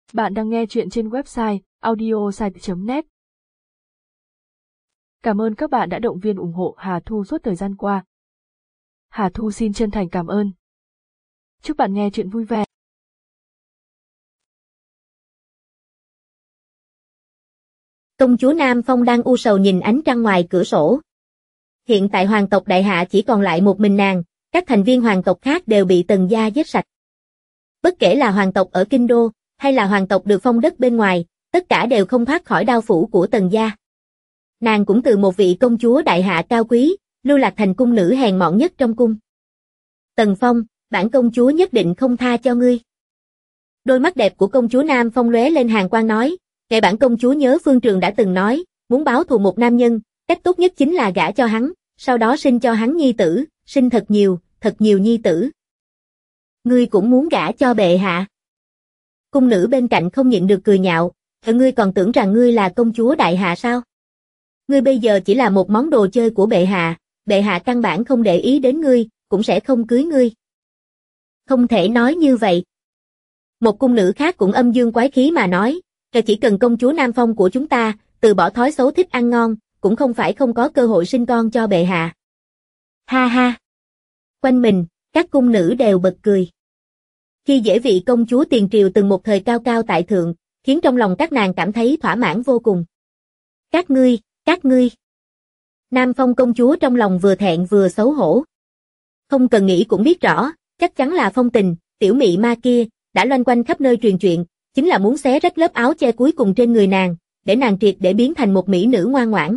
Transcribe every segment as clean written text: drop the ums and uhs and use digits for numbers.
Bạn đang nghe chuyện trên website audiosite.net. Cảm ơn các bạn đã động viên ủng hộ Hà Thu suốt thời gian qua. Hà Thu xin chân thành cảm ơn. Chúc bạn nghe chuyện vui vẻ. Công chúa Nam Phong đang u sầu nhìn ánh trăng ngoài cửa sổ. Hiện tại hoàng tộc Đại Hạ chỉ còn lại một mình nàng, các thành viên hoàng tộc khác đều bị Tần gia giết sạch. Bất kể là hoàng tộc ở Kinh Đô, hay là hoàng tộc được phong đất bên ngoài, tất cả đều không thoát khỏi đao phủ của Tần gia. Nàng cũng từ một vị công chúa Đại Hạ cao quý, lưu lạc thành cung nữ hèn mọn nhất trong cung. Tần Phong, bản công chúa nhất định không tha cho ngươi. Đôi mắt đẹp của công chúa Nam Phong lóe lên hàn quang nói, ngày bản công chúa nhớ Phương Trường đã từng nói, muốn báo thù một nam nhân, cách tốt nhất chính là gả cho hắn, sau đó sinh cho hắn nhi tử, sinh thật nhiều nhi tử. Ngươi cũng muốn gả cho bệ hạ. Cung nữ bên cạnh không nhịn được cười nhạo, ngươi còn tưởng rằng ngươi là công chúa Đại Hạ sao? Ngươi bây giờ chỉ là một món đồ chơi của bệ hạ căn bản không để ý đến ngươi, cũng sẽ không cưới ngươi. Không thể nói như vậy. Một cung nữ khác cũng âm dương quái khí mà nói, chỉ cần công chúa Nam Phong của chúng ta, từ bỏ thói xấu thích ăn ngon, cũng không phải không có cơ hội sinh con cho bệ hạ. Ha ha. Quanh mình, các cung nữ đều bật cười. Khi dễ vị công chúa tiền triều từng một thời cao cao tại thượng, khiến trong lòng các nàng cảm thấy thỏa mãn vô cùng. Các ngươi. Nam Phong công chúa trong lòng vừa thẹn vừa xấu hổ. Không cần nghĩ cũng biết rõ, chắc chắn là Phong Tình, tiểu mị ma kia, đã loanh quanh khắp nơi truyền chuyện, chính là muốn xé rách lớp áo che cuối cùng trên người nàng, để nàng triệt để biến thành một mỹ nữ ngoan ngoãn.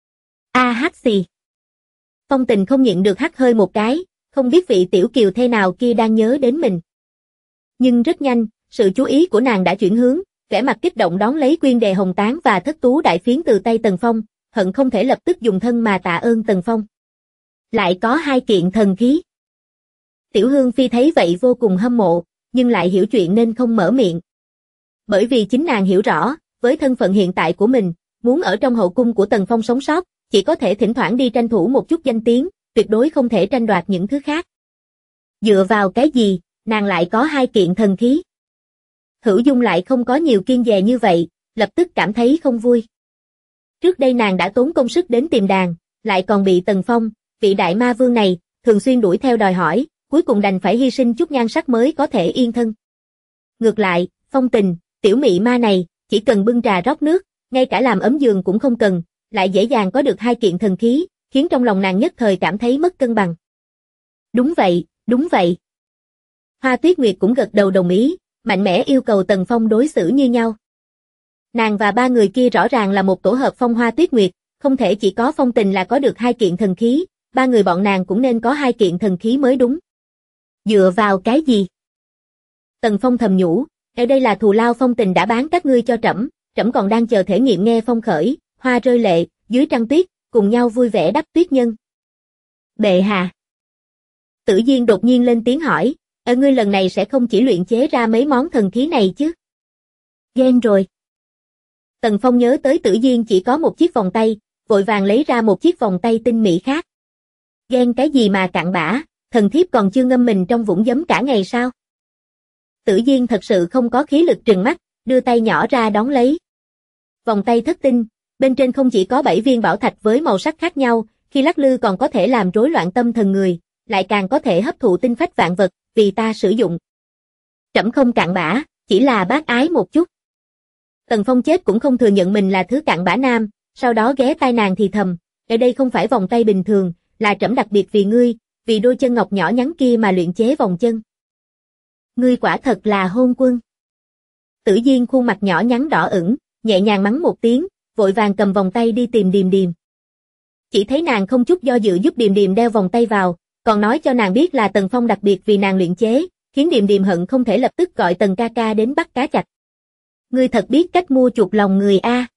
A hắc xì. Phong Tình không nhịn được hắt hơi một cái, không biết vị tiểu kiều thê nào kia đang nhớ đến mình. Nhưng rất nhanh, sự chú ý của nàng đã chuyển hướng, vẻ mặt kích động đón lấy quyên đề hồng tán và thất tú đại phiến từ tay Tần Phong, hận không thể lập tức dùng thân mà tạ ơn Tần Phong. Lại có 2 kiện thần khí. Tiểu Hương Phi thấy vậy vô cùng hâm mộ, nhưng lại hiểu chuyện nên không mở miệng. Bởi vì chính nàng hiểu rõ, với thân phận hiện tại của mình, muốn ở trong hậu cung của Tần Phong sống sót, chỉ có thể thỉnh thoảng đi tranh thủ một chút danh tiếng, tuyệt đối không thể tranh đoạt những thứ khác. Dựa vào cái gì, nàng lại có 2 kiện thần khí? Hữu Dung lại không có nhiều kiên dè như vậy, lập tức cảm thấy không vui. Trước đây nàng đã tốn công sức đến tìm đàn, lại còn bị Tần Phong, vị đại ma vương này, thường xuyên đuổi theo đòi hỏi, cuối cùng đành phải hy sinh chút nhan sắc mới có thể yên thân. Ngược lại, Phong Tình, tiểu mị ma này, chỉ cần bưng trà rót nước, ngay cả làm ấm giường cũng không cần, lại dễ dàng có được 2 kiện thần khí, khiến trong lòng nàng nhất thời cảm thấy mất cân bằng. Đúng vậy. Hoa Tuyết Nguyệt cũng gật đầu đồng ý, mạnh mẽ yêu cầu Tần Phong đối xử như nhau. Nàng và 3 người kia rõ ràng là một tổ hợp Phong Hoa Tuyết Nguyệt, không thể chỉ có Phong Tình là có được 2 kiện thần khí, 3 người bọn nàng cũng nên có 2 kiện thần khí mới đúng. Dựa vào cái gì? Tần Phong thầm nhủ, ở đây là thù lao Phong Tình đã bán các ngươi cho trẫm, trẫm còn đang chờ thể nghiệm nghe phong khởi, hoa rơi lệ, dưới trăng tuyết, cùng nhau vui vẻ đắp tuyết nhân. Bệ hạ. Tử Diên đột nhiên lên tiếng hỏi, ngươi lần này sẽ không chỉ luyện chế ra mấy món thần khí này chứ? Ghen rồi. Tần Phong nhớ tới Tử Diên chỉ có một chiếc vòng tay, vội vàng lấy ra một chiếc vòng tay tinh mỹ khác. Ghen cái gì mà cặn bã, thần thiếp còn chưa ngâm mình trong vũng giấm cả ngày sao? Tử Diên thật sự không có khí lực trừng mắt, đưa tay nhỏ ra đón lấy. Vòng tay thất tinh, bên trên không chỉ có 7 viên bảo thạch với màu sắc khác nhau, khi lắc lư còn có thể làm rối loạn tâm thần người, lại càng có thể hấp thụ tinh phách vạn vật, vì ta sử dụng. Trẫm không cặn bã, chỉ là bác ái một chút. Tần Phong chết cũng không thừa nhận mình là thứ cặn bã nam, sau đó ghé tai nàng thì thầm, ở đây không phải vòng tay bình thường, là trẫm đặc biệt vì ngươi, vì đôi chân ngọc nhỏ nhắn kia mà luyện chế vòng chân. Ngươi quả thật là hôn quân. Tử Diên khuôn mặt nhỏ nhắn đỏ ửng, nhẹ nhàng mắng một tiếng, vội vàng cầm vòng tay đi tìm Điềm Điềm. Chỉ thấy nàng không chút do dự giúp Điềm Điềm đeo vòng tay vào, còn nói cho nàng biết là Tần Phong đặc biệt vì nàng luyện chế, khiến Điềm Điềm hận không thể lập tức gọi Tần ca ca đến bắt cá chạch. Ngươi thật biết cách mua chuộc lòng người a.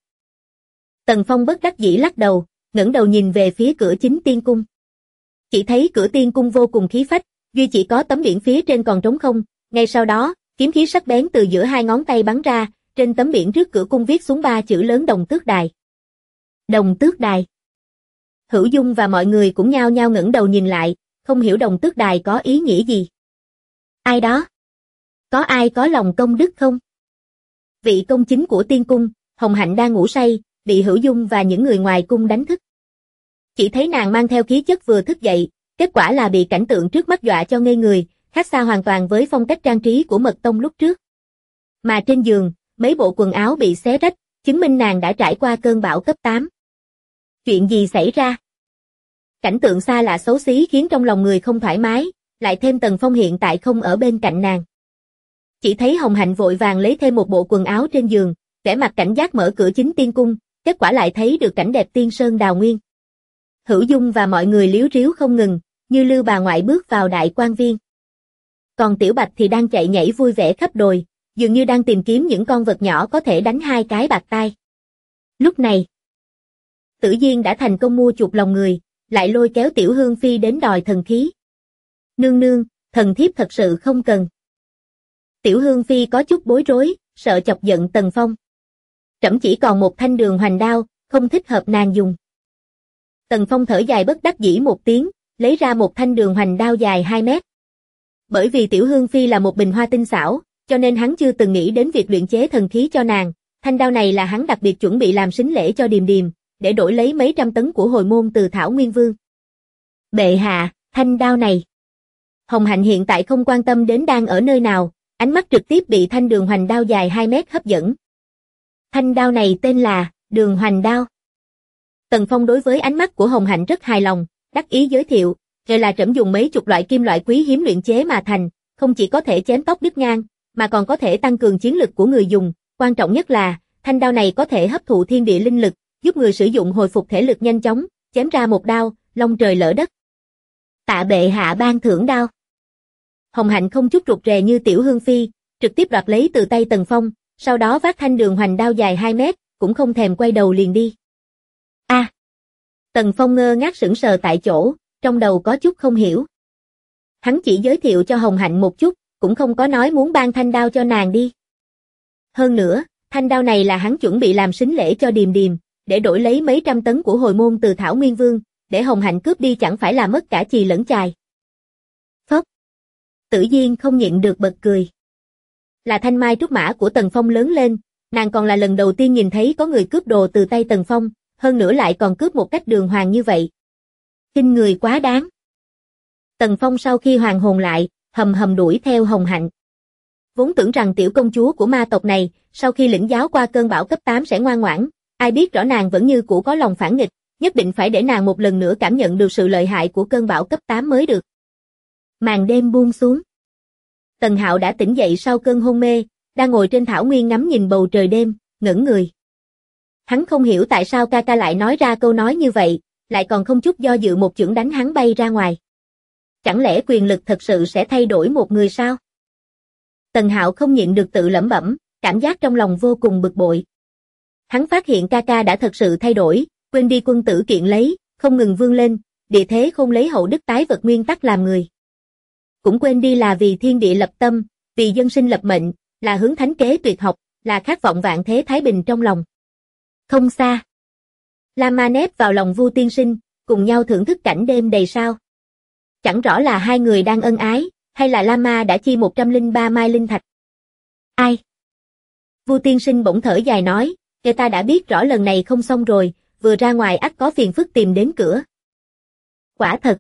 Tần Phong bất đắc dĩ lắc đầu, ngẩng đầu nhìn về phía cửa chính tiên cung. Chỉ thấy cửa tiên cung vô cùng khí phách, duy chỉ có tấm biển phía trên còn trống không, ngay sau đó, kiếm khí sắc bén từ giữa 2 ngón tay bắn ra, trên tấm biển trước cửa cung viết xuống 3 chữ lớn Đồng Tước Đài. Đồng Tước Đài. Hữu Dung và mọi người cũng nhao nhao ngẩng đầu nhìn lại, không hiểu Đồng Tước Đài có ý nghĩa gì. Ai đó? Có ai có lòng công đức không? Vị công chính của tiên cung, Hồng Hạnh đang ngủ say, bị Hữu Dung và những người ngoài cung đánh thức. Chỉ thấy nàng mang theo khí chất vừa thức dậy, kết quả là bị cảnh tượng trước mắt dọa cho ngây người, khác xa hoàn toàn với phong cách trang trí của Mật Tông lúc trước. Mà trên giường, mấy bộ quần áo bị xé rách, chứng minh nàng đã trải qua cơn bão cấp 8. Chuyện gì xảy ra? Cảnh tượng xa lạ xấu xí khiến trong lòng người không thoải mái, lại thêm Tần Phong hiện tại không ở bên cạnh nàng. Chỉ thấy Hồng Hạnh vội vàng lấy thêm một bộ quần áo trên giường, vẻ mặt cảnh giác mở cửa chính tiên cung, kết quả lại thấy được cảnh đẹp tiên sơn đào nguyên. Hữu Dung và mọi người líu ríu không ngừng, như lưu bà ngoại bước vào đại quan viên. Còn Tiểu Bạch thì đang chạy nhảy vui vẻ khắp đồi, dường như đang tìm kiếm những con vật nhỏ có thể đánh 2 cái bạt tai. Lúc này, Tử Diên đã thành công mua chuộc lòng người, lại lôi kéo Tiểu Hương Phi đến đòi thần khí. Nương nương, thần thiếp thật sự không cần. Tiểu Hương Phi có chút bối rối, sợ chọc giận Tần Phong. Trẫm chỉ còn một thanh đường hoành đao, không thích hợp nàng dùng. Tần Phong thở dài bất đắc dĩ một tiếng, lấy ra một thanh đường hoành đao dài 2 mét. Bởi vì Tiểu Hương Phi là một bình hoa tinh xảo, cho nên hắn chưa từng nghĩ đến việc luyện chế thần khí cho nàng. Thanh đao này là hắn đặc biệt chuẩn bị làm sính lễ cho Điềm Điềm, để đổi lấy mấy trăm tấn của hồi môn từ Thảo Nguyên Vương. Bệ hạ, thanh đao này. Hồng Hạnh hiện tại không quan tâm đến đang ở nơi nào, ánh mắt trực tiếp bị thanh đường hoành đao dài 2 mét hấp dẫn. Thanh đao này tên là Đường Hoành Đao. Tần Phong đối với ánh mắt của Hồng Hạnh rất hài lòng, đắc ý giới thiệu, rồi là trẫm dùng mấy chục loại kim loại quý hiếm luyện chế mà thành, không chỉ có thể chém tóc đứt ngang, mà còn có thể tăng cường chiến lực của người dùng, quan trọng nhất là, thanh đao này có thể hấp thụ thiên địa linh lực, giúp người sử dụng hồi phục thể lực nhanh chóng, chém ra một đao, long trời lỡ đất. Tạ bệ hạ ban thưởng đao. Hồng Hạnh không chút rụt rè như Tiểu Hương Phi, trực tiếp đoạt lấy từ tay Tần Phong, sau đó vác thanh đường hoành đao dài 2 mét, cũng không thèm quay đầu liền đi. Tần Phong ngơ ngác sững sờ tại chỗ, trong đầu có chút không hiểu. Hắn chỉ giới thiệu cho Hồng Hạnh một chút, cũng không có nói muốn ban thanh đao cho nàng đi. Hơn nữa, thanh đao này là hắn chuẩn bị làm sính lễ cho Điềm Điềm, để đổi lấy mấy trăm tấn của hồi môn từ Thảo Nguyên Vương, để Hồng Hạnh cướp đi chẳng phải là mất cả chì lẫn chài. Phốc. Tử Diên không nhịn được bật cười. Là thanh mai trúc mã của Tần Phong lớn lên, nàng còn là lần đầu tiên nhìn thấy có người cướp đồ từ tay Tần Phong, hơn nữa lại còn cướp một cách đường hoàng như vậy. Kinh người quá đáng. Tần Phong sau khi hoàn hồn lại, hầm hầm đuổi theo Hồng Hạnh. Vốn tưởng rằng tiểu công chúa của ma tộc này, sau khi lĩnh giáo qua cơn bão cấp 8 sẽ ngoan ngoãn, ai biết rõ nàng vẫn như cũ có lòng phản nghịch, nhất định phải để nàng một lần nữa cảm nhận được sự lợi hại của cơn bão cấp 8 mới được. Màn đêm buông xuống. Tần Hạo đã tỉnh dậy sau cơn hôn mê, đang ngồi trên thảo nguyên ngắm nhìn bầu trời đêm, ngẩn người. Hắn không hiểu tại sao ca ca lại nói ra câu nói như vậy, lại còn không chút do dự một chưởng đánh hắn bay ra ngoài. Chẳng lẽ quyền lực thật sự sẽ thay đổi một người sao? Tần Hạo không nhịn được tự lẩm bẩm, cảm giác trong lòng vô cùng bực bội. Hắn phát hiện ca ca đã thật sự thay đổi, quên đi quân tử kiện lấy, không ngừng vươn lên, địa thế không lấy hậu đức tái vật nguyên tắc làm người. Cũng quên đi là vì thiên địa lập tâm, vì dân sinh lập mệnh, là hướng thánh kế tuyệt học, là khát vọng vạn thế thái bình trong lòng. Không xa. Lama nép vào lòng Vu tiên sinh, cùng nhau thưởng thức cảnh đêm đầy sao. Chẳng rõ là hai người đang ân ái, hay là Lama đã chi 103 mai linh thạch. Ai? Vu tiên sinh bỗng thở dài nói, người ta đã biết rõ lần này không xong rồi, vừa ra ngoài ắt có phiền phức tìm đến cửa. Quả thật.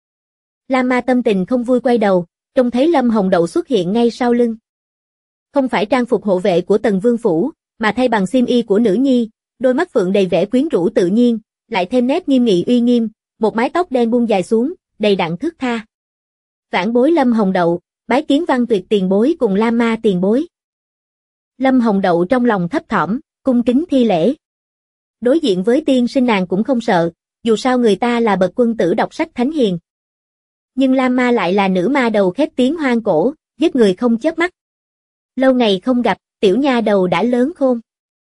Lama tâm tình không vui quay đầu, trông thấy Lâm Hồng Đậu xuất hiện ngay sau lưng. Không phải trang phục hộ vệ của Tần Vương Phủ, mà thay bằng xiêm y của nữ nhi, đôi mắt phượng đầy vẻ quyến rũ tự nhiên, lại thêm nét nghiêm nghị uy nghiêm, một mái tóc đen buông dài xuống, đầy đặn thướt tha. Vãn bối Lâm Hồng Đậu, bái kiến Văn Tuyệt tiền bối cùng Lama tiền bối. Lâm Hồng Đậu trong lòng thấp thỏm, cung kính thi lễ. Đối diện với tiên sinh nàng cũng không sợ, dù sao người ta là bậc quân tử đọc sách thánh hiền. Nhưng Lama lại là nữ ma đầu khét tiếng hoang cổ, giết người không chớp mắt. Lâu ngày không gặp, tiểu nha đầu đã lớn khôn.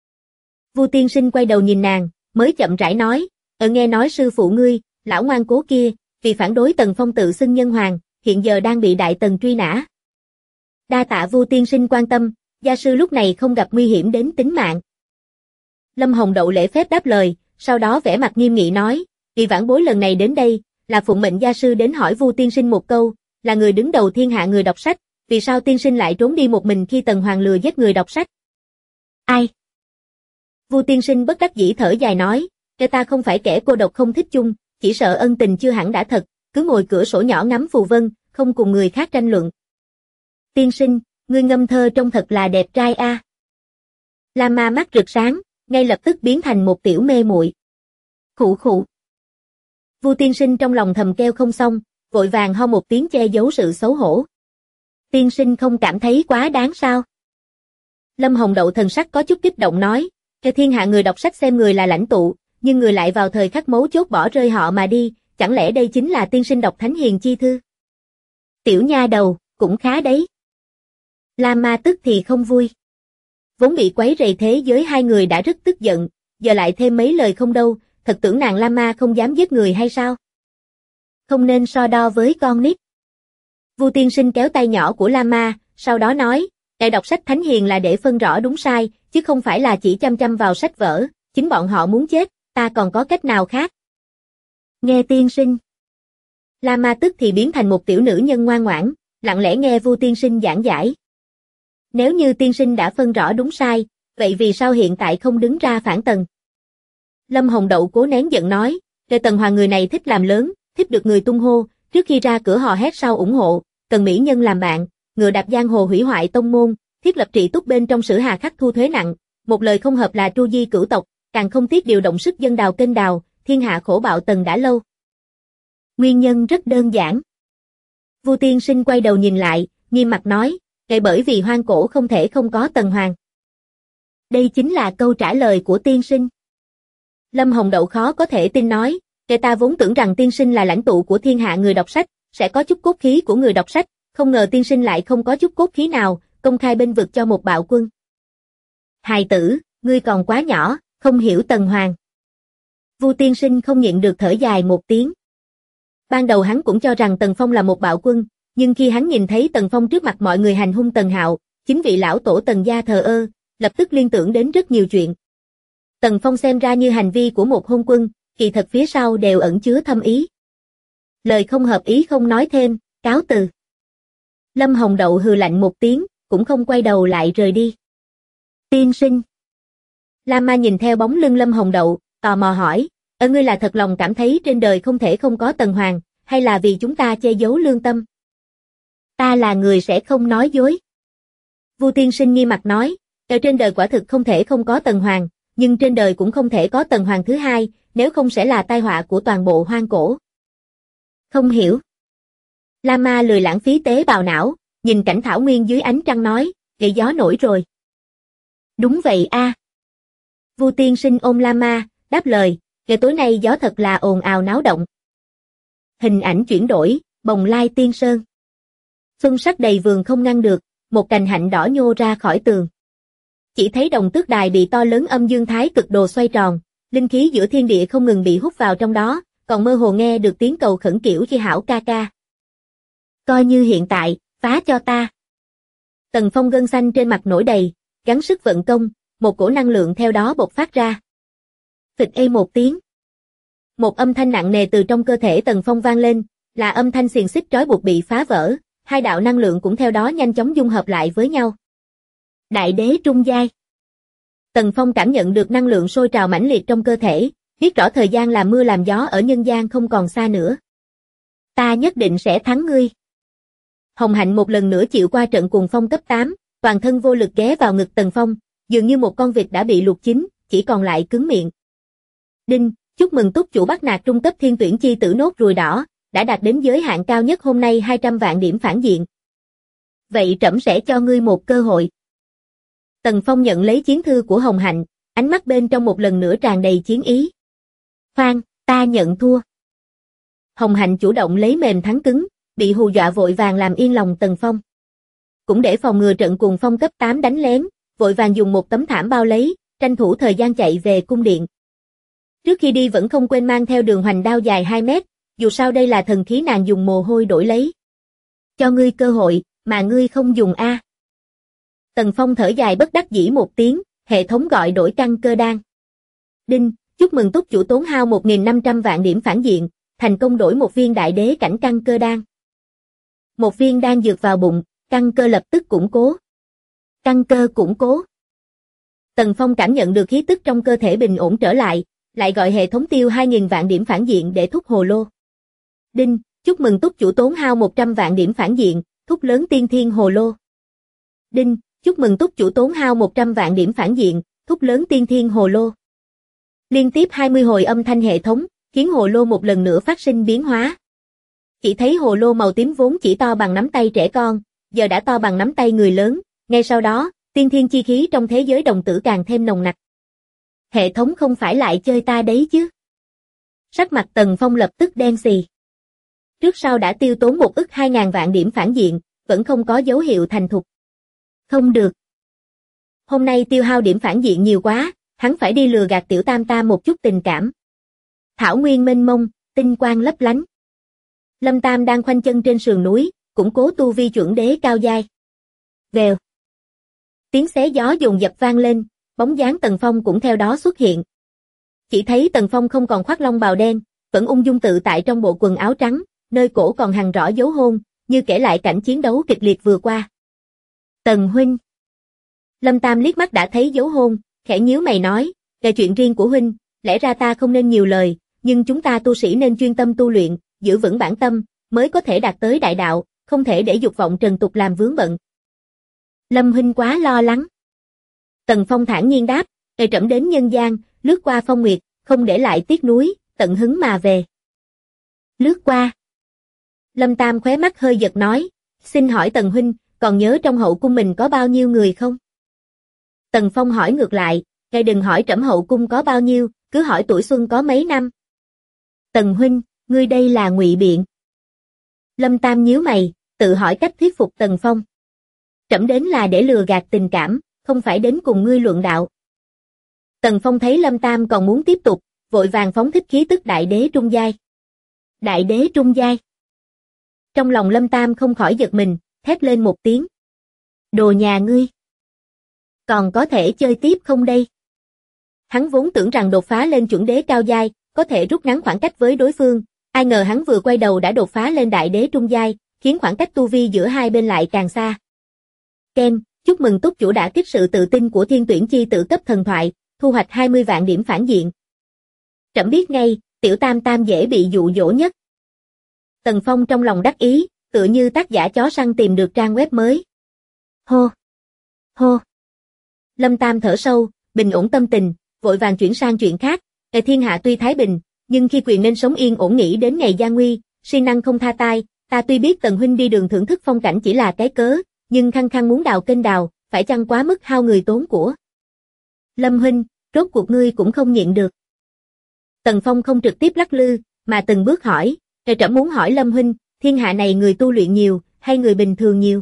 Vu tiên sinh quay đầu nhìn nàng, mới chậm rãi nói, nghe nói sư phụ ngươi, lão ngoan cố kia, vì phản đối Tần Phong tự xưng nhân hoàng, hiện giờ đang bị Đại Tần truy nã. Đa tạ Vu tiên sinh quan tâm, gia sư lúc này không gặp nguy hiểm đến tính mạng. Lâm Hồng Đậu lễ phép đáp lời, sau đó vẻ mặt nghiêm nghị nói, vì vãn bối lần này đến đây, là phụng mệnh gia sư đến hỏi Vu tiên sinh một câu, là người đứng đầu thiên hạ người đọc sách, vì sao tiên sinh lại trốn đi một mình khi Tần Hoàng lừa giết người đọc sách? Ai? Vu tiên sinh bất đắc dĩ thở dài nói, ta không phải kẻ cô độc không thích chung, chỉ sợ ân tình chưa hẳn đã thật, cứ ngồi cửa sổ nhỏ ngắm phù vân, không cùng người khác tranh luận. Tiên sinh, ngươi ngâm thơ trông thật là đẹp trai a. Lam Ma mắt rực sáng, ngay lập tức biến thành một tiểu mê muội. Khụ khụ. Vu tiên sinh trong lòng thầm kêu không xong, vội vàng ho một tiếng che giấu sự xấu hổ. Tiên sinh không cảm thấy quá đáng sao? Lâm Hồng Đậu thần sắc có chút kích động nói, cho thiên hạ người đọc sách xem người là lãnh tụ, nhưng người lại vào thời khắc mấu chốt bỏ rơi họ mà đi, chẳng lẽ đây chính là tiên sinh đọc thánh hiền chi thư? Tiểu nha đầu, cũng khá đấy. Lam Ma tức thì không vui. Vốn bị quấy rầy thế giới hai người đã rất tức giận, giờ lại thêm mấy lời không đâu, thật tưởng nàng Lam Ma không dám giết người hay sao? Không nên so đo với con nít. Vu tiên sinh kéo tay nhỏ của Lam Ma, sau đó nói, đại đọc sách thánh hiền là để phân rõ đúng sai, chứ không phải là chỉ chăm chăm vào sách vở, chính bọn họ muốn chết, ta còn có cách nào khác? Nghe tiên sinh. Lam Ma tức thì biến thành một tiểu nữ nhân ngoan ngoãn, lặng lẽ nghe Vu tiên sinh giảng giải. Nếu như tiên sinh đã phân rõ đúng sai, vậy vì sao hiện tại không đứng ra phản Tần? Lâm Hồng Đậu cố nén giận nói, Tần Hoàng người này thích làm lớn, thích được người tung hô, trước khi ra cửa hò hét sau ủng hộ, cần mỹ nhân làm bạn, ngựa đạp giang hồ hủy hoại tông môn, thiết lập trị túc bên trong sử hà khắc thu thuế nặng, một lời không hợp là tru di cửu tộc, càng không tiếc điều động sức dân đào kênh đào, thiên hạ khổ bạo Tần đã lâu. Nguyên nhân rất đơn giản. Vu tiên sinh quay đầu nhìn lại, nghiêm mặt nói, bởi vì hoang cổ không thể không có Tần Hoàng. Đây chính là câu trả lời của tiên sinh. Lâm Hồng Đậu khó có thể tin nói, ta vốn tưởng rằng tiên sinh là lãnh tụ của thiên hạ người đọc sách, sẽ có chút cốt khí của người đọc sách, không ngờ tiên sinh lại không có chút cốt khí nào, công khai bênh vực cho một bạo quân. Hài tử, ngươi còn quá nhỏ, không hiểu Tần Hoàng. Vu tiên sinh không nhịn được thở dài một tiếng. Ban đầu hắn cũng cho rằng Tần Phong là một bạo quân, nhưng khi hắn nhìn thấy Tần Phong trước mặt mọi người hành hung Tần Hạo, chính vị lão tổ Tần gia thờ ơ, lập tức liên tưởng đến rất nhiều chuyện. Tần Phong xem ra như hành vi của một hôn quân, kỳ thật phía sau đều ẩn chứa thâm ý. Lời không hợp ý không nói thêm, cáo từ. Lâm Hồng Đậu hừ lạnh một tiếng, cũng không quay đầu lại rời đi. Tiên sinh. Lam Ma nhìn theo bóng lưng Lâm Hồng Đậu, tò mò hỏi, ngươi là thật lòng cảm thấy trên đời không thể không có Tần Hoàng, hay là vì chúng ta che giấu lương tâm? Ta là người sẽ không nói dối. Vu tiên sinh nghiêm mặt nói, ở trên đời quả thực không thể không có Tần Hoàng, nhưng trên đời cũng không thể có Tần Hoàng thứ hai, nếu không sẽ là tai họa của toàn bộ hoang cổ. Không hiểu. Lam Ma lười lãng phí tế bào não, nhìn cảnh thảo nguyên dưới ánh trăng nói, gậy gió nổi rồi. Đúng vậy a. Vu tiên sinh ôm Lam Ma, đáp lời, ngày tối nay gió thật là ồn ào náo động. Hình ảnh chuyển đổi, bồng lai tiên sơn. Xuân sắc đầy vườn không ngăn được, một cành hạnh đỏ nhô ra khỏi tường. Chỉ thấy Đồng Tước Đài bị to lớn âm dương thái cực đồ xoay tròn, linh khí giữa thiên địa không ngừng bị hút vào trong đó, còn mơ hồ nghe được tiếng cầu khẩn kiểu chi hảo ca ca. Coi như hiện tại, phá cho ta. Tần Phong gân xanh trên mặt nổi đầy, gắng sức vận công, một cổ năng lượng theo đó bộc phát ra. Phịch ê một tiếng. Một âm thanh nặng nề từ trong cơ thể Tần Phong vang lên, là âm thanh xiềng xích trói buộc bị phá vỡ, hai đạo năng lượng cũng theo đó nhanh chóng dung hợp lại với nhau. Đại đế trung giai. Tần Phong cảm nhận được năng lượng sôi trào mãnh liệt trong cơ thể, biết rõ thời gian làm mưa làm gió ở nhân gian không còn xa nữa. Ta nhất định sẽ thắng ngươi. Hồng Hạnh một lần nữa chịu qua trận cuồng phong cấp 8, toàn thân vô lực ghé vào ngực Tần Phong, dường như một con vịt đã bị luộc chín, chỉ còn lại cứng miệng. Đinh, chúc mừng túc chủ bắt nạt trung cấp thiên tuyển chi tử nốt ruồi đỏ, đã đạt đến giới hạn cao nhất hôm nay 200 vạn điểm phản diện. Vậy trẫm sẽ cho ngươi một cơ hội. Tần Phong nhận lấy chiến thư của Hồng Hạnh, ánh mắt bên trong một lần nữa tràn đầy chiến ý. Khoan, ta nhận thua. Hồng Hạnh chủ động lấy mềm thắng cứng, bị hù dọa vội vàng làm yên lòng Tần Phong. Cũng để phòng ngừa trận cuồng phong cấp 8 đánh lén, vội vàng dùng một tấm thảm bao lấy, tranh thủ thời gian chạy về cung điện. Trước khi đi vẫn không quên mang theo đường hoành đao dài 2 mét, dù sao đây là thần khí nàng dùng mồ hôi đổi lấy. Cho ngươi cơ hội, mà ngươi không dùng a. Tần Phong thở dài bất đắc dĩ một tiếng, hệ thống gọi đổi căn cơ đan. Đinh, chúc mừng túc chủ tốn hao 1.500 vạn điểm phản diện, thành công đổi một viên đại đế cảnh căn cơ đan. Một viên đan dược vào bụng, căn cơ lập tức củng cố. Căn cơ củng cố. Tần Phong cảm nhận được khí tức trong cơ thể bình ổn trở lại, lại gọi hệ thống tiêu 2.000 vạn điểm phản diện để thúc hồ lô. Đinh, chúc mừng túc chủ tốn hao 100 vạn điểm phản diện, thúc lớn tiên thiên hồ lô. Đinh, chúc mừng túc chủ tốn hao 100 vạn điểm phản diện, thúc lớn tiên thiên hồ lô. Liên tiếp 20 hồi âm thanh hệ thống, khiến hồ lô một lần nữa phát sinh biến hóa. Chỉ thấy hồ lô màu tím vốn chỉ to bằng nắm tay trẻ con, giờ đã to bằng nắm tay người lớn, ngay sau đó, tiên thiên chi khí trong thế giới đồng tử càng thêm nồng nặc. Hệ thống không phải lại chơi ta đấy chứ? Sắc mặt Tần Phong lập tức đen xì. Trước sau đã tiêu tốn 1.200.000 vạn điểm phản diện, vẫn không có dấu hiệu thành thục. Không được. Hôm nay tiêu hao điểm phản diện nhiều quá, hắn phải đi lừa gạt tiểu tam tam một chút tình cảm. Thảo nguyên mênh mông, tinh quang lấp lánh. Lâm Tam đang khoanh chân trên sườn núi, củng cố tu vi chuẩn đế cao giai. Vèo. Tiếng xé gió dồn dập vang lên, bóng dáng Tần Phong cũng theo đó xuất hiện. Chỉ thấy Tần Phong không còn khoác long bào đen, vẫn ung dung tự tại trong bộ quần áo trắng, nơi cổ còn hằn rõ dấu hôn, như kể lại cảnh chiến đấu kịch liệt vừa qua. Tần huynh. Lâm Tam liếc mắt đã thấy dấu hôn, khẽ nhíu mày nói, là chuyện riêng của huynh, lẽ ra ta không nên nhiều lời, nhưng chúng ta tu sĩ nên chuyên tâm tu luyện, giữ vững bản tâm, mới có thể đạt tới đại đạo, không thể để dục vọng trần tục làm vướng bận. Lâm huynh quá lo lắng. Tần Phong thản nhiên đáp, trẫm đến nhân gian, lướt qua phong nguyệt, không để lại tiếc nuối, tận hứng mà về. Lướt qua. Lâm Tam khóe mắt hơi giật nói, xin hỏi Tần huynh, còn nhớ trong hậu cung mình có bao nhiêu người không? Tần Phong hỏi ngược lại, ngài đừng hỏi trẫm hậu cung có bao nhiêu, cứ hỏi tuổi xuân có mấy năm. Tần huynh, ngươi đây là ngụy biện. Lâm Tam nhíu mày, tự hỏi cách thuyết phục Tần Phong. Trẫm đến là để lừa gạt tình cảm, không phải đến cùng ngươi luận đạo. Tần Phong thấy Lâm Tam còn muốn tiếp tục, vội vàng phóng thích khí tức đại đế trung giai. Đại đế trung giai. Trong lòng Lâm Tam không khỏi giật mình, thét lên một tiếng. Đồ nhà ngươi. Còn có thể chơi tiếp không đây? Hắn vốn tưởng rằng đột phá lên chuẩn đế cao giai, có thể rút ngắn khoảng cách với đối phương, ai ngờ hắn vừa quay đầu đã đột phá lên đại đế trung giai, khiến khoảng cách tu vi giữa hai bên lại càng xa. Ken, chúc mừng túc chủ đã kích sự tự tin của thiên tuyển chi tử cấp thần thoại, thu hoạch 20 vạn điểm phản diện. Trẫm biết ngay, tiểu tam tam dễ bị dụ dỗ nhất. Tần Phong trong lòng đắc ý, tựa như tác giả chó săn tìm được trang web mới. Hô! Hô! Lâm Tam thở sâu, bình ổn tâm tình, vội vàng chuyển sang chuyện khác. Thiên hạ tuy thái bình, nhưng khi quyền nên sống yên ổn nghĩ đến ngày gian nguy, siêng năng không tha tai. Ta tuy biết Tần huynh đi đường thưởng thức phong cảnh chỉ là cái cớ, nhưng khăng khăng muốn đào kênh đào, phải chăng quá mức hao người tốn của. Lâm huynh, rốt cuộc ngươi cũng không nhịn được. Tần Phong không trực tiếp lắc lư, mà từng bước hỏi, trẫm muốn hỏi Lâm huynh, thiên hạ này người tu luyện nhiều, hay người bình thường nhiều?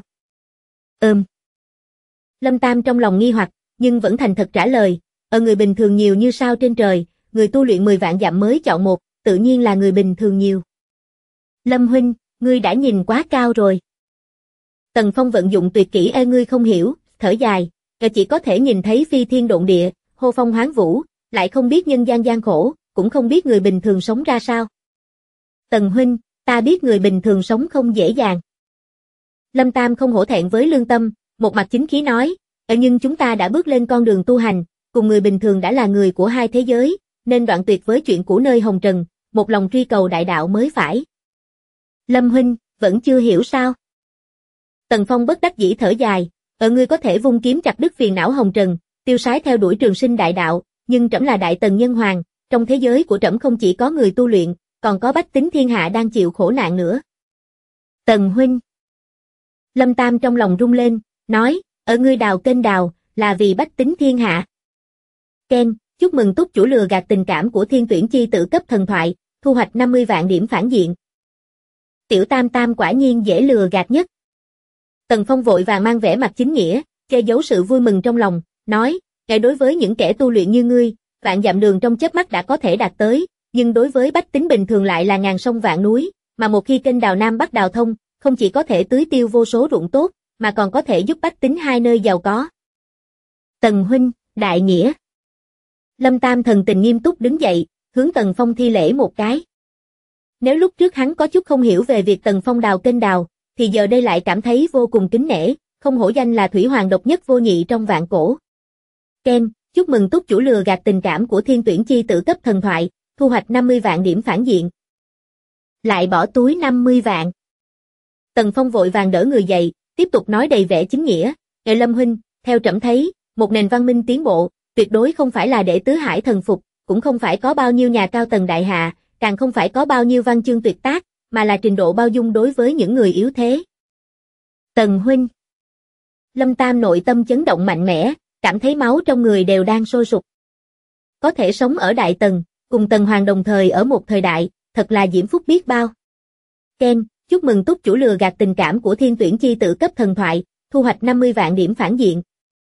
Lâm Tam trong lòng nghi hoặc, nhưng vẫn thành thật trả lời, người bình thường nhiều như sao trên trời, người tu luyện 10 vạn dặm mới chọn một, tự nhiên là người bình thường nhiều. Lâm huynh, ngươi đã nhìn quá cao rồi. Tần Phong vận dụng tuyệt kỹ ngươi không hiểu, thở dài, chỉ có thể nhìn thấy phi thiên độn địa, hô phong hoán vũ, lại không biết nhân gian gian khổ, cũng không biết người bình thường sống ra sao. Tần huynh, ta biết người bình thường sống không dễ dàng. Lâm Tam không hổ thẹn với lương tâm, một mặt chính khí nói, nhưng chúng ta đã bước lên con đường tu hành, cùng người bình thường đã là người của hai thế giới, nên đoạn tuyệt với chuyện cũ nơi hồng trần, một lòng truy cầu đại đạo mới phải. Lâm huynh, vẫn chưa hiểu sao? Tần Phong bất đắc dĩ thở dài, ngươi có thể vung kiếm chặt đứt phiền não hồng trần, tiêu sái theo đuổi trường sinh đại đạo, nhưng trẫm là đại tần nhân hoàng, trong thế giới của trẫm không chỉ có người tu luyện, còn có bách tính thiên hạ đang chịu khổ nạn nữa. Tần huynh. Lâm Tam trong lòng rung lên, nói, ngươi đào kênh đào, là vì bách tính thiên hạ. Ken, chúc mừng túc chủ lừa gạt tình cảm của thiên tuyển chi tử cấp thần thoại, thu hoạch 50 vạn điểm phản diện. Tiểu tam tam quả nhiên dễ lừa gạt nhất. Tần Phong vội vàng mang vẻ mặt chính nghĩa, che giấu sự vui mừng trong lòng, nói, ngài đối với những kẻ tu luyện như ngươi, vạn dặm đường trong chớp mắt đã có thể đạt tới, nhưng đối với bách tính bình thường lại là ngàn sông vạn núi, mà một khi kênh đào Nam Bắc đào thông, không chỉ có thể tưới tiêu vô số ruộng tốt, mà còn có thể giúp bách tính hai nơi giàu có. Tần huynh, đại nghĩa. Lâm Tam thần tình nghiêm túc đứng dậy, hướng Tần Phong thi lễ một cái. Nếu lúc trước hắn có chút không hiểu về việc Tần Phong đào kênh đào, thì giờ đây lại cảm thấy vô cùng kính nể, không hổ danh là thủy hoàng độc nhất vô nhị trong vạn cổ. Ken, chúc mừng túc chủ lừa gạt tình cảm của thiên tuyển chi tử cấp thần thoại, thu hoạch 50 vạn điểm phản diện. Lại bỏ túi 50 vạn. Tần Phong vội vàng đỡ người dậy, tiếp tục nói đầy vẻ chính nghĩa, Lâm huynh, theo trẫm thấy, một nền văn minh tiến bộ, tuyệt đối không phải là để tứ hải thần phục, cũng không phải có bao nhiêu nhà cao tầng đại hạ, càng không phải có bao nhiêu văn chương tuyệt tác, mà là trình độ bao dung đối với những người yếu thế. Tần huynh. Lâm Tam nội tâm chấn động mạnh mẽ, cảm thấy máu trong người đều đang sôi sục. Có thể sống ở Đại Tần, cùng Tần Hoàng đồng thời ở một thời đại, thật là diễm phúc biết bao. Ken, chúc mừng túc chủ lừa gạt tình cảm của thiên tuyển chi tử cấp thần thoại, thu hoạch 50 vạn điểm phản diện.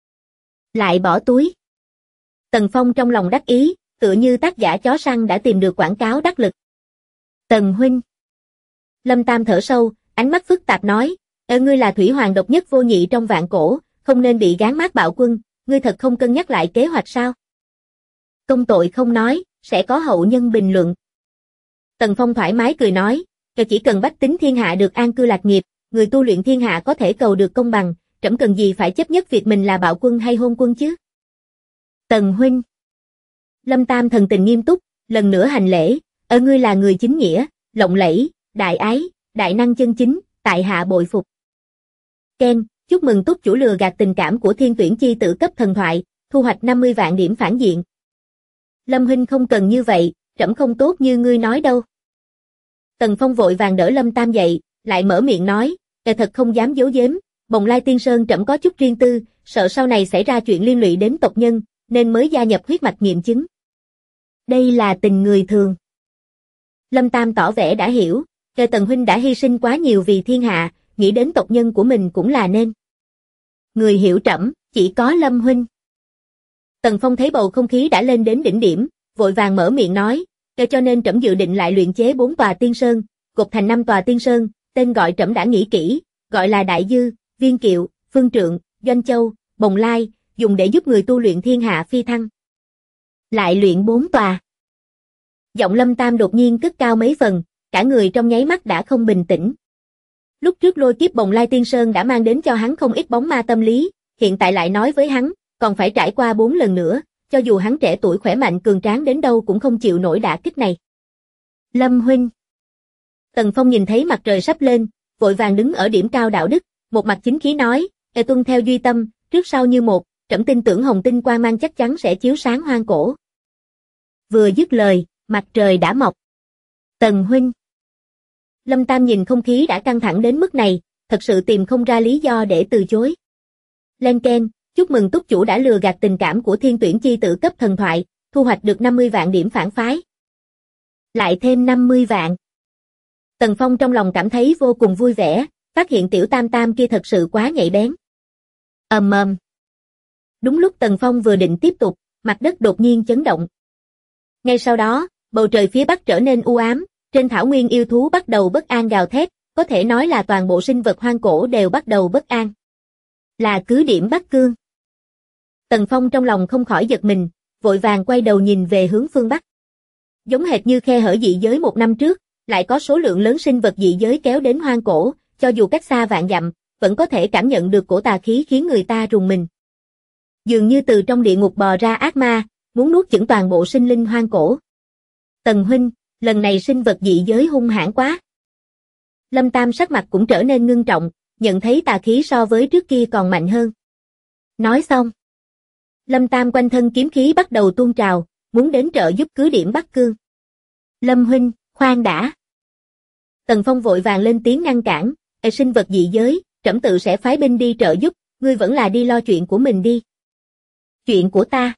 Lại bỏ túi. Tần Phong trong lòng đắc ý, tựa như tác giả chó săn đã tìm được quảng cáo đắc lực. Tần huynh. Lâm Tam thở sâu, ánh mắt phức tạp nói, ngươi là thủy hoàng độc nhất vô nhị trong vạn cổ, không nên bị gán mác bạo quân, ngươi thật không cân nhắc lại kế hoạch sao? Công tội không nói, sẽ có hậu nhân bình luận. Tần Phong thoải mái cười nói, chỉ cần bách tính thiên hạ được an cư lạc nghiệp, người tu luyện thiên hạ có thể cầu được công bằng, trẫm cần gì phải chấp nhất việc mình là bạo quân hay hôn quân chứ? Tần huynh. Lâm Tam thần tình nghiêm túc, lần nữa hành lễ, ngươi là người chính nghĩa, lộng lẫy, đại ái, đại năng chân chính, tại hạ bội phục. Ken, chúc mừng túc chủ lừa gạt tình cảm của thiên tuyển chi tử cấp thần thoại, thu hoạch 50 vạn điểm phản diện. Lâm huynh không cần như vậy, trẫm không tốt như ngươi nói đâu. Tần Phong vội vàng đỡ Lâm Tam dậy, lại mở miệng nói, thật không dám giấu giếm, Bồng Lai Tiên Sơn trẫm có chút riêng tư, sợ sau này xảy ra chuyện liên lụy đến tộc nhân, nên mới gia nhập huyết mạch nghiệm chứng. Đây là tình người thường. Lâm Tam tỏ vẻ đã hiểu, Tần huynh đã hy sinh quá nhiều vì thiên hạ, nghĩ đến tộc nhân của mình cũng là nên. Người hiểu trẫm, chỉ có Lâm huynh. Tần Phong thấy bầu không khí đã lên đến đỉnh điểm, vội vàng mở miệng nói, cho nên trẫm dự định lại luyện chế 4 tòa tiên sơn, gộp thành 5 tòa tiên sơn, tên gọi trẫm đã nghĩ kỹ, gọi là Đại Dư, Viên Kiệu, Phương Trượng, Doanh Châu, Bồng Lai, dùng để giúp người tu luyện thiên hạ phi thăng. Lại luyện 4 tòa. Giọng Lâm Tam đột nhiên cất cao mấy phần, cả người trong nháy mắt đã không bình tĩnh. Lúc trước lôi kiếp Bồng Lai Tiên Sơn đã mang đến cho hắn không ít bóng ma tâm lý, hiện tại lại nói với hắn, còn phải trải qua 4 lần nữa, cho dù hắn trẻ tuổi khỏe mạnh cường tráng đến đâu cũng không chịu nổi đả kích này. Lâm huynh. Tần Phong nhìn thấy mặt trời sắp lên, vội vàng đứng ở điểm cao đạo đức, một mặt chính khí nói, tuân theo duy tâm, trước sau như một, trẫm tin tưởng hồng tinh quang mang chắc chắn sẽ chiếu sáng hoang cổ. Vừa dứt lời, mặt trời đã mọc. Tần huynh. Lâm Tam nhìn không khí đã căng thẳng đến mức này, thật sự tìm không ra lý do để từ chối. Lên Ken, chúc mừng túc chủ đã lừa gạt tình cảm của thiên tuyển chi tử cấp thần thoại, thu hoạch được 50 vạn điểm phản phái. Lại thêm 50 vạn. Tần Phong trong lòng cảm thấy vô cùng vui vẻ, phát hiện tiểu tam tam kia thật sự quá nhạy bén. Ầm ầm. Đúng lúc Tần Phong vừa định tiếp tục, mặt đất đột nhiên chấn động. Ngay sau đó, bầu trời phía bắc trở nên u ám, trên thảo nguyên yêu thú bắt đầu bất an gào thét, có thể nói là toàn bộ sinh vật hoang cổ đều bắt đầu bất an. Là cứ điểm Bắc Cương. Tần Phong trong lòng không khỏi giật mình, vội vàng quay đầu nhìn về hướng phương Bắc. Giống hệt như khe hở dị giới 1 năm trước, lại có số lượng lớn sinh vật dị giới kéo đến hoang cổ, cho dù cách xa vạn dặm, vẫn có thể cảm nhận được cổ tà khí khiến người ta rùng mình. Dường như từ trong địa ngục bò ra ác ma, muốn nuốt chửng toàn bộ sinh linh hoang cổ. Tần huynh, lần này sinh vật dị giới hung hãn quá. Lâm Tam sắc mặt cũng trở nên ngưng trọng, nhận thấy tà khí so với trước kia còn mạnh hơn. Nói xong, Lâm Tam quanh thân kiếm khí bắt đầu tuôn trào, muốn đến trợ giúp cứ điểm Bắc Cương. Lâm huynh, khoan đã. Tần Phong vội vàng lên tiếng ngăn cản, sinh vật dị giới, trẫm tự sẽ phái binh đi trợ giúp, ngươi vẫn là đi lo chuyện của mình đi. Chuyện của ta.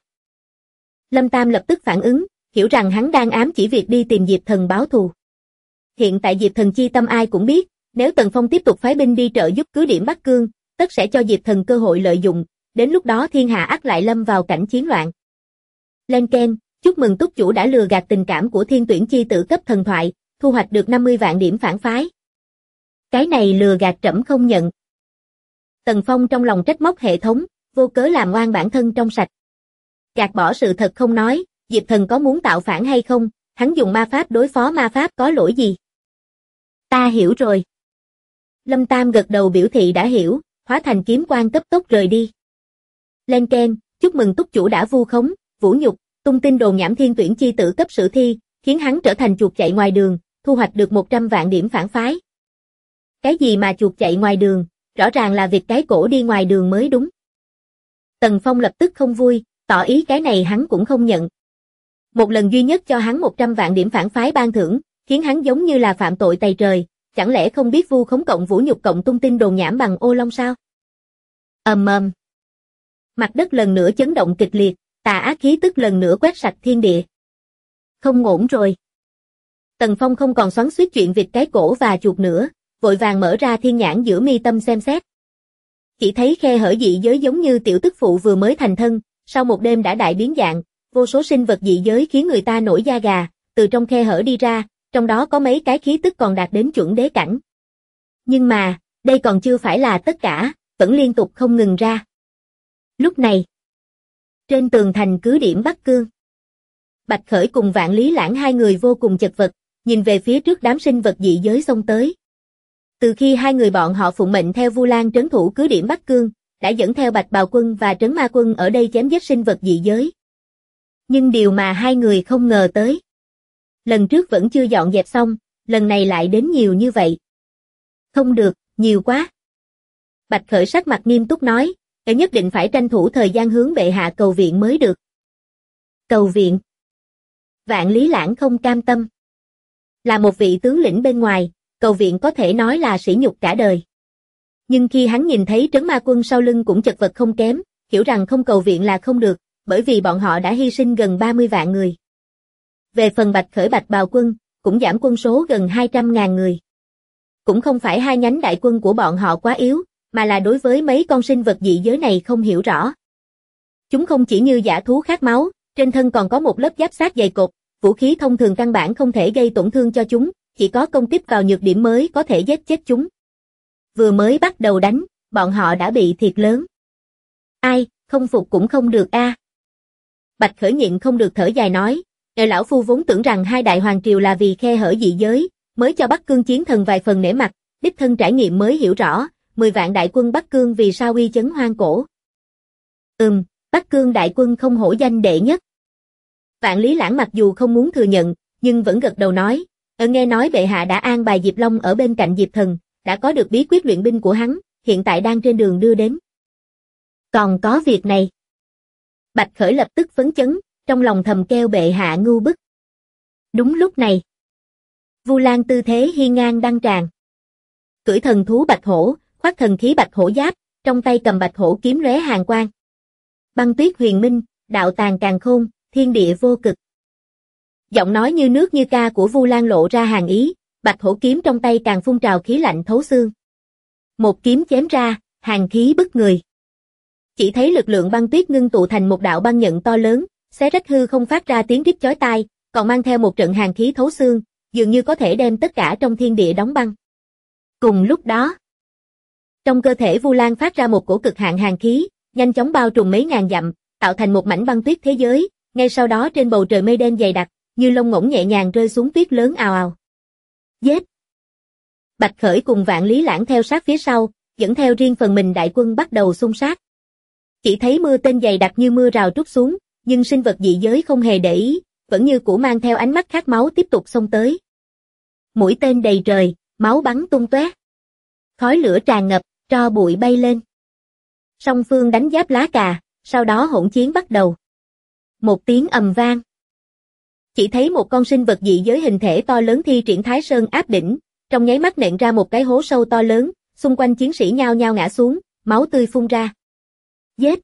Lâm Tam lập tức phản ứng, hiểu rằng hắn đang ám chỉ việc đi tìm Diệp Thần báo thù. Hiện tại Diệp Thần chi tâm ai cũng biết, nếu Tần Phong tiếp tục phái binh đi trợ giúp cứ điểm Bắc Cương, tất sẽ cho Diệp Thần cơ hội lợi dụng, đến lúc đó thiên hạ ắt lại lâm vào cảnh chiến loạn. Lên Ken, chúc mừng túc chủ đã lừa gạt tình cảm của thiên tuyển chi tử cấp thần thoại, thu hoạch được 50 vạn điểm phản phái. Cái này lừa gạt trẫm không nhận. Tần Phong trong lòng trách móc hệ thống, vô cớ làm oan bản thân trong sạch. Gạt bỏ sự thật không nói, Diệp Thần có muốn tạo phản hay không, hắn dùng ma pháp đối phó ma pháp có lỗi gì? Ta hiểu rồi. Lâm Tam gật đầu biểu thị đã hiểu, hóa thành kiếm quang cấp tốc rời đi. Lên Ken, chúc mừng túc chủ đã vu khống, vũ nhục, tung tin đồn nhảm thiên tuyển chi tử cấp sử thi, khiến hắn trở thành chuột chạy ngoài đường, thu hoạch được 100 vạn điểm phản phái. Cái gì mà chuột chạy ngoài đường, rõ ràng là việc cái cổ đi ngoài đường mới đúng. Tần Phong lập tức không vui, tỏ ý cái này hắn cũng không nhận. Một lần duy nhất cho hắn 100 vạn điểm phản phái ban thưởng, khiến hắn giống như là phạm tội tày trời, chẳng lẽ không biết vu khống cộng vũ nhục cộng tung tin đồn nhảm bằng ô long sao? Ầm ầm. Mặt đất lần nữa chấn động kịch liệt, tà ác khí tức lần nữa quét sạch thiên địa. Không ổn rồi. Tần Phong không còn xoắn xuýt chuyện vịt cái cổ và chuột nữa, vội vàng mở ra thiên nhãn giữa mi tâm xem xét. Chỉ thấy khe hở dị giới giống như tiểu tức phụ vừa mới thành thân, sau một đêm đã đại biến dạng, vô số sinh vật dị giới khiến người ta nổi da gà, từ trong khe hở đi ra, trong đó có mấy cái khí tức còn đạt đến chuẩn đế cảnh. Nhưng mà, đây còn chưa phải là tất cả, vẫn liên tục không ngừng ra. Lúc này, trên tường thành cứ điểm Bắc Cương, Bạch Khởi cùng Vạn Lý Lãng hai người vô cùng chật vật, nhìn về phía trước đám sinh vật dị giới xông tới. Từ khi hai người bọn họ phụng mệnh theo Vu Lan trấn thủ cứ điểm Bắc Cương, đã dẫn theo Bạch Bào quân và Trấn Ma quân ở đây chém giết sinh vật dị giới. Nhưng điều mà hai người không ngờ tới, lần trước vẫn chưa dọn dẹp xong, lần này lại đến nhiều như vậy. Không được, nhiều quá. Bạch Khởi sắc mặt nghiêm túc nói, nhất định phải tranh thủ thời gian hướng bệ hạ cầu viện mới được. Cầu viện? Vạn Lý Lãng không cam tâm. Là một vị tướng lĩnh bên ngoài, cầu viện có thể nói là sỉ nhục cả đời. Nhưng khi hắn nhìn thấy Trấn Ma quân sau lưng cũng chật vật không kém, hiểu rằng không cầu viện là không được, bởi vì bọn họ đã hy sinh gần 30 vạn người. Về phần Bạch Khởi Bạch Bào quân, cũng giảm quân số gần 200.000 người. Cũng không phải hai nhánh đại quân của bọn họ quá yếu, mà là đối với mấy con sinh vật dị giới này không hiểu rõ. Chúng không chỉ như dã thú khát máu, trên thân còn có một lớp giáp sát dày cộp, vũ khí thông thường căn bản không thể gây tổn thương cho chúng, chỉ có công kích vào nhược điểm mới có thể giết chết chúng. Vừa mới bắt đầu đánh, bọn họ đã bị thiệt lớn. Ai, không phục cũng không được a. Bạch Khởi nhịn không được thở dài nói, lão phu vốn tưởng rằng hai đại hoàng triều là vì khe hở dị giới, mới cho Bắc Cương chiến thần vài phần nể mặt, đích thân trải nghiệm mới hiểu rõ, 10 vạn đại quân Bắc Cương vì sao uy chấn hoang cổ. Bắc Cương đại quân không hổ danh đệ nhất. Vạn Lý Lãng mặc dù không muốn thừa nhận, nhưng vẫn gật đầu nói, nghe nói bệ hạ đã an bài Diệp Long ở bên cạnh Diệp Thần, đã có được bí quyết luyện binh của hắn, hiện tại đang trên đường đưa đến. Còn có việc này. Bạch Khởi lập tức phấn chấn, trong lòng thầm kêu bệ hạ ngu bức. Đúng lúc này, Vu Lan tư thế hiên ngang đăng tràng. Cưỡi thần thú bạch hổ, khoác thần khí bạch hổ giáp, trong tay cầm bạch hổ kiếm lóe hàn quang. Băng tuyết huyền minh, đạo tàng càn khôn, thiên địa vô cực. Giọng nói như nước như ca của Vu Lan lộ ra hàn ý, bạch hổ kiếm trong tay càng phun trào khí lạnh thấu xương. Một kiếm chém ra, hàn khí bức người. Chỉ thấy lực lượng băng tuyết ngưng tụ thành một đạo băng nhận to lớn, xé rách hư không phát ra tiếng rít chói tai, còn mang theo một trận hàn khí thấu xương, dường như có thể đem tất cả trong thiên địa đóng băng. Cùng lúc đó, trong cơ thể Vu Lan phát ra một cổ cực hạn hàn khí, nhanh chóng bao trùm mấy ngàn dặm, tạo thành một mảnh băng tuyết thế giới, ngay sau đó trên bầu trời mây đen dày đặc, như lông ngỗng nhẹ nhàng rơi xuống tuyết lớn ào ào. Giết! Bạch Khởi cùng Vạn Lý Lãng theo sát phía sau, dẫn theo riêng phần mình đại quân bắt đầu xung sát. Chỉ thấy mưa tên dày đặc như mưa rào trút xuống, nhưng sinh vật dị giới không hề để ý, vẫn như cũ mang theo ánh mắt khát máu tiếp tục xông tới. Mũi tên đầy trời, máu bắn tung tóe. Khói lửa tràn ngập, tro bụi bay lên. Song phương đánh giáp lá cà, sau đó hỗn chiến bắt đầu. Một tiếng ầm vang. Chỉ thấy một con sinh vật dị giới hình thể to lớn thi triển Thái Sơn áp đỉnh, trong nháy mắt nện ra một cái hố sâu to lớn, xung quanh chiến sĩ nhao nhao ngã xuống, máu tươi phun ra. Giết!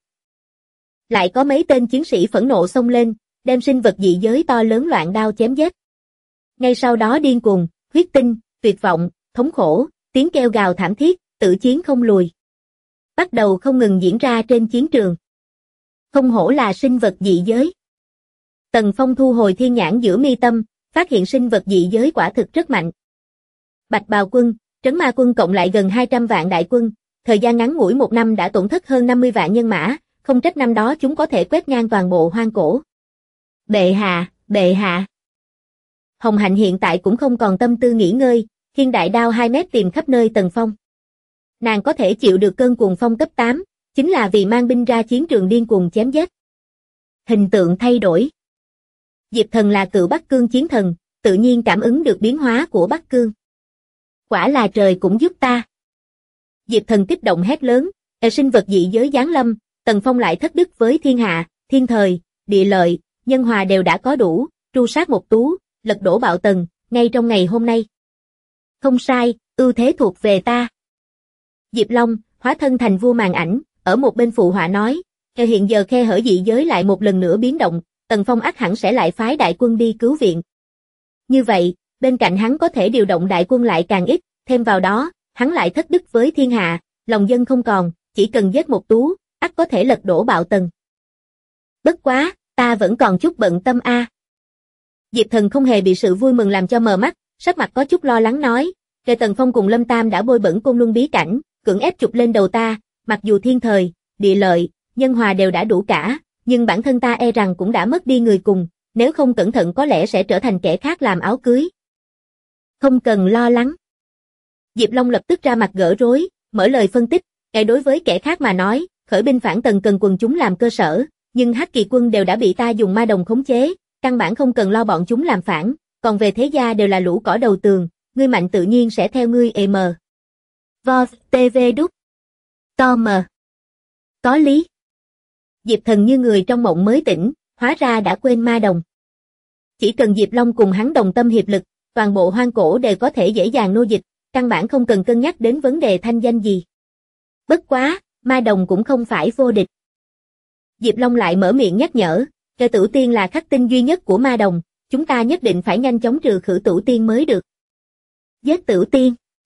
Lại có mấy tên chiến sĩ phẫn nộ xông lên, đem sinh vật dị giới to lớn loạn đao chém giết. Ngay sau đó điên cuồng, huyết tinh, tuyệt vọng, thống khổ, tiếng kêu gào thảm thiết, tự chiến không lùi. Bắt đầu không ngừng diễn ra trên chiến trường. Không hổ là sinh vật dị giới. Tần Phong thu hồi thiên nhãn giữa mi tâm, phát hiện sinh vật dị giới quả thực rất mạnh. Bạch Bào quân, Trấn Ma quân cộng lại gần 200 vạn đại quân, thời gian ngắn ngủi một năm đã tổn thất hơn 50 vạn nhân mã, không trách năm đó chúng có thể quét ngang toàn bộ hoang cổ. Bệ hạ, bệ hạ. Hồng Hạnh hiện tại cũng không còn tâm tư nghỉ ngơi, khiêng đại đao 2 mét tìm khắp nơi Tần Phong. Nàng có thể chịu được cơn cuồng phong cấp 8, chính là vì mang binh ra chiến trường điên cuồng chém giết. Hình tượng thay đổi. Diệp Thần là cựu Bắc Cương chiến thần, tự nhiên cảm ứng được biến hóa của Bắc Cương. Quả là trời cũng giúp ta. Diệp Thần kích động hét lớn, sinh vật dị giới giáng lâm, Tần Phong lại thất đức với thiên hạ, thiên thời, địa lợi, nhân hòa đều đã có đủ, tru sát một tú, lật đổ bạo tần, ngay trong ngày hôm nay. Không sai, ưu thế thuộc về ta. Diệp Long, hóa thân thành vua màn ảnh, ở một bên phụ họa nói, hiện giờ khe hở dị giới lại một lần nữa biến động, Tần Phong ắt hẳn sẽ lại phái đại quân đi cứu viện. Như vậy, bên cạnh hắn có thể điều động đại quân lại càng ít, thêm vào đó, hắn lại thất đức với thiên hạ, lòng dân không còn, chỉ cần giết một tú, ắt có thể lật đổ bạo tần. Bất quá, ta vẫn còn chút bận tâm a. Diệp Thần không hề bị sự vui mừng làm cho mờ mắt, sắc mặt có chút lo lắng nói, Tần Phong cùng Lâm Tam đã bôi bẩn Côn Luân bí cảnh, cưỡng ép chụp lên đầu ta, mặc dù thiên thời, địa lợi, nhân hòa đều đã đủ cả, nhưng bản thân ta e rằng cũng đã mất đi người cùng, nếu không cẩn thận có lẽ sẽ trở thành kẻ khác làm áo cưới. Không cần lo lắng. Diệp Long lập tức ra mặt gỡ rối, mở lời phân tích, đối với kẻ khác mà nói, khởi binh phản tần cần quần chúng làm cơ sở, nhưng Hắc Kỳ quân đều đã bị ta dùng ma đồng khống chế, căn bản không cần lo bọn chúng làm phản, còn về thế gia đều là lũ cỏ đầu tường, ngươi mạnh tự nhiên sẽ theo ngươi m. Vo, TV đúc. To mờ. Có lý. Diệp Thần như người trong mộng mới tỉnh, hóa ra đã quên ma đồng. Chỉ cần Diệp Long cùng hắn đồng tâm hiệp lực, toàn bộ hoang cổ đều có thể dễ dàng nô dịch, căn bản không cần cân nhắc đến vấn đề thanh danh gì. Bất quá, ma đồng cũng không phải vô địch. Diệp Long lại mở miệng nhắc nhở, Tử Tiên là khắc tinh duy nhất của ma đồng, chúng ta nhất định phải nhanh chóng trừ khử Tử Tiên mới được. Giết Tử Tiên.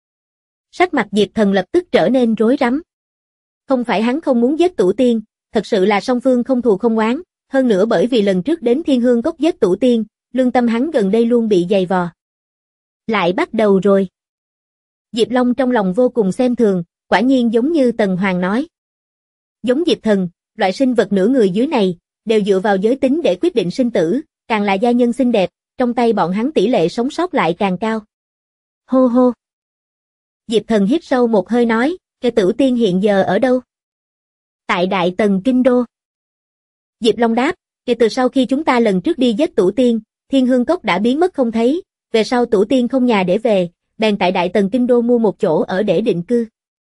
Sắc mặt Diệp Thần lập tức trở nên rối rắm. Không phải hắn không muốn giết Tử Tiên, thật sự là song phương không thù không oán, hơn nữa bởi vì lần trước đến Thiên Hương Cốc giết Tử Tiên, lương tâm hắn gần đây luôn bị dày vò. Lại bắt đầu rồi. Diệp Long trong lòng vô cùng xem thường, quả nhiên giống như Tần Hoàng nói. Giống Diệp Thần, loại sinh vật nửa người dưới này, đều dựa vào giới tính để quyết định sinh tử, càng là gia nhân xinh đẹp, trong tay bọn hắn tỷ lệ sống sót lại càng cao. Hô hô. Diệp Thần hít sâu một hơi nói, Tử Tiên hiện giờ ở đâu? Tại Đại Tần Kinh Đô. Diệp Long đáp, từ sau khi chúng ta lần trước đi giết Tử Tiên, Thiên Hương Cốc đã biến mất không thấy, về sau Tử Tiên không nhà để về, bèn tại Đại Tần Kinh Đô mua một chỗ ở để định cư.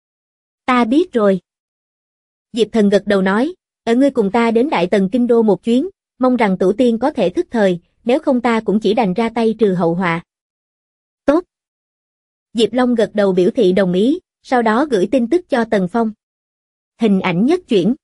Ta biết rồi. Diệp Thần gật đầu nói, ngươi cùng ta đến Đại Tần Kinh Đô một chuyến, mong rằng Tử Tiên có thể thức thời, nếu không ta cũng chỉ đành ra tay trừ hậu họa. Tốt. Diệp Long gật đầu biểu thị đồng ý, sau đó gửi tin tức cho Tần Phong. Hình ảnh nhất chuyển.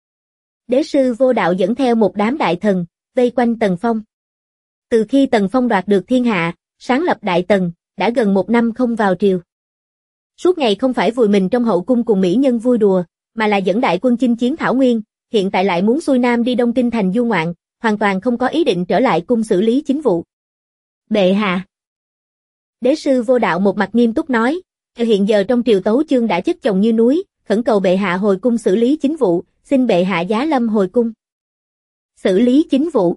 Đế sư Vô Đạo dẫn theo một đám đại thần, vây quanh Tần Phong. Từ khi Tần Phong đoạt được thiên hạ, sáng lập Đại Tần, đã gần 1 năm không vào triều. Suốt ngày không phải vùi mình trong hậu cung cùng mỹ nhân vui đùa, mà là dẫn đại quân chinh chiến Thảo Nguyên, hiện tại lại muốn xuôi nam đi Đông Kinh thành du ngoạn, hoàn toàn không có ý định trở lại cung xử lý chính vụ. Bệ hạ. Đế sư Vô Đạo một mặt nghiêm túc nói, hiện giờ trong triều tấu chương đã chất chồng như núi, khẩn cầu bệ hạ hồi cung xử lý chính vụ, xin bệ hạ giá lâm hồi cung. Xử lý chính vụ.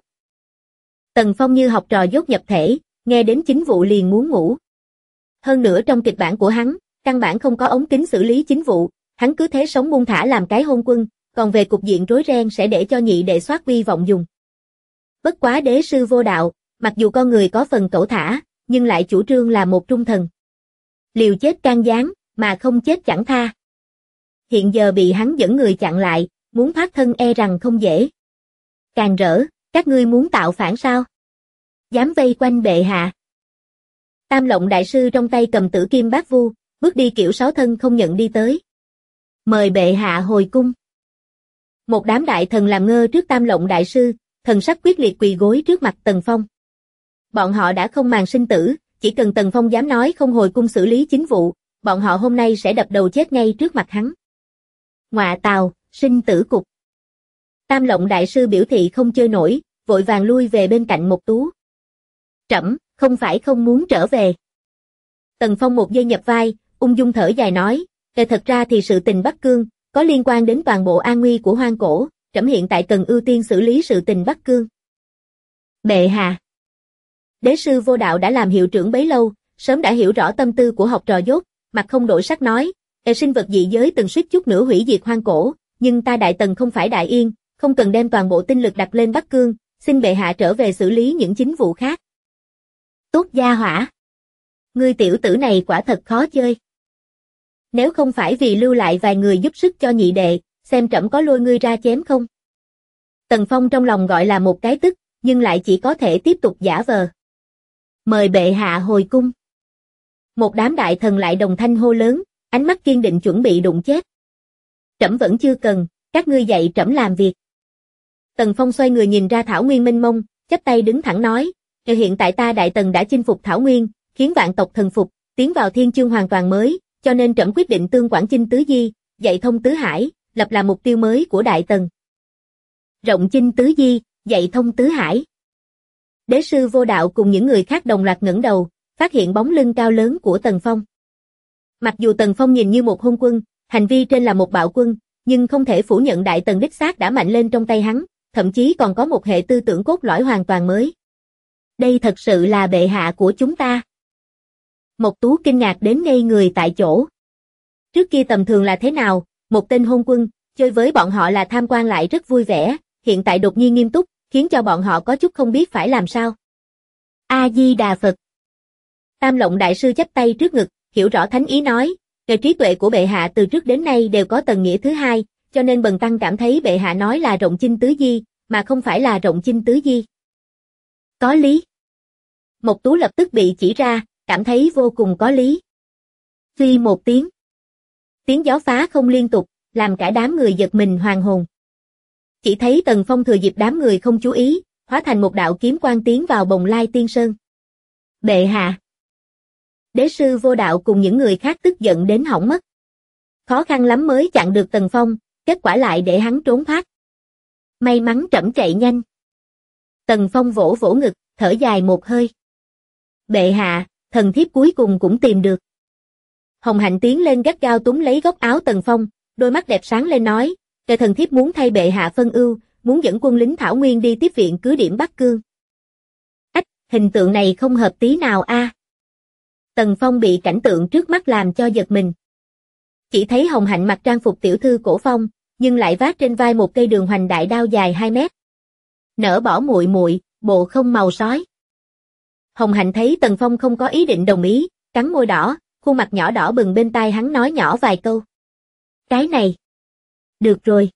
Tần Phong như học trò dốt nhập thể, nghe đến chính vụ liền muốn ngủ. Hơn nữa trong kịch bản của hắn, căn bản không có ống kính xử lý chính vụ, hắn cứ thế sống buông thả làm cái hôn quân, còn về cục diện rối ren sẽ để cho nhị đệ soát vi vọng dùng. Bất quá đế sư Vô Đạo, mặc dù con người có phần cẩu thả, nhưng lại chủ trương là một trung thần. Liều chết can gián, mà không chết chẳng tha. Hiện giờ bị hắn dẫn người chặn lại, muốn thoát thân e rằng không dễ. Càng rỡ, các ngươi muốn tạo phản sao? Dám vây quanh bệ hạ. Tam Lộng đại sư trong tay cầm Tử Kim Bát Vu, bước đi kiểu sáu thân không nhận đi tới. Mời bệ hạ hồi cung. Một đám đại thần làm ngơ trước Tam Lộng đại sư, thần sắc quyết liệt quỳ gối trước mặt Tần Phong. Bọn họ đã không màng sinh tử, chỉ cần Tần Phong dám nói không hồi cung xử lý chính vụ, bọn họ hôm nay sẽ đập đầu chết ngay trước mặt hắn. Ngọa tào, sinh tử cục. Tam Lộng đại sư biểu thị không chơi nổi, vội vàng lui về bên cạnh một tú. Trẫm, không phải không muốn trở về. Tần Phong một giây nhập vai, ung dung thở dài nói, thật ra thì sự tình Bắc Cương, có liên quan đến toàn bộ an nguy của hoang cổ, trẫm hiện tại cần ưu tiên xử lý sự tình Bắc Cương. Bệ hạ. Đế sư Vô Đạo đã làm hiệu trưởng bấy lâu, sớm đã hiểu rõ tâm tư của học trò dốt, mặt không đổi sắc nói, sinh vật dị giới từng suýt chút nữa hủy diệt hoang cổ, nhưng ta Đại Tần không phải Đại Yên, không cần đem toàn bộ tinh lực đặt lên Bắc Cương, xin bệ hạ trở về xử lý những chính vụ khác. Tốt gia hỏa. Ngươi tiểu tử này quả thật khó chơi. Nếu không phải vì lưu lại vài người giúp sức cho nhị đệ, xem trẫm có lôi ngươi ra chém không? Tần Phong trong lòng gọi là một cái tức, nhưng lại chỉ có thể tiếp tục giả vờ. Mời bệ hạ hồi cung. Một đám đại thần lại đồng thanh hô lớn, ánh mắt kiên định chuẩn bị đụng chết. Trẫm vẫn chưa cần, các ngươi dạy trẫm làm việc. Tần Phong xoay người nhìn ra thảo nguyên mênh mông, chắp tay đứng thẳng nói, hiện tại ta Đại Tần đã chinh phục thảo nguyên, khiến vạn tộc thần phục, tiến vào thiên chương hoàn toàn mới, cho nên trẫm quyết định tương quảng chinh tứ di, dạy thông tứ hải, lập là mục tiêu mới của Đại Tần. Rộng chinh tứ di, dạy thông tứ hải. Đế sư Vô Đạo cùng những người khác đồng loạt ngẩng đầu, phát hiện bóng lưng cao lớn của Tần Phong. Mặc dù Tần Phong nhìn như một hôn quân, hành vi trên là một bạo quân, nhưng không thể phủ nhận Đại Tần đích xác đã mạnh lên trong tay hắn, thậm chí còn có một hệ tư tưởng cốt lõi hoàn toàn mới. Đây thật sự là bệ hạ của chúng ta. Mộc Tú kinh ngạc đến ngây người tại chỗ. Trước kia tầm thường là thế nào, một tên hôn quân, chơi với bọn họ là tham quan lại rất vui vẻ, hiện tại đột nhiên nghiêm túc, khiến cho bọn họ có chút không biết phải làm sao. A-di-đà Phật. Tam Lộng đại sư chắp tay trước ngực, hiểu rõ thánh ý nói, về trí tuệ của bệ hạ từ trước đến nay đều có tầng nghĩa thứ hai, cho nên bần tăng cảm thấy bệ hạ nói là rộng chinh tứ di, mà không phải là rộng chinh tứ di. Có lý. Mộc Tú lập tức bị chỉ ra, cảm thấy vô cùng có lý. Phi một tiếng. Tiếng gió phá không liên tục, làm cả đám người giật mình hoàn hồn. Chỉ thấy Tần Phong thừa dịp đám người không chú ý, hóa thành một đạo kiếm quang tiến vào Bồng Lai Tiên Sơn. Bệ hạ. Đế sư Vô Đạo cùng những người khác tức giận đến hỏng mất. Khó khăn lắm mới chặn được Tần Phong, kết quả lại để hắn trốn thoát. May mắn trẫm chạy nhanh. Tần Phong vỗ vỗ ngực, thở dài một hơi. Bệ hạ, thần thiếp cuối cùng cũng tìm được. Hồng Hạnh tiến lên gắt gao túm lấy góc áo Tần Phong, đôi mắt đẹp sáng lên nói, "Kẻ thần thiếp muốn thay bệ hạ phân ưu, muốn dẫn quân lính Thảo Nguyên đi tiếp viện cứ điểm Bắc Cương." Ách, hình tượng này không hợp tí nào a. Tần Phong bị cảnh tượng trước mắt làm cho giật mình. Chỉ thấy Hồng Hạnh mặc trang phục tiểu thư cổ phong, nhưng lại vác trên vai một cây đường hoành đại đao dài 2 mét. Nở bỏ muội muội, bộ không màu sói. Hồng Hạnh thấy Tần Phong không có ý định đồng ý, cắn môi đỏ, khuôn mặt nhỏ đỏ bừng bên tai hắn nói nhỏ vài câu. Cái này. Được rồi.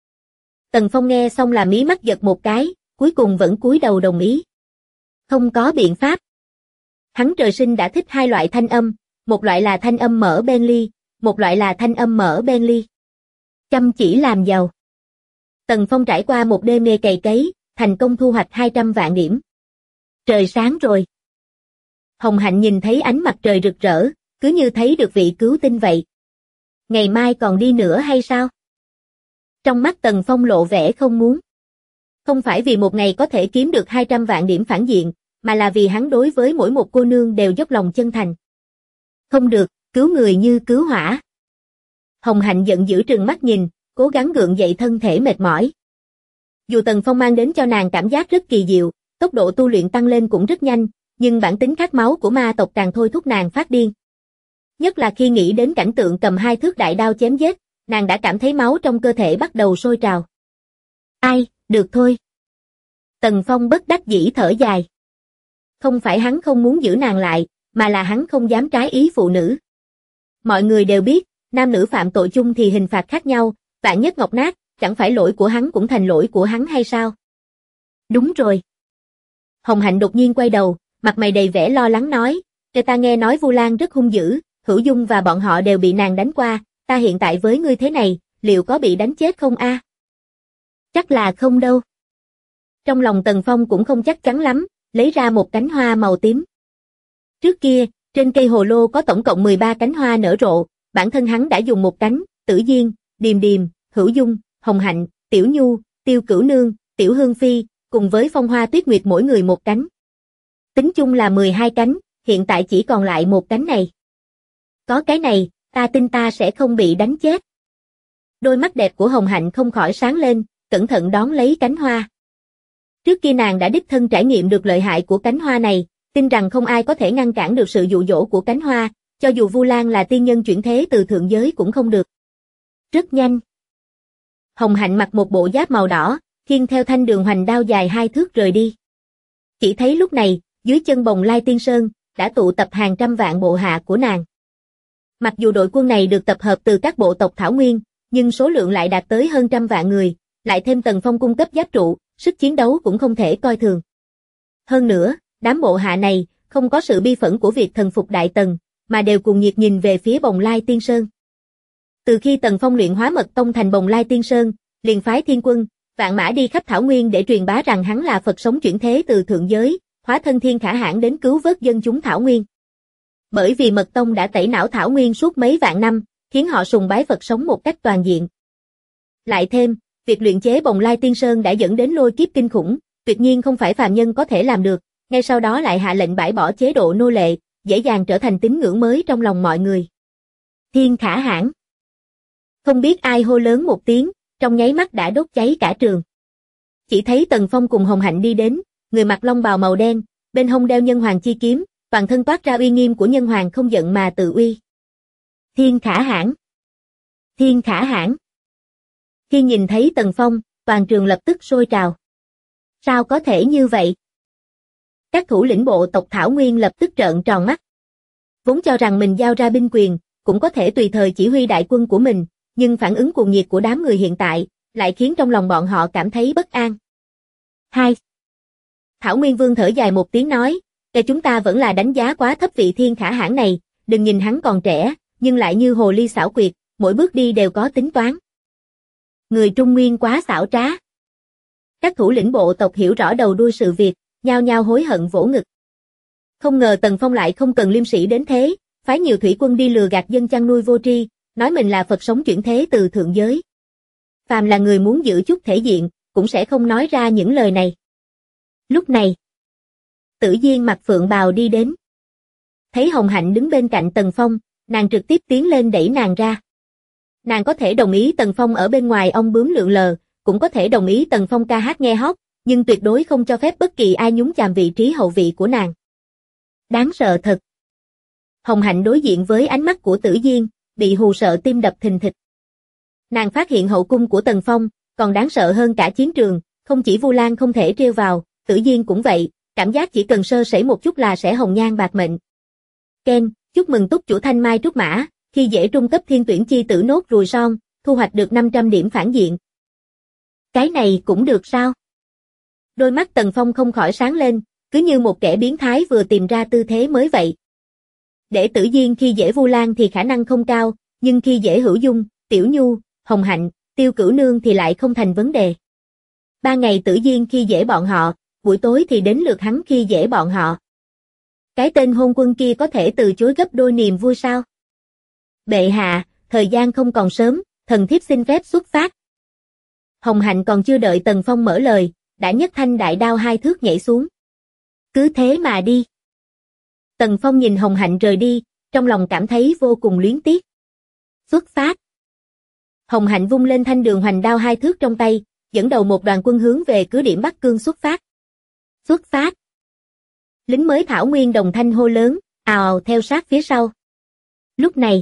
Tần Phong nghe xong là mí mắt giật một cái, cuối cùng vẫn cúi đầu đồng ý. Không có biện pháp. Hắn trời sinh đã thích hai loại thanh âm, một loại là thanh âm mở Bentley, một loại là thanh âm mở Bentley. Chăm chỉ làm giàu. Tần Phong trải qua một đêm mê cày cấy, thành công thu hoạch 200 vạn điểm. Trời sáng rồi. Hồng Hạnh nhìn thấy ánh mặt trời rực rỡ, cứ như thấy được vị cứu tinh vậy. Ngày mai còn đi nữa hay sao? Trong mắt Tần Phong lộ vẻ không muốn. Không phải vì một ngày có thể kiếm được 200 vạn điểm phản diện, mà là vì hắn đối với mỗi một cô nương đều dốc lòng chân thành. Không được, cứu người như cứu hỏa. Hồng Hạnh giận dữ trừng mắt nhìn, cố gắng gượng dậy thân thể mệt mỏi. Dù Tần Phong mang đến cho nàng cảm giác rất kỳ diệu, tốc độ tu luyện tăng lên cũng rất nhanh, nhưng bản tính khát máu của ma tộc càng thôi thúc nàng phát điên. Nhất là khi nghĩ đến cảnh tượng cầm 2 thước đại đao chém giết, nàng đã cảm thấy máu trong cơ thể bắt đầu sôi trào. Ai, được thôi. Tần Phong bất đắc dĩ thở dài. Không phải hắn không muốn giữ nàng lại, mà là hắn không dám trái ý phụ nữ. Mọi người đều biết, nam nữ phạm tội chung thì hình phạt khác nhau, vạn nhất ngọc nát, chẳng phải lỗi của hắn cũng thành lỗi của hắn hay sao? Đúng rồi. Hồng Hạnh đột nhiên quay đầu, mặt mày đầy vẻ lo lắng nói, "Người ta nghe nói Vu Lan rất hung dữ, Hữu Dung và bọn họ đều bị nàng đánh qua, ta hiện tại với ngươi thế này, liệu có bị đánh chết không a?" Chắc là không đâu. Trong lòng Tần Phong cũng không chắc chắn lắm, lấy ra một cánh hoa màu tím. Trước kia, trên cây hồ lô có tổng cộng 13 cánh hoa nở rộ, bản thân hắn đã dùng một cánh, Tử Diên, Điềm Điềm, Hữu Dung, Hồng Hạnh, Tiểu Nhu, Tiêu Cửu Nương, Tiểu Hương Phi, cùng với Phong Hoa Tuyết Nguyệt mỗi người một cánh. Tính chung là 12 cánh, hiện tại chỉ còn lại một cánh này. Có cái này, ta tin ta sẽ không bị đánh chết. Đôi mắt đẹp của Hồng Hạnh không khỏi sáng lên, cẩn thận đón lấy cánh hoa. Trước kia nàng đã đích thân trải nghiệm được lợi hại của cánh hoa này, tin rằng không ai có thể ngăn cản được sự dụ dỗ của cánh hoa, cho dù Vu Lan là tiên nhân chuyển thế từ thượng giới cũng không được. Rất nhanh. Hồng Hạnh mặc một bộ giáp màu đỏ, khiêng theo thanh đường hoành đao dài 2 thước rời đi. Chỉ thấy lúc này, dưới chân Bồng Lai Tiên Sơn, đã tụ tập hàng trăm vạn bộ hạ của nàng. Mặc dù đội quân này được tập hợp từ các bộ tộc Thảo Nguyên, nhưng số lượng lại đạt tới hơn trăm vạn người, lại thêm Tần Phong cung cấp giáp trụ, sức chiến đấu cũng không thể coi thường. Hơn nữa, đám bộ hạ này, không có sự bi phẫn của việc thần phục Đại Tần, mà đều cùng nhiệt nhìn về phía Bồng Lai Tiên Sơn. Từ khi Tần Phong luyện hóa mật tông thành Bồng Lai Tiên Sơn, liền phái thiên quân, vạn mã đi khắp Thảo Nguyên để truyền bá rằng hắn là Phật sống chuyển thế từ thượng giới, hóa thân Thiên Khả Hãn đến cứu vớt dân chúng Thảo Nguyên. Bởi vì mật tông đã tẩy não Thảo Nguyên suốt mấy vạn năm, khiến họ sùng bái Phật sống một cách toàn diện. Lại thêm, việc luyện chế Bồng Lai Tiên Sơn đã dẫn đến lôi kiếp kinh khủng, tuyệt nhiên không phải phàm nhân có thể làm được, ngay sau đó lại hạ lệnh bãi bỏ chế độ nô lệ, dễ dàng trở thành tín ngưỡng mới trong lòng mọi người. Thiên Khả Hãn. Không biết ai hô lớn một tiếng, trong nháy mắt đã đốt cháy cả trường. Chỉ thấy Tần Phong cùng Hồng Hạnh đi đến, người mặc long bào màu đen, bên hông đeo nhân hoàng chi kiếm, toàn thân toát ra uy nghiêm của nhân hoàng không giận mà tự uy. Thiên Khả Hãn. Thiên Khả Hãn. Khi nhìn thấy Tần Phong, toàn trường lập tức sôi trào. Sao có thể như vậy? Các thủ lĩnh bộ tộc Thảo Nguyên lập tức trợn tròn mắt. Vốn cho rằng mình giao ra binh quyền, cũng có thể tùy thời chỉ huy đại quân của mình, nhưng phản ứng cuồng nhiệt của đám người hiện tại, lại khiến trong lòng bọn họ cảm thấy bất an. 2. Thảo Nguyên Vương thở dài một tiếng nói, chúng ta vẫn là đánh giá quá thấp vị Thiên Khả Hãn này, đừng nhìn hắn còn trẻ, nhưng lại như hồ ly xảo quyệt, mỗi bước đi đều có tính toán. Người Trung Nguyên quá xảo trá. Các thủ lĩnh bộ tộc hiểu rõ đầu đuôi sự việc, nhao nhao hối hận vỗ ngực. Không ngờ Tần Phong lại không cần liêm sĩ đến thế, phái nhiều thủy quân đi lừa gạt dân chăn nuôi vô tri, nói mình là Phật sống chuyển thế từ thượng giới. Phàm là người muốn giữ chút thể diện, cũng sẽ không nói ra những lời này. Lúc này, Tử Diên mặc phượng bào đi đến. Thấy Hồng Hạnh đứng bên cạnh Tần Phong, nàng trực tiếp tiến lên đẩy nàng ra. Nàng có thể đồng ý Tần Phong ở bên ngoài ong bướm lượn lờ, cũng có thể đồng ý Tần Phong ca hát nghe hót, nhưng tuyệt đối không cho phép bất kỳ ai nhúng chàm vị trí hậu vị của nàng. Đáng sợ thật. Hồng Hạnh đối diện với ánh mắt của Tử Diên, bị hù sợ tim đập thình thịch. Nàng phát hiện hậu cung của Tần Phong, còn đáng sợ hơn cả chiến trường, không chỉ Vu Lan không thể trêu vào, Tử Diên cũng vậy, cảm giác chỉ cần sơ sẩy một chút là sẽ hồng nhan bạc mệnh. Ken, chúc mừng túc chủ Thanh Mai Trúc Mã, khi dễ trung cấp thiên tuyển chi tử nốt ruồi son, thu hoạch được 500 điểm phản diện. Cái này cũng được sao? Đôi mắt Tần Phong không khỏi sáng lên, cứ như một kẻ biến thái vừa tìm ra tư thế mới vậy. Để Tử Diên khi dễ Vu Lan thì khả năng không cao, nhưng khi dễ Hữu Dung, Tiểu Nhu, Hồng Hạnh, Tiêu Cửu Nương thì lại không thành vấn đề. 3 ngày Tử Diên khi dễ bọn họ, buổi tối thì đến lượt hắn khi dễ bọn họ. Cái tên hôn quân kia có thể từ chối gấp đôi niềm vui sao? Bệ hạ, thời gian không còn sớm, thần thiếp xin phép xuất phát. Hồng Hạnh còn chưa đợi Tần Phong mở lời, đã nhấc thanh đại đao 2 thước nhảy xuống. Cứ thế mà đi. Tần Phong nhìn Hồng Hạnh rời đi, trong lòng cảm thấy vô cùng luyến tiếc. Xuất phát. Hồng Hạnh vung lên thanh đường hoành đao 2 thước trong tay, dẫn đầu một đoàn quân hướng về cứ điểm Bắc Cương xuất phát. Xuất phát. Lính mới Thảo Nguyên đồng thanh hô lớn, ào ào theo sát phía sau. Lúc này,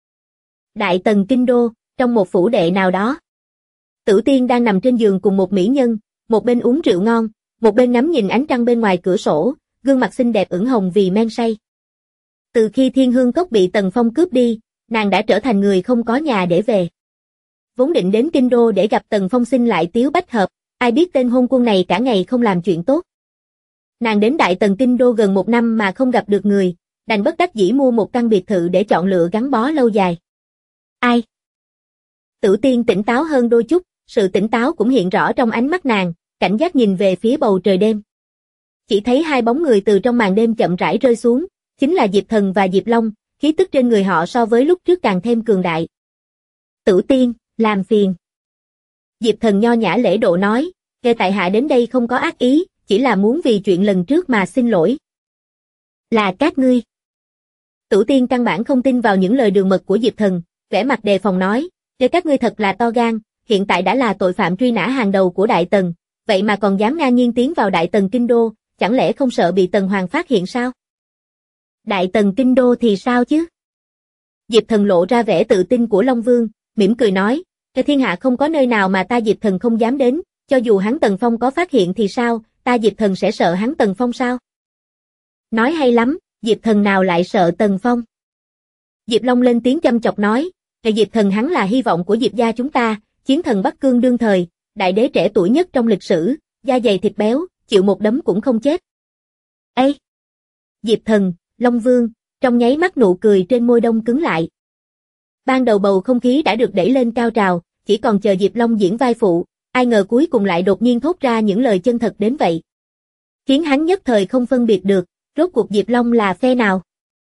Đại Tần Kinh Đô, trong một phủ đệ nào đó. Tử Tiên đang nằm trên giường cùng một mỹ nhân, một bên uống rượu ngon, một bên ngắm nhìn ánh trăng bên ngoài cửa sổ, gương mặt xinh đẹp ửng hồng vì men say. Từ khi Thiên Hương Cốc bị Tần Phong cướp đi, nàng đã trở thành người không có nhà để về. Vốn định đến Kinh Đô để gặp Tần Phong xin lại Tiếu Bách Hợp, ai biết tên hôn quân này cả ngày không làm chuyện tốt. Nàng đến Đại Tần Kinh Đô gần 1 năm mà không gặp được người, đành bất đắc dĩ mua một căn biệt thự để chọn lựa gắn bó lâu dài. Ai? Tử Tiên tỉnh táo hơn đôi chút, sự tỉnh táo cũng hiện rõ trong ánh mắt nàng, cảnh giác nhìn về phía bầu trời đêm. Chỉ thấy 2 bóng người từ trong màn đêm chậm rãi rơi xuống, chính là Diệp Thần và Diệp Long, khí tức trên người họ so với lúc trước càng thêm cường đại. Tử Tiên, làm phiền. Diệp Thần nho nhã lễ độ nói, kẻ tại hạ đến đây không có ác ý, chỉ là muốn vì chuyện lần trước mà xin lỗi. Là các ngươi. Tử Tiên căn bản không tin vào những lời đường mật của Diệp Thần, vẻ mặt đề phòng nói, các ngươi thật là to gan, hiện tại đã là tội phạm truy nã hàng đầu của Đại Tần, vậy mà còn dám ngang nhiên tiến vào Đại Tần Kinh Đô, chẳng lẽ không sợ bị Tần Hoàng phát hiện sao? Đại Tần Kinh Đô thì sao chứ? Diệp Thần lộ ra vẻ tự tin của Long Vương, mỉm cười nói, Cái thiên hạ không có nơi nào mà ta Diệp Thần không dám đến, cho dù hắn Tần Phong có phát hiện thì sao, ta Diệp Thần sẽ sợ hắn Tần Phong sao? Nói hay lắm, Diệp Thần nào lại sợ Tần Phong? Diệp Long lên tiếng châm chọc nói, cái Diệp Thần hắn là hy vọng của Diệp gia chúng ta, chiến thần Bắc Cương đương thời, đại đế trẻ tuổi nhất trong lịch sử, da dày thịt béo, chịu một đấm cũng không chết. Ê! Diệp Thần, Long Vương, trong nháy mắt nụ cười trên môi đông cứng lại. Ban đầu bầu không khí đã được đẩy lên cao trào, chỉ còn chờ Diệp Long diễn vai phụ, ai ngờ cuối cùng lại đột nhiên thốt ra những lời chân thật đến vậy. Khiến hắn nhất thời không phân biệt được, rốt cuộc Diệp Long là phe nào.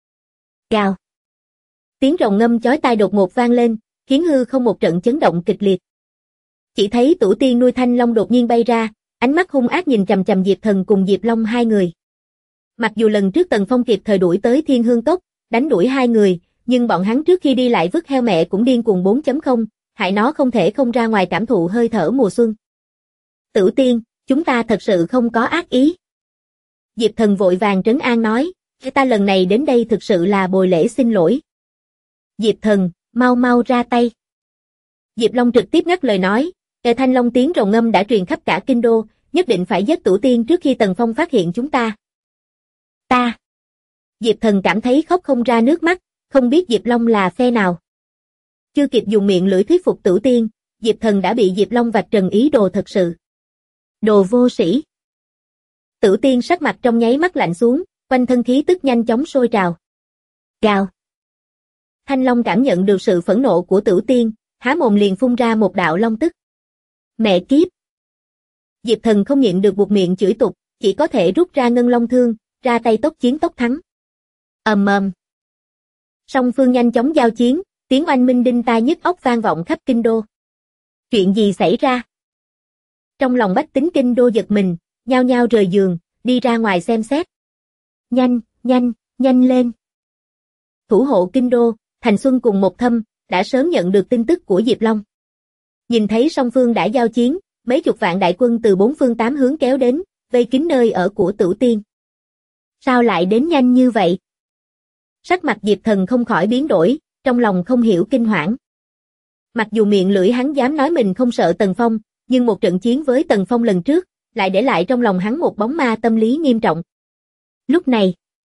Gào. Tiếng rồng ngâm chói tai đột ngột vang lên, khiến hư không một trận chấn động kịch liệt. Chỉ thấy Tổ tiên nuôi Thanh Long đột nhiên bay ra, ánh mắt hung ác nhìn chằm chằm Diệp Thần cùng Diệp Long hai người. Mặc dù lần trước Tần Phong kịp thời đuổi tới Thiên Hương Cốc, đánh đuổi hai người, nhưng bọn hắn trước khi đi lại vứt heo mẹ cũng điên cuồng 4.0, hại nó không thể không ra ngoài cảm thụ hơi thở mùa xuân. Tử Tiên, chúng ta thật sự không có ác ý. Diệp Thần vội vàng trấn an nói, ta lần này đến đây thực sự là bồi lễ xin lỗi. Diệp Thần, mau mau ra tay. Diệp Long trực tiếp ngắt lời nói, Thanh Long tiếng rồng ngâm đã truyền khắp cả kinh đô, nhất định phải giết Tổ tiên trước khi Tần Phong phát hiện chúng ta. Ta. Diệp Thần cảm thấy khóc không ra nước mắt, không biết Diệp Long là phe nào. Chưa kịp dùng miệng lưỡi thuyết phục Tổ tiên, Diệp Thần đã bị Diệp Long vạch trần ý đồ thật sự. Đồ vô sĩ. Tổ tiên sắc mặt trong nháy mắt lạnh xuống, quanh thân khí tức nhanh chóng sôi trào. Gào. Thanh Long cảm nhận được sự phẫn nộ của Tổ tiên, há mồm liền phun ra một đạo long tức. Mẹ kiếp. Diệp Thần không nhịn được buột miệng chửi tục, chỉ có thể rút ra ngân long thương, ra tay tốc chiến tốc thắng. Ầm ầm. Song phương nhanh chóng giao chiến, tiếng oanh minh đinh tai nhức óc vang vọng khắp kinh đô. Chuyện gì xảy ra? Trong lòng bách tính kinh đô giật mình, nhao nhao rời giường, đi ra ngoài xem xét. Nhanh, nhanh, nhanh lên. Thủ hộ kinh đô, Thành Xuân cùng Một Thâm, đã sớm nhận được tin tức của Diệp Long. Nhìn thấy song phương đã giao chiến, mấy chục vạn đại quân từ bốn phương tám hướng kéo đến, vây kín nơi ở của Tổ tiên. Sao lại đến nhanh như vậy? Sắc mặt Diệp Thần không khỏi biến đổi, trong lòng không hiểu kinh hoảng. Mặc dù miệng lưỡi hắn dám nói mình không sợ Tần Phong, nhưng một trận chiến với Tần Phong lần trước, lại để lại trong lòng hắn một bóng ma tâm lý nghiêm trọng. Lúc này,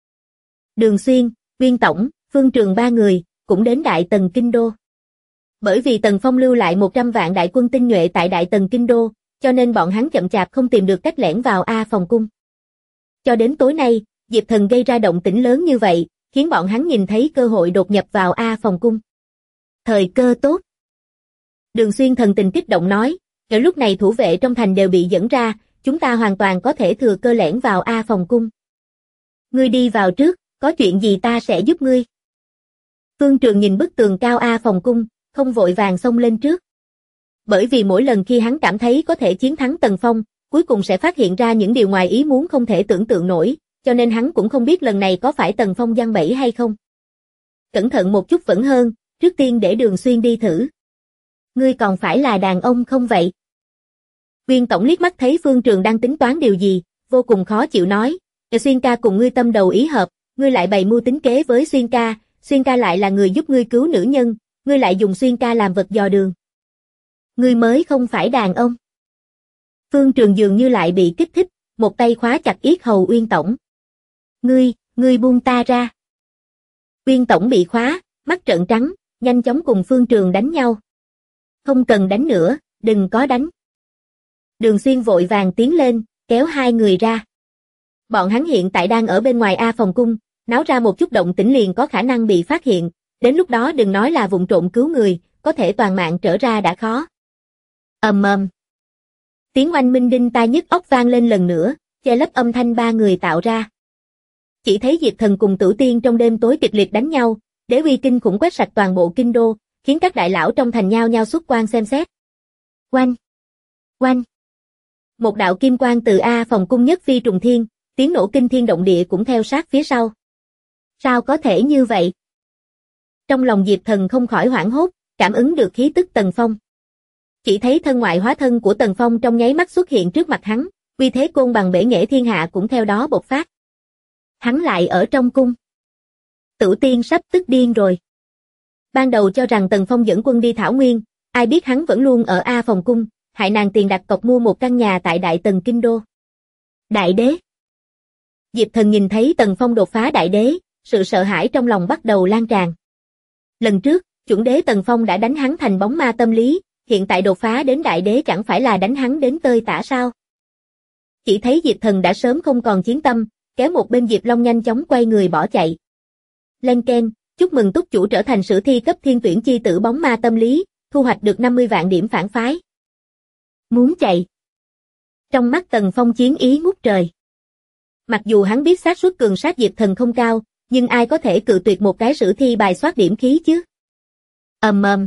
Đường Xuyên, Viên Tổng, Phương Trường ba người, cũng đến Đại Tần Kinh Đô. Bởi vì Tần Phong lưu lại 100 vạn đại quân tinh nhuệ tại Đại Tần Kinh Đô, cho nên bọn hắn chậm chạp không tìm được cách lẻn vào A Phòng Cung. Cho đến tối nay, Diệp Thần gây ra động tĩnh lớn như vậy, khiến bọn hắn nhìn thấy cơ hội đột nhập vào A Phòng Cung. Thời cơ tốt. Đường Xuyên thần tình kích động nói, ở lúc này thủ vệ trong thành đều bị dẫn ra, chúng ta hoàn toàn có thể thừa cơ lẻn vào A Phòng Cung. Ngươi đi vào trước, có chuyện gì ta sẽ giúp ngươi. Phương Trường nhìn bức tường cao A Phòng Cung, không vội vàng xông lên trước. Bởi vì mỗi lần khi hắn cảm thấy có thể chiến thắng Tần Phong, cuối cùng sẽ phát hiện ra những điều ngoài ý muốn không thể tưởng tượng nổi, cho nên hắn cũng không biết lần này có phải Tần Phong giăng bẫy hay không. Cẩn thận một chút vẫn hơn, trước tiên để Đường Xuyên đi thử. Ngươi còn phải là đàn ông không vậy? Viên Tổng liếc mắt thấy Phương Trường đang tính toán điều gì, vô cùng khó chịu nói, Xuyên ca cùng ngươi tâm đầu ý hợp, ngươi lại bày mưu tính kế với Xuyên ca lại là người giúp ngươi cứu nữ nhân, ngươi lại dùng Xuyên ca làm vật dò đường. Ngươi mới không phải đàn ông. Phương Trường dường như lại bị kích thích, một tay khóa chặt yết hầu Uyên Tổng. Ngươi buông ta ra. Uyên Tổng bị khóa, mắt trợn trắng, nhanh chóng cùng Phương Trường đánh nhau. Không cần đánh nữa, đừng có đánh. Đường Xuyên vội vàng tiến lên, kéo hai người ra. Bọn hắn hiện tại đang ở bên ngoài A Phòng Cung, náo ra một chút động tĩnh liền có khả năng bị phát hiện, đến lúc đó đừng nói là vụng trộm cứu người, có thể toàn mạng trở ra đã khó. Ầm ầm. Tiếng oanh minh đinh tai nhức óc vang lên lần nữa, che lấp âm thanh ba người tạo ra. Chỉ thấy Diệp Thần cùng Tử Tiên trong đêm tối kịch liệt đánh nhau, đế uy kinh khủng quét sạch toàn bộ kinh đô, khiến các đại lão trong thành nhao nhao xuất quan xem xét. Oanh! Oanh! Một đạo kim quang từ A Phòng Cung nhất phi trùng thiên, tiếng nổ kinh thiên động địa cũng theo sát phía sau. Sao có thể như vậy? Trong lòng Diệp Thần không khỏi hoảng hốt, cảm ứng được khí tức Tần Phong. Chỉ thấy thân ngoại hóa thân của Tần Phong trong nháy mắt xuất hiện trước mặt hắn, uy thế côn bằng bể nghệ thiên hạ cũng theo đó bộc phát. Hắn lại ở trong cung. Tử Tiên sắp tức điên rồi. Ban đầu cho rằng Tần Phong dẫn quân đi Thảo Nguyên, Ai biết hắn vẫn luôn ở A Phòng Cung, hại nàng tiền đặt cọc mua một căn nhà tại Đại Tần Kinh Đô. Đại đế. Diệp Thần nhìn thấy Tần Phong đột phá đại đế, sự sợ hãi trong lòng bắt đầu lan tràn. Lần trước, chuẩn đế Tần Phong đã đánh hắn thành bóng ma tâm lý, hiện tại đột phá đến đại đế chẳng phải là đánh hắn đến tơi tả sao? Chỉ thấy Diệp Thần đã sớm không còn chiến tâm, kéo một bên Diệp Long nhanh chóng quay người bỏ chạy. Lên keng, chúc mừng túc chủ trở thành sử thi cấp thiên tuyển chi tử bóng ma tâm lý, thu hoạch được 50 vạn điểm phản phái. Muốn chạy. Trong mắt Tần Phong chiến ý ngút trời. Mặc dù hắn biết xác suất cường sát Diệp Thần không cao, nhưng ai có thể cự tuyệt một cái sử thi bài soát điểm khí chứ? Ầm ầm.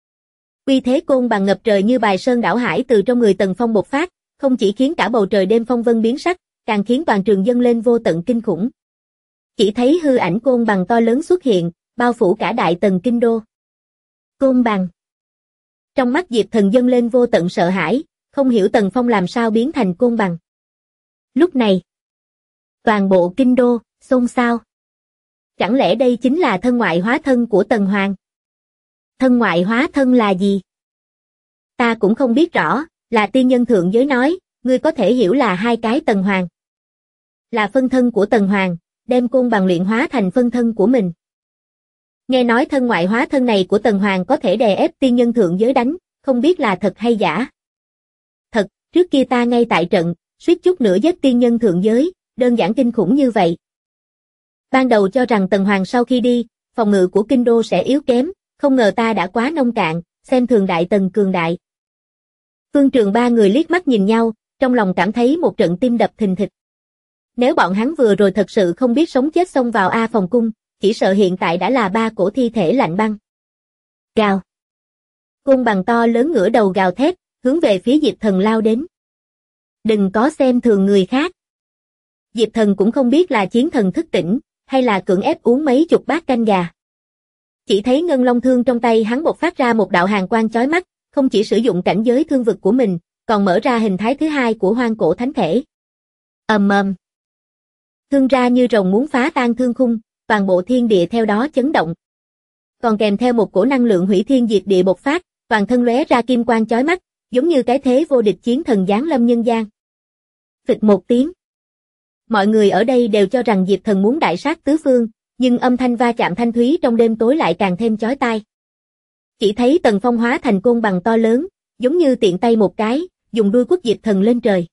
Uy thế côn bằng ngập trời như bài sơn đảo hải từ trong người Tần Phong bộc phát, không chỉ khiến cả bầu trời đêm phong vân biến sắc, càng khiến toàn trường dâng lên vô tận kinh khủng. Chỉ thấy hư ảnh côn bằng to lớn xuất hiện, bao phủ cả Đại Tần Kinh Đô. Côn bằng. Trong mắt Diệp Thần dâng lên vô tận sợ hãi, không hiểu Tần Phong làm sao biến thành côn bằng. Lúc này, toàn bộ Kinh Đô xôn xao. Chẳng lẽ đây chính là thân ngoại hóa thân của Tần Hoàng? Thân ngoại hóa thân là gì? Ta cũng không biết rõ, là tiên nhân thượng giới nói, ngươi có thể hiểu là hai cái Tần Hoàng. Là phân thân của Tần Hoàng, đem côn bằng luyện hóa thành phân thân của mình. Nghe nói thân ngoại hóa thân này của Tần Hoàng có thể đè ép tiên nhân thượng giới đánh, không biết là thật hay giả. Thật, trước kia ta ngay tại trận, suýt chút nữa giết tiên nhân thượng giới, đơn giản kinh khủng như vậy. Ban đầu cho rằng Tần Hoàng sau khi đi, phòng ngự của Kinh Đô sẽ yếu kém, không ngờ ta đã quá nông cạn, xem thường Đại Tần cường đại. Phương Trường ba người liếc mắt nhìn nhau, trong lòng cảm thấy một trận tim đập thình thịch. Nếu bọn hắn vừa rồi thật sự không biết sống chết xông vào A Phòng Cung, chỉ sợ hiện tại đã là ba cổ thi thể lạnh băng. Gào. Côn bằng to lớn ngửa đầu gào thét, hướng về phía Diệp Thần lao đến. Đừng có xem thường người khác. Diệp Thần cũng không biết là chiến thần thức tỉnh, hay là cưỡng ép uống mấy chục bát canh gà. Chỉ thấy ngân long thương trong tay hắn bộc phát ra một đạo hàn quang chói mắt, không chỉ sử dụng cảnh giới thương vực của mình, còn mở ra hình thái thứ hai của hoang cổ thánh thể. Ầm ầm. Thương ra như rồng muốn phá tan thương khung, toàn bộ thiên địa theo đó chấn động. Còn kèm theo một cổ năng lượng hủy thiên diệt địa bộc phát, toàn thân lóe ra kim quang chói mắt, giống như cái thế vô địch chiến thần giáng lâm nhân gian. Phịch một tiếng. Mọi người ở đây đều cho rằng Diệp Thần muốn đại sát tứ phương, nhưng âm thanh va chạm thanh thúy trong đêm tối lại càng thêm chói tai. Chỉ thấy Tần Phong hóa thành côn bằng to lớn, giống như tiện tay một cái, dùng đuôi quất Diệp Thần lên trời.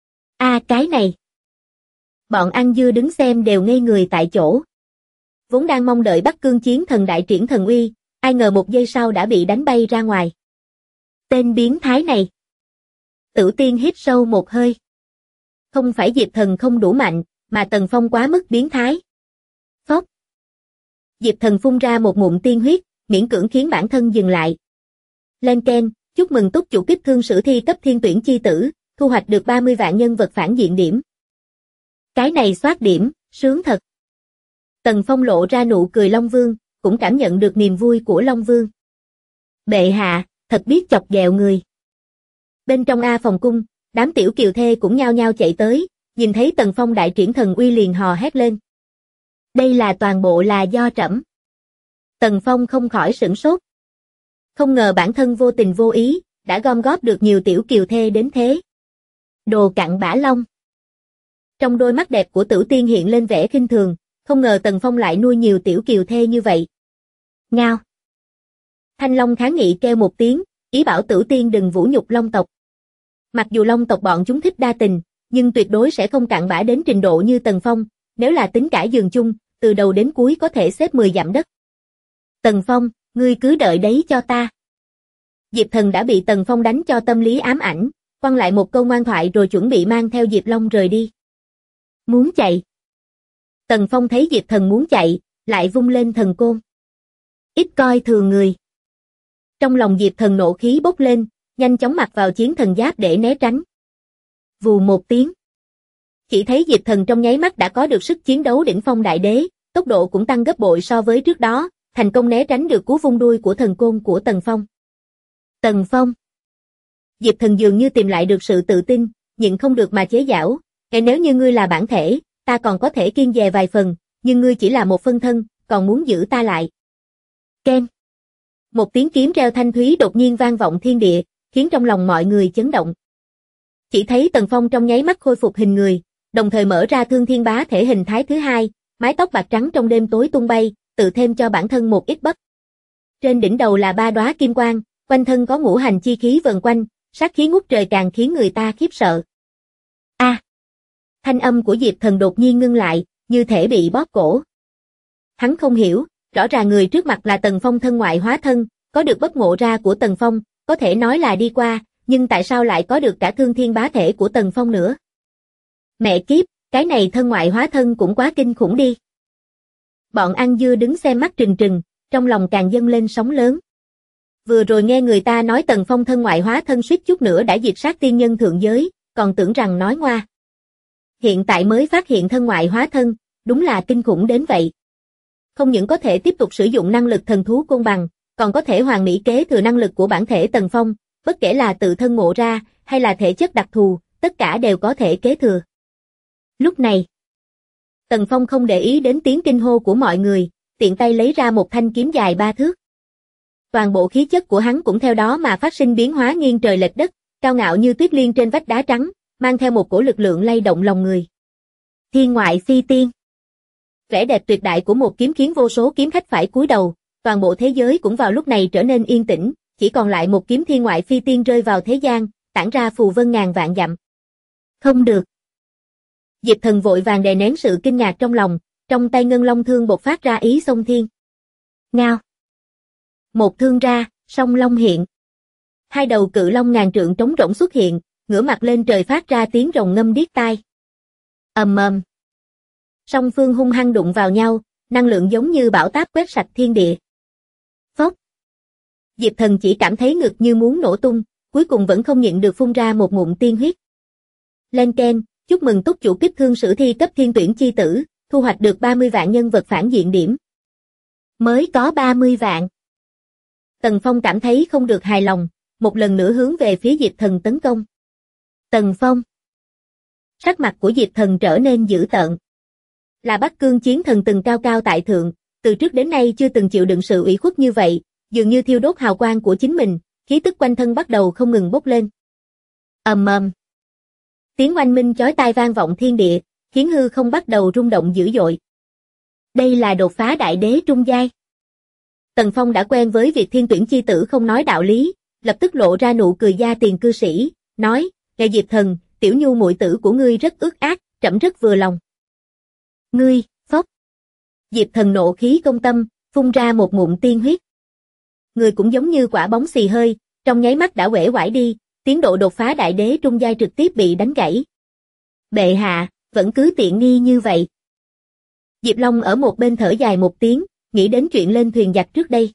Cái này. Bọn ăn dưa đứng xem đều ngây người tại chỗ. Vốn đang mong đợi Bắc Cương chiến thần đại triển thần uy, ai ngờ một giây sau đã bị đánh bay ra ngoài. Tên biến thái này. Tử Tiên hít sâu một hơi. Không phải Diệp Thần không đủ mạnh, mà Tần Phong quá mức biến thái. Phốc. Diệp Thần phun ra một ngụm tiên huyết, miễn cưỡng khiến bản thân dừng lại. Lên keng, chúc mừng túc chủ kích thương sử thi cấp thiên tuyển chi tử, thu hoạch được 30 vạn nhân vật phản diện điểm. Cái này soát điểm, sướng thật. Tần Phong lộ ra nụ cười Long Vương, cũng cảm nhận được niềm vui của Long Vương. Bệ hạ, thật biết chọc ghẹo người. Bên trong A Phòng Cung, đám tiểu kiều thê cũng nhao nhao chạy tới, nhìn thấy Tần Phong đại triển thần uy liền hò hét lên. Đây là toàn bộ là do trẫm. Tần Phong không khỏi sửng sốt. Không ngờ bản thân vô tình vô ý, đã gom góp được nhiều tiểu kiều thê đến thế. Đồ cặn bã long. Trong đôi mắt đẹp của Tử Tiên hiện lên vẻ khinh thường, không ngờ Tần Phong lại nuôi nhiều tiểu kiều thê như vậy. Ngao. Thanh Long kháng nghị kêu một tiếng, ý bảo Tử Tiên đừng vũ nhục Long tộc. Mặc dù Long tộc bọn chúng thích đa tình, nhưng tuyệt đối sẽ không cặn bã đến trình độ như Tần Phong, nếu là tính cả giường chung, từ đầu đến cuối có thể xếp 10 dặm đất. Tần Phong, ngươi cứ đợi đấy cho ta. Diệp Thần đã bị Tần Phong đánh cho tâm lý ám ảnh, quăng lại một câu ngoan thoại rồi chuẩn bị mang theo Diệp Long rời đi. Muốn chạy. Tần Phong thấy Diệp Thần muốn chạy, lại vung lên thần côn. Ít coi thường người. Trong lòng Diệp Thần nộ khí bốc lên, nhanh chóng mặc vào chiến thần giáp để né tránh. Vù một tiếng. Chỉ thấy Diệp Thần trong nháy mắt đã có được sức chiến đấu đỉnh phong đại đế, tốc độ cũng tăng gấp bội so với trước đó, thành công né tránh được cú vung đuôi của thần côn của Tần Phong. Tần Phong. Diệp Thần dường như tìm lại được sự tự tin, nhịn không được mà chế giễu, nếu như ngươi là bản thể, ta còn có thể kiêng dè vài phần, nhưng ngươi chỉ là một phân thân, còn muốn giữ ta lại. Ken. Một tiếng kiếm reo thanh thúy đột nhiên vang vọng thiên địa, khiến trong lòng mọi người chấn động. Chỉ thấy Tần Phong trong nháy mắt khôi phục hình người, đồng thời mở ra Thương Thiên Bá thể hình thái thứ hai, mái tóc bạc trắng trong đêm tối tung bay, tự thêm cho bản thân một ít bắp. Trên đỉnh đầu là 3 đóa kim quang, quanh thân có ngũ hành chi khí vần quanh, sát khí ngút trời càng khiến người ta khiếp sợ. A! Thanh âm của Diệp Thần đột nhiên ngưng lại, như thể bị bóp cổ. Hắn không hiểu, rõ ràng người trước mặt là Tần Phong thân ngoại hóa thân, có được bất ngộ ra của Tần Phong, có thể nói là đi qua, nhưng tại sao lại có được cả Thương Thiên Bá thể của Tần Phong nữa? Mẹ kiếp, cái này thân ngoại hóa thân cũng quá kinh khủng đi. Bọn ăn dưa đứng xem mắt trừng trừng, trong lòng càng dâng lên sóng lớn. Vừa rồi nghe người ta nói Tần Phong thân ngoại hóa thân suýt chút nữa đã diệt sát tiên nhân thượng giới, còn tưởng rằng nói ngoa. Hiện tại mới phát hiện thân ngoại hóa thân, đúng là kinh khủng đến vậy. Không những có thể tiếp tục sử dụng năng lực thần thú côn bằng, còn có thể hoàn mỹ kế thừa năng lực của bản thể Tần Phong, bất kể là tự thân ngộ ra, hay là thể chất đặc thù, tất cả đều có thể kế thừa. Lúc này, Tần Phong không để ý đến tiếng kinh hô của mọi người, tiện tay lấy ra một thanh kiếm dài 3 thước. Toàn bộ khí chất của hắn cũng theo đó mà phát sinh biến hóa nghiêng trời lệch đất, cao ngạo như tuyết liên trên vách đá trắng, mang theo một cổ lực lượng lay động lòng người. Thiên ngoại phi tiên. Vẻ đẹp tuyệt đại của một kiếm khiến vô số kiếm khách phải cúi đầu, toàn bộ thế giới cũng vào lúc này trở nên yên tĩnh, chỉ còn lại một kiếm thiên ngoại phi tiên rơi vào thế gian, tản ra phù vân ngàn vạn dặm. Không được. Diệp Thần vội vàng đè nén sự kinh ngạc trong lòng, trong tay ngân long thương bộc phát ra ý xông thiên. Ngao. Một thương ra, song long hiện. 2 đầu cự long ngàn trượng trống rỗng xuất hiện, ngửa mặt lên trời phát ra tiếng rồng ngâm điếc tai. Ầm ầm. Song phương hung hăng đụng vào nhau, năng lượng giống như bão táp quét sạch thiên địa. Phốc. Diệp Thần chỉ cảm thấy ngực như muốn nổ tung, cuối cùng vẫn không nhịn được phun ra một ngụm tiên huyết. Lên keng, chúc mừng túc chủ kích thương sử thi cấp thiên tuyển chi tử, thu hoạch được 30 vạn nhân vật phản diện điểm. Mới có 30 vạn. Tần Phong cảm thấy không được hài lòng, một lần nữa hướng về phía Diệp Thần tấn công. Tần Phong. Sắc mặt của Diệp Thần trở nên dữ tợn. Là Bắc Cương chiến thần từng cao cao tại thượng, từ trước đến nay chưa từng chịu đựng sự ủy khuất như vậy, dường như thiêu đốt hào quang của chính mình, khí tức quanh thân bắt đầu không ngừng bốc lên. Ầm ầm. Tiếng oanh minh chói tai vang vọng thiên địa, khiến hư không bắt đầu rung động dữ dội. Đây là đột phá đại đế trung giai. Tần Phong đã quen với việc thiên tuyển chi tử không nói đạo lý, lập tức lộ ra nụ cười gia tiền cư sĩ, nói, nghe Diệp Thần, tiểu nhu muội tử của ngươi rất ước ác, trẫm rất vừa lòng. Ngươi, phốc. Diệp Thần nộ khí công tâm, phun ra một ngụm tiên huyết. Người cũng giống như quả bóng xì hơi, trong nháy mắt đã uể oải đi, tiến độ đột phá đại đế trung giai trực tiếp bị đánh gãy. Bệ hạ, vẫn cứ tiện nghi như vậy. Diệp Long ở một bên thở dài một tiếng, nghĩ đến chuyện lên thuyền giặc trước đây.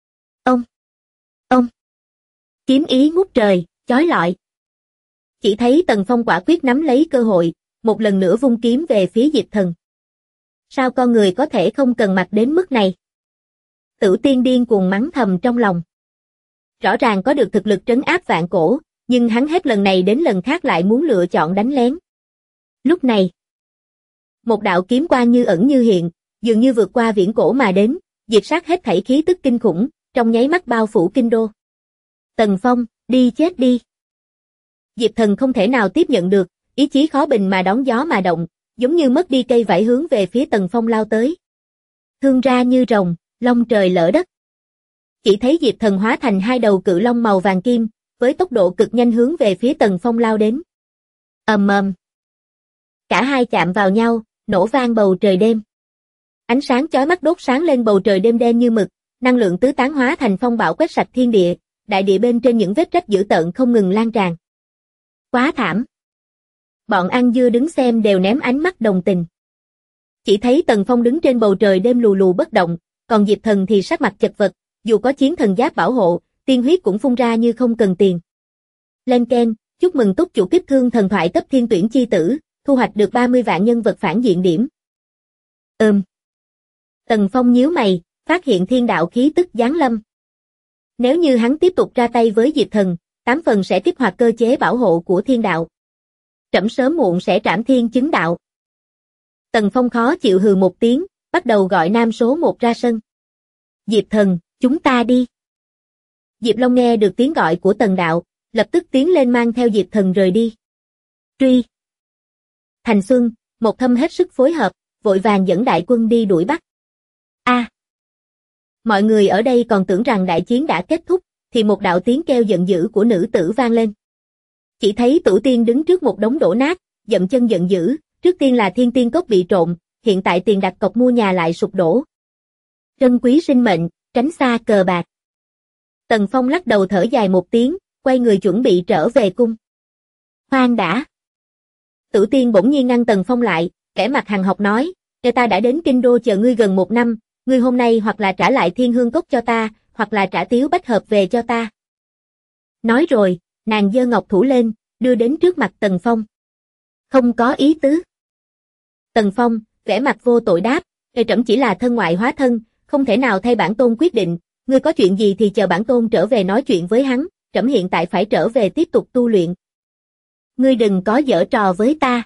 Ông. Kiếm ý ngút trời, chói lọi. Chỉ thấy Tần Phong quả quyết nắm lấy cơ hội, một lần nữa vung kiếm về phía Diệp Thần. Sao con người có thể không cần mặt đến mức này? Tử Tiên điên cuồng mắng thầm trong lòng. Rõ ràng có được thực lực trấn áp vạn cổ, nhưng hắn hết lần này đến lần khác lại muốn lựa chọn đánh lén. Lúc này, một đạo kiếm quang như ẩn như hiện, dường như vượt qua viễn cổ mà đến, diệt sát hết thảy khí tức kinh khủng, trong nháy mắt bao phủ kinh đô. Tần Phong, đi chết đi. Diệp Thần không thể nào tiếp nhận được, ý chí khó bình mà đón gió mà động, giống như mất đi cây vải hướng về phía Tần Phong lao tới. Thương ra như rồng, long trời lỡ đất. Chỉ thấy Diệp Thần hóa thành 2 đầu cự long màu vàng kim, với tốc độ cực nhanh hướng về phía Tần Phong lao đến. Ầm ầm. Cả hai chạm vào nhau, nổ vang bầu trời đêm. Ánh sáng chói mắt đốt sáng lên bầu trời đêm đen như mực, năng lượng tứ tán hóa thành phong bạo quét sạch thiên địa, đại địa bên trên những vết rách dữ tợn không ngừng lan tràn. Quá thảm. Bọn ăn dưa đứng xem đều ném ánh mắt đồng tình. Chỉ thấy Tần Phong đứng trên bầu trời đêm lù lù bất động, còn Diệp Thần thì sắc mặt chật vật, dù có chiến thần giáp bảo hộ, tiên huyết cũng phun ra như không cần tiền. Lên keng, chúc mừng túc chủ kích thương thần thoại cấp thiên tuyển chi tử, thu hoạch được 30 vạn nhân vật phản diện điểm. Tần Phong nhíu mày, phát hiện thiên đạo khí tức giáng lâm. Nếu như hắn tiếp tục ra tay với Diệp Thần, 8 phần sẽ kích hoạt cơ chế bảo hộ của thiên đạo. Trẫm sớm muộn sẽ trảm thiên chứng đạo. Tần Phong khó chịu hừ một tiếng, bắt đầu gọi nam số 1 ra sân. Diệp Thần, chúng ta đi. Diệp Long nghe được tiếng gọi của Tần Đạo, lập tức tiến lên mang theo Diệp Thần rời đi. Truy! Thành Xuân, Một Thâm hết sức phối hợp, vội vàng dẫn đại quân đi đuổi bắt. Mọi người ở đây còn tưởng rằng đại chiến đã kết thúc, thì một đạo tiếng kêu giận dữ của nữ tử vang lên. Chỉ thấy Tửu Tiên đứng trước một đống đổ nát, dậm chân giận dữ, trước tiên là Thiên Tiên Cốc bị trộm, hiện tại tiền đặt cọc mua nhà lại sụp đổ. Trân quý sinh mệnh, tránh xa cờ bạc. Tần Phong lắc đầu thở dài một tiếng, quay người chuẩn bị trở về cung. Khoan đã! Tửu Tiên bỗng nhiên ngăn Tần Phong lại, vẻ mặt hằn học nói, ta đã đến Kinh Đô chờ ngươi gần 1 năm, ngươi hôm nay hoặc là trả lại Thiên Hương Cốc cho ta, hoặc là trả Tiếu Bách Hợp về cho ta. Nói rồi, nàng giơ ngọc thủ lên, đưa đến trước mặt Tần Phong. Không có ý tứ. Tần Phong, vẻ mặt vô tội đáp, trẫm chỉ là thân ngoại hóa thân, không thể nào thay bản tôn quyết định, ngươi có chuyện gì thì chờ bản tôn trở về nói chuyện với hắn, trẫm hiện tại phải trở về tiếp tục tu luyện. Ngươi đừng có giở trò với ta.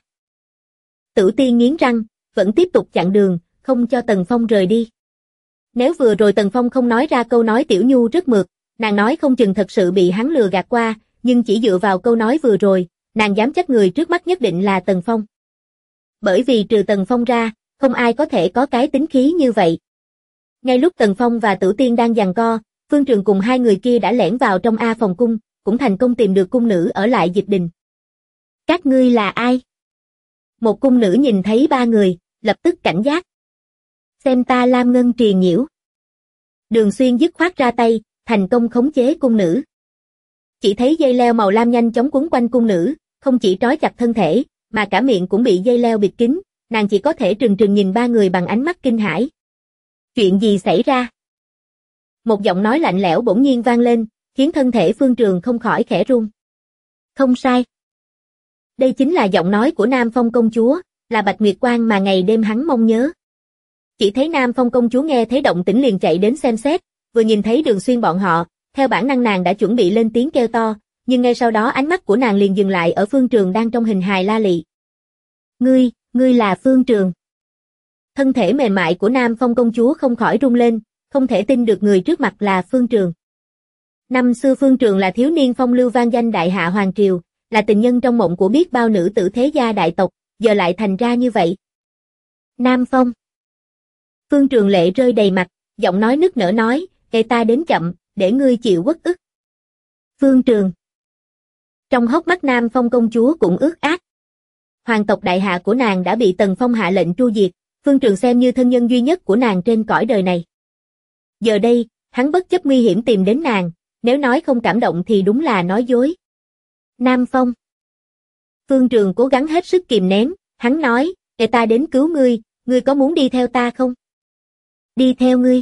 Tửu Tiên nghiến răng, vẫn tiếp tục chặn đường, không cho Tần Phong rời đi. Nếu vừa rồi Tần Phong không nói ra câu nói tiểu nhu rất mượt, nàng nói không chừng thật sự bị hắn lừa gạt qua, nhưng chỉ dựa vào câu nói vừa rồi, nàng dám chắc người trước mắt nhất định là Tần Phong. Bởi vì trừ Tần Phong ra, không ai có thể có cái tính khí như vậy. Ngay lúc Tần Phong và Tửu Tiên đang giằng co, Phương Trường cùng hai người kia đã lẻn vào trong A phòng cung, cũng thành công tìm được cung nữ ở lại Dịch Đình. Các ngươi là ai? Một cung nữ nhìn thấy ba người, lập tức cảnh giác. Xem ta Lam Ngân Triền nhiễu. Đường Xuyên dứt khoát ra tay, thành công khống chế cung nữ. Chỉ thấy dây leo màu lam nhanh chóng quấn quanh cung nữ, không chỉ trói chặt thân thể, mà cả miệng cũng bị dây leo bịt kín, nàng chỉ có thể trừng trừng nhìn ba người bằng ánh mắt kinh hãi. Chuyện gì xảy ra? Một giọng nói lạnh lẽo bỗng nhiên vang lên, khiến thân thể Phương Trường không khỏi khẽ run. Không sai. Đây chính là giọng nói của Nam Phong công chúa, là Bạch Nguyệt Quang mà ngày đêm hắn mong nhớ. Chỉ thấy Nam Phong công chúa nghe thấy động tĩnh liền chạy đến xem xét, vừa nhìn thấy Đường Xuyên bọn họ, theo bản năng nàng đã chuẩn bị lên tiếng kêu to, nhưng ngay sau đó ánh mắt của nàng liền dừng lại ở Phương Trường đang trong hình hài la lị. Ngươi là Phương Trường. Thân thể mềm mại của Nam Phong công chúa không khỏi rung lên, không thể tin được người trước mặt là Phương Trường. Năm xưa Phương Trường là thiếu niên phong lưu vang danh đại hạ hoàng triều, là tình nhân trong mộng của biết bao nữ tử thế gia đại tộc, giờ lại thành ra như vậy. Nam Phong. Phương Trường lệ rơi đầy mặt, giọng nói nức nở nói, ta đến chậm, để ngươi chịu uất ức. Phương Trường. Trong hốc mắt Nam Phong công chúa cũng ướt át. Hoàng tộc đại hạ của nàng đã bị Tần Phong hạ lệnh tru diệt, Phương Trường xem như thân nhân duy nhất của nàng trên cõi đời này. Giờ đây, hắn bất chấp nguy hiểm tìm đến nàng, nếu nói không cảm động thì đúng là nói dối. Nam Phong. Phương Trường cố gắng hết sức kìm nén, hắn nói, ta đến cứu ngươi có muốn đi theo ta không? Đi theo ngươi.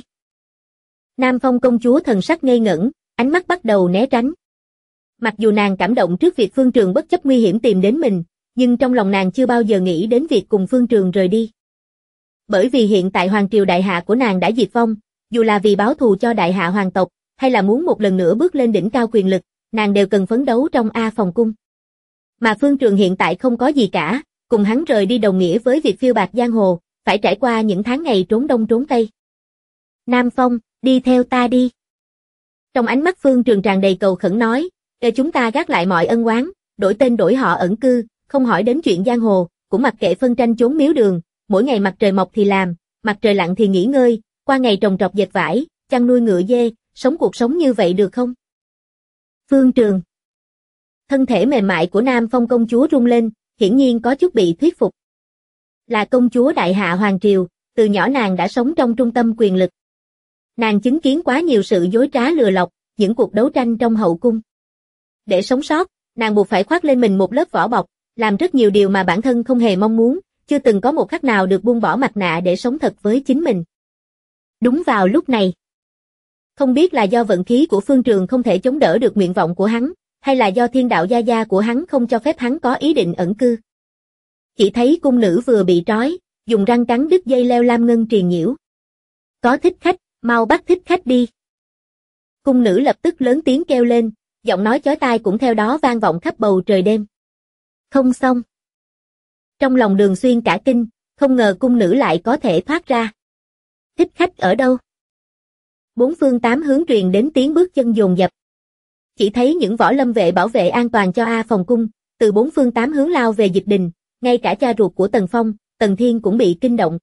Nam Phong công chúa thần sắc ngây ngẩn, ánh mắt bắt đầu né tránh. Mặc dù nàng cảm động trước việc Phương Trường bất chấp nguy hiểm tìm đến mình, nhưng trong lòng nàng chưa bao giờ nghĩ đến việc cùng Phương Trường rời đi. Bởi vì hiện tại hoàng triều đại hạ của nàng đã diệt vong, dù là vì báo thù cho đại hạ hoàng tộc, hay là muốn một lần nữa bước lên đỉnh cao quyền lực, nàng đều cần phấn đấu trong A phòng cung. Mà Phương Trường hiện tại không có gì cả, cùng hắn rời đi đồng nghĩa với việc phiêu bạt giang hồ, phải trải qua những tháng ngày trốn đông trốn tây. Nam Phong, đi theo ta đi. Trong ánh mắt Phương Trường tràn đầy cầu khẩn nói, để chúng ta gác lại mọi ân oán, đổi tên đổi họ ẩn cư, không hỏi đến chuyện giang hồ, cũng mặc kệ phân tranh chốn miếu đường, mỗi ngày mặt trời mọc thì làm, mặt trời lặn thì nghỉ ngơi, qua ngày trồng trọt dệt vải, chăn nuôi ngựa dê, sống cuộc sống như vậy được không? Phương Trường. Thân thể mềm mại của Nam Phong công chúa rung lên, hiển nhiên có chút bị thuyết phục. Là công chúa đại hạ hoàng triều, từ nhỏ nàng đã sống trong trung tâm quyền lực. Nàng chứng kiến quá nhiều sự dối trá lừa lọc, những cuộc đấu tranh trong hậu cung. Để sống sót, nàng buộc phải khoác lên mình một lớp vỏ bọc, làm rất nhiều điều mà bản thân không hề mong muốn, chưa từng có một khắc nào được buông bỏ mặt nạ để sống thật với chính mình. Đúng vào lúc này, không biết là do vận khí của Phương Trường không thể chống đỡ được nguyện vọng của hắn, hay là do thiên đạo gia gia của hắn không cho phép hắn có ý định ẩn cư. Chỉ thấy cung nữ vừa bị trói, dùng răng cắn đứt dây leo lam ngân triền nhiễu. Có thích khách, mau bắt thích khách đi. Cung nữ lập tức lớn tiếng kêu lên, giọng nói chói tai cũng theo đó vang vọng khắp bầu trời đêm. Không xong. Trong lòng Đường Xuyên cả kinh, không ngờ cung nữ lại có thể thoát ra. Thích khách ở đâu? Bốn phương tám hướng truyền đến tiếng bước chân dồn dập. Chỉ thấy những võ lâm vệ bảo vệ an toàn cho A Phòng cung, từ bốn phương tám hướng lao về dịch đình, ngay cả cha ruột của Tần Phong, Tần Thiên cũng bị kinh động.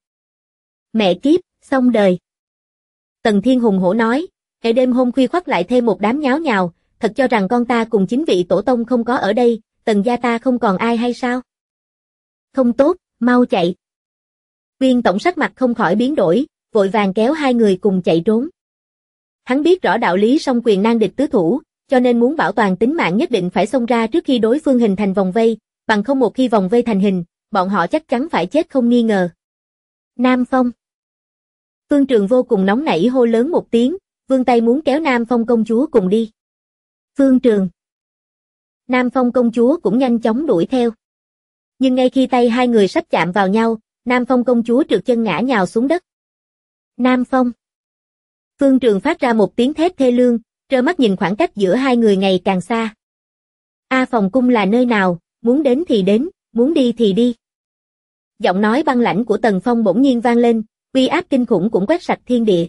Mẹ kiếp, xong đời. Tần Thiên hùng hổ nói, ngày đêm hôm khuya khoắt lại thêm một đám nháo nhào, thật cho rằng con ta cùng chính vị tổ tông không có ở đây, Tần gia ta không còn ai hay sao? Không tốt, mau chạy. Viên tổng sắc mặt không khỏi biến đổi, vội vàng kéo hai người cùng chạy trốn. Hắn biết rõ đạo lý song quyền nan địch tứ thủ, cho nên muốn bảo toàn tính mạng nhất định phải xông ra trước khi đối phương hình thành vòng vây, bằng không một khi vòng vây thành hình, bọn họ chắc chắn phải chết không nghi ngờ. Nam Phong. Phương Trường vô cùng nóng nảy hô lớn một tiếng, vươn tay muốn kéo Nam Phong công chúa cùng đi. Phương Trường. Nam Phong công chúa cũng nhanh chóng đuổi theo. Nhưng ngay khi tay hai người sắp chạm vào nhau, Nam Phong công chúa trượt chân ngã nhào xuống đất. Nam Phong. Phương Trường phát ra một tiếng thét thê lương, trơ mắt nhìn khoảng cách giữa hai người ngày càng xa. A Phòng cung là nơi nào, muốn đến thì đến, muốn đi thì đi. Giọng nói băng lãnh của Tần Phong bỗng nhiên vang lên, uy áp kinh khủng cũng quét sạch thiên địa.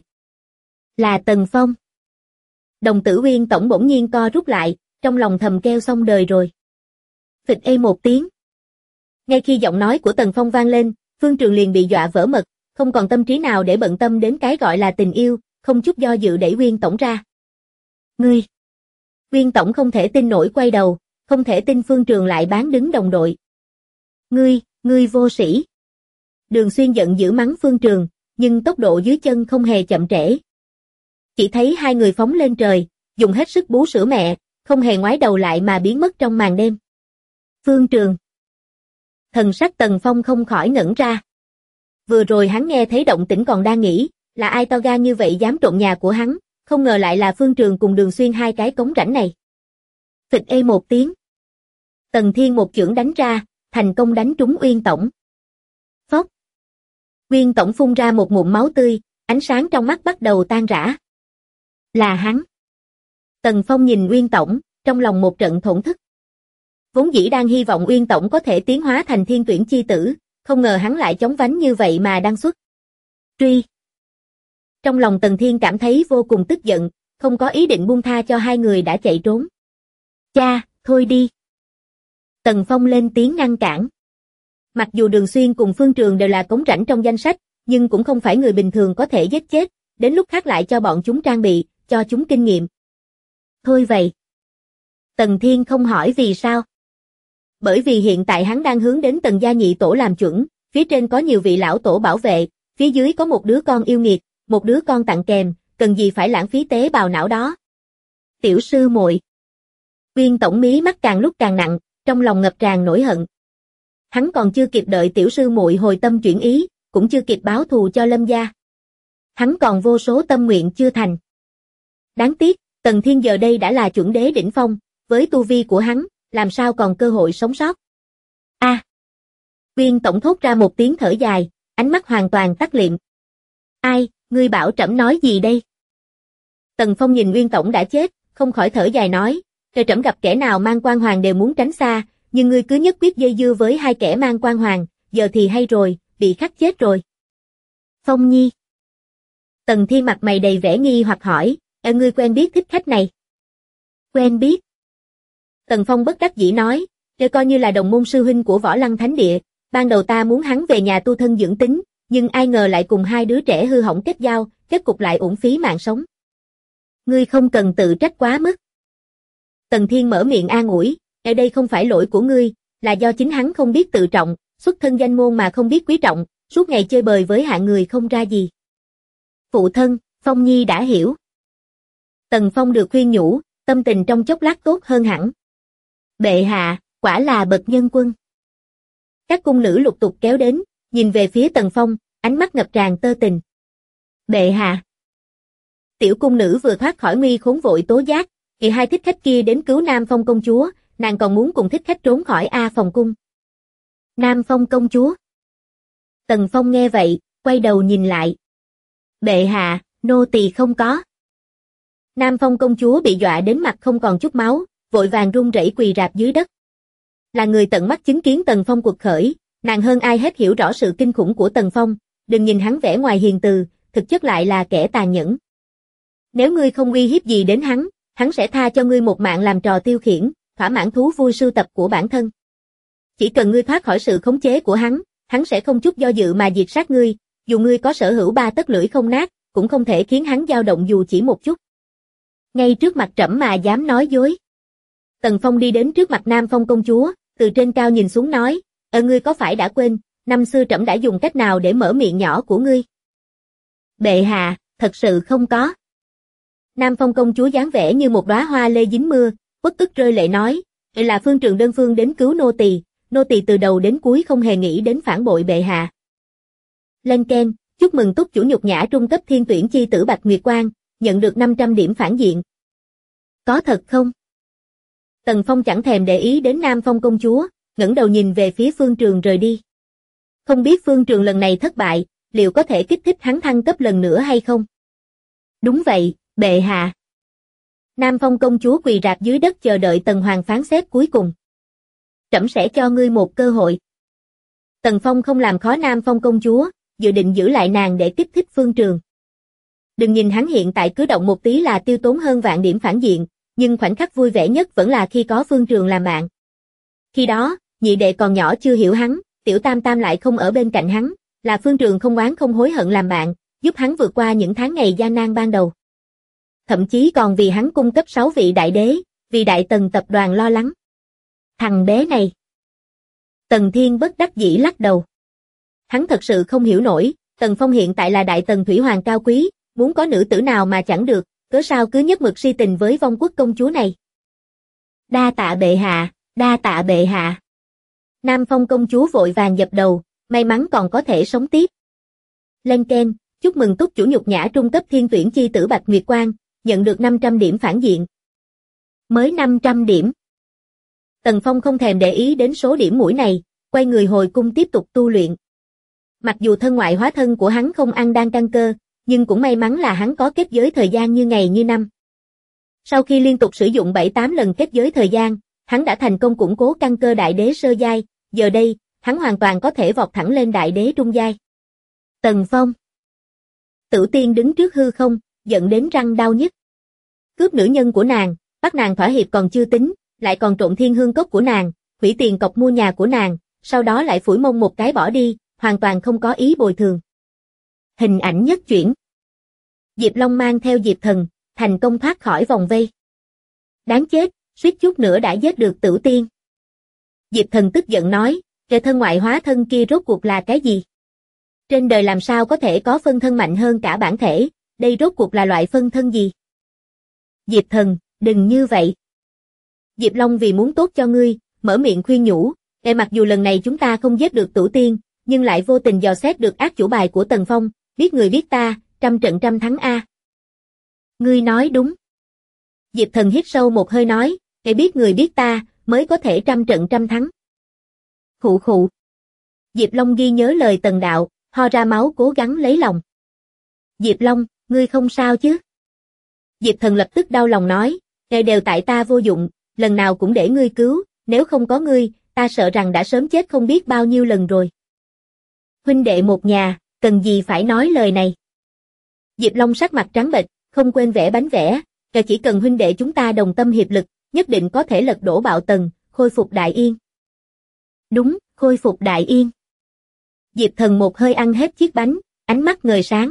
Là Tần Phong. Đồng tử Uyên tổng bỗng nhiên co rút lại, trong lòng thầm kêu xong đời rồi. Phịch ê một tiếng. Ngay khi giọng nói của Tần Phong vang lên, Phương Trường liền bị dọa vỡ mật, không còn tâm trí nào để bận tâm đến cái gọi là tình yêu, không chút do dự đẩy Uyên tổng ra. Ngươi! Uyên tổng không thể tin nổi quay đầu, không thể tin Phương Trường lại bán đứng đồng đội. Ngươi vô sĩ! Đường Xuyên giận dữ mắng Phương Trường, nhưng tốc độ dưới chân không hề chậm trễ. Chỉ thấy hai người phóng lên trời, dùng hết sức bú sữa mẹ, không hề ngoái đầu lại mà biến mất trong màn đêm. Phương Trường! Thần sắc Tần Phong không khỏi ngẩn ra. Vừa rồi hắn nghe thấy động tĩnh còn đang nghĩ, là ai to gan như vậy dám trộm nhà của hắn, không ngờ lại là Phương Trường cùng Đường Xuyên hai cái cống rãnh này. Phịch ê một tiếng. Tần Thiên một chưởng đánh ra, thành công đánh trúng Uyên tổng. Phốc. Uyên tổng phun ra một ngụm máu tươi, ánh sáng trong mắt bắt đầu tan rã. Là hắn. Tần Phong nhìn Uyên tổng, trong lòng một trận thổn thức. Vốn dĩ đang hy vọng Uyên tổng có thể tiến hóa thành thiên tuyển chi tử, không ngờ hắn lại chống vánh như vậy mà đang xuất. Truy. Trong lòng Tần Thiên cảm thấy vô cùng tức giận, không có ý định buông tha cho hai người đã chạy trốn. Cha, thôi đi. Tần Phong lên tiếng ngăn cản. Mặc dù Đường Xuyên cùng Phương Trường đều là cống rãnh trong danh sách, nhưng cũng không phải người bình thường có thể giết chết, đến lúc khác lại cho bọn chúng trang bị, cho chúng kinh nghiệm. Thôi vậy. Tần Thiên không hỏi vì sao. Bởi vì hiện tại hắn đang hướng đến Tần gia nhị tổ làm chuẩn, phía trên có nhiều vị lão tổ bảo vệ, phía dưới có một đứa con yêu nghiệt, một đứa con tặng kèm, cần gì phải lãng phí tế bào não đó. Tiểu sư muội. Uyên tổng mí mắt càng lúc càng nặng, trong lòng ngập tràn nổi hận. Hắn còn chưa kịp đợi tiểu sư muội hồi tâm chuyển ý, cũng chưa kịp báo thù cho Lâm gia. Hắn còn vô số tâm nguyện chưa thành. Đáng tiếc, Tần Thiên giờ đây đã là chuẩn đế đỉnh phong, với tu vi của hắn, làm sao còn cơ hội sống sót. A. Uyên tổng thốt ra một tiếng thở dài, ánh mắt hoàn toàn tắt liệm. Ai, ngươi bảo trẫm nói gì đây? Tần Phong nhìn Uyên tổng đã chết, không khỏi thở dài nói, trời trẫm gặp kẻ nào mang quan hoàng đều muốn tránh xa, nhưng ngươi cứ nhất quyết dây dưa với hai kẻ mang quan hoàng, giờ thì hay rồi, bị khắc chết rồi. Phong Nhi. Tần Thiên mặt mày đầy vẻ nghi hoặc hỏi, ngươi quen biết thích khách này? Quen biết. Tần Phong bất đắc dĩ nói, coi như là đồng môn sư huynh của Võ Lăng Thánh Địa, ban đầu ta muốn hắn về nhà tu thân dưỡng tính, nhưng ai ngờ lại cùng hai đứa trẻ hư hỏng kết giao, kết cục lại uổng phí mạng sống. Ngươi không cần tự trách quá mức. Tần Thiên mở miệng an ủi, ở đây không phải lỗi của ngươi, là do chính hắn không biết tự trọng, xuất thân danh môn mà không biết quý trọng, suốt ngày chơi bời với hạng người không ra gì. Phụ thân, Phong Nhi đã hiểu. Tần Phong được khuyên nhủ, tâm tình trong chốc lát tốt hơn hẳn. Bệ hạ, quả là bậc nhân quân. Các cung nữ lục tục kéo đến, nhìn về phía Tần Phong, ánh mắt ngập tràn tơ tình. Bệ hạ. Tiểu cung nữ vừa thoát khỏi nguy khốn vội tố giác, thì hai thích khách kia đến cứu Nam Phong công chúa, nàng còn muốn cùng thích khách trốn khỏi A Phòng cung. Nam Phong công chúa. Tần Phong nghe vậy, quay đầu nhìn lại. Bệ hạ, nô tỳ không có. Nam Phong công chúa bị dọa đến mặt không còn chút máu, vội vàng run rẩy quỳ rạp dưới đất. Là người tận mắt chứng kiến Tần Phong cuộc khởi, nàng hơn ai hết hiểu rõ sự kinh khủng của Tần Phong, đừng nhìn hắn vẻ ngoài hiền từ, thực chất lại là kẻ tàn nhẫn. Nếu ngươi không uy hiếp gì đến hắn sẽ tha cho ngươi một mạng làm trò tiêu khiển, thỏa mãn thú vui sưu tập của bản thân. Chỉ cần ngươi thoát khỏi sự khống chế của hắn sẽ không chút do dự mà diệt sát ngươi, dù ngươi có sở hữu 3 tấc lưỡi không nát, cũng không thể khiến hắn dao động dù chỉ một chút. Ngay trước mặt trẫm mà dám nói dối. Tần Phong đi đến trước mặt Nam Phong công chúa, từ trên cao nhìn xuống nói, ngươi có phải đã quên, năm xưa trẫm đã dùng cách nào để mở miệng nhỏ của ngươi? Bệ hạ, thật sự không có. Nam Phong công chúa dáng vẻ như một đóa hoa lê dính mưa, uất ức rơi lệ nói, là Phương Trường đơn phương đến cứu nô tỳ từ đầu đến cuối không hề nghĩ đến phản bội bệ hạ. Lên Ken, chúc mừng túc chủ nhục nhã trung cấp thiên tuyển chi tử Bạch Nguyệt Quang, nhận được 500 điểm phản diện. Có thật không? Tần Phong chẳng thèm để ý đến Nam Phong công chúa, ngẩng đầu nhìn về phía Phương Trường rời đi. Không biết Phương Trường lần này thất bại, liệu có thể kích thích hắn thăng cấp lần nữa hay không? Đúng vậy, bệ hạ. Nam Phong công chúa quỳ rạp dưới đất chờ đợi Tần Hoàng phán xét cuối cùng. Trẫm sẽ cho ngươi một cơ hội. Tần Phong không làm khó Nam Phong công chúa, dự định giữ lại nàng để kích thích Phương Trường. Đừng nhìn hắn hiện tại cứ động một tí là tiêu tốn hơn vạn điểm phản diện, nhưng khoảnh khắc vui vẻ nhất vẫn là khi có Phương Trường làm bạn. Khi đó, nhị đệ còn nhỏ chưa hiểu hắn, tiểu tam tam lại không ở bên cạnh hắn, là Phương Trường không oán không hối hận làm bạn, giúp hắn vượt qua những tháng ngày gian nan ban đầu. Thậm chí còn vì hắn cung cấp 6 vị đại đế, vì Đại Tần tập đoàn lo lắng. Thằng bé này. Tần Thiên bất đắc dĩ lắc đầu. Hắn thật sự không hiểu nổi, Tần Phong hiện tại là Đại Tần thủy hoàng cao quý, muốn có nữ tử nào mà chẳng được, cớ sao cứ nhất mực si tình với vong quốc công chúa này. Đa tạ bệ hạ, đa tạ bệ hạ. Nam Phong công chúa vội vàng dập đầu, may mắn còn có thể sống tiếp. Lên Ken, chúc mừng túc chủ nhục nhã trung cấp thiên tuyển chi tử Bạch Nguyệt Quang, nhận được 500 điểm phản diện. Mới 500 điểm. Tần Phong không thèm để ý đến số điểm mũi này, quay người hồi cung tiếp tục tu luyện. Mặc dù thân ngoại hóa thân của hắn không ăn đan căn cơ, nhưng cũng may mắn là hắn có kết giới thời gian như ngày như năm. Sau khi liên tục sử dụng 7-8 lần kết giới thời gian, hắn đã thành công củng cố căn cơ đại đế sơ giai, giờ đây, hắn hoàn toàn có thể vọt thẳng lên đại đế trung giai. Tần Phong. Tử Tiên đứng trước hư không, giận đến răng đau nhức. Cướp nữ nhân của nàng, bắt nàng thỏa hiệp còn chưa tính, lại còn trộn thiên hương cốc của nàng, hủy tiền cọc mua nhà của nàng, sau đó lại phủi mông một cái bỏ đi, hoàn toàn không có ý bồi thường. Hình ảnh nhất chuyển. Diệp Long mang theo Diệp Thần, thành công thoát khỏi vòng vây. Đáng chết, suýt chút nữa đã giết được Tử Tiên. Diệp Thần tức giận nói, cái thân ngoại hóa thân kia rốt cuộc là cái gì? Trên đời làm sao có thể có phân thân mạnh hơn cả bản thể, đây rốt cuộc là loại phân thân gì? Diệp Thần, đừng như vậy. Diệp Long vì muốn tốt cho ngươi, mở miệng khuyên nhủ, mặc dù lần này chúng ta không giết được Tử Tiên, nhưng lại vô tình dò xét được ác chủ bài của Tần Phong, biết người biết ta, trăm trận trăm thắng a. Ngươi nói đúng. Diệp Thần hít sâu một hơi nói, biết người biết ta, mới có thể trăm trận trăm thắng. Khụ khụ. Diệp Long ghi nhớ lời Tần đạo, ho ra máu cố gắng lấy lòng. Diệp Long, ngươi không sao chứ? Diệp Thần lập tức đau lòng nói, đều tại ta vô dụng, lần nào cũng để ngươi cứu, nếu không có ngươi, ta sợ rằng đã sớm chết không biết bao nhiêu lần rồi. Huynh đệ một nhà, cần gì phải nói lời này. Diệp Long sắc mặt trắng bệch, không quên vẽ bánh vẽ, chỉ cần huynh đệ chúng ta đồng tâm hiệp lực, nhất định có thể lật đổ Bạo Tần, khôi phục Đại Yên. Đúng, khôi phục Đại Yên. Diệp Thần một hơi ăn hết chiếc bánh, ánh mắt ngời sáng.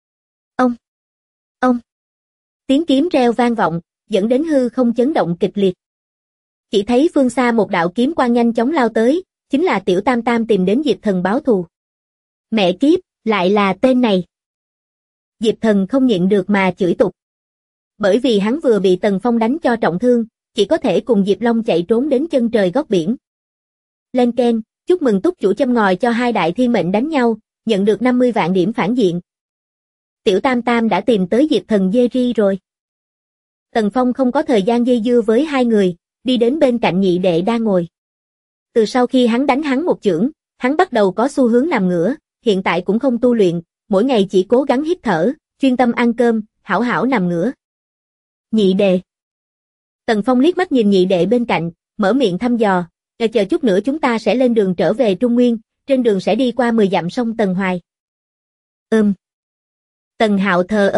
Ông. Tiếng kiếm reo vang vọng, dẫn đến hư không chấn động kịch liệt. Chỉ thấy phương xa một đạo kiếm quang nhanh chóng lao tới, chính là Tiểu Tam Tam tìm đến Diệp Thần báo thù. Mẹ kiếp, lại là tên này. Diệp Thần không nhịn được mà chửi tục. Bởi vì hắn vừa bị Tần Phong đánh cho trọng thương, chỉ có thể cùng Diệp Long chạy trốn đến chân trời góc biển. Lên Ken, chúc mừng túc chủ châm ngòi cho hai đại thiên mệnh đánh nhau, nhận được 50 vạn điểm phản diện. Tiểu Tam Tam đã tìm tới Diệp Thần Jerry rồi. Tần Phong không có thời gian dây dưa với hai người, đi đến bên cạnh nhị đệ đang ngồi. Từ sau khi hắn đánh hắn một chưởng, hắn bắt đầu có xu hướng nằm ngửa, hiện tại cũng không tu luyện, mỗi ngày chỉ cố gắng hít thở, chuyên tâm ăn cơm, hảo hảo nằm ngửa. Nhị đệ. Tần Phong liếc mắt nhìn nhị đệ bên cạnh, mở miệng thăm dò, chờ chút nữa chúng ta sẽ lên đường trở về Trung Nguyên, trên đường sẽ đi qua 10 dặm sông Tần Hoài. Tần Hạo thờ ơ,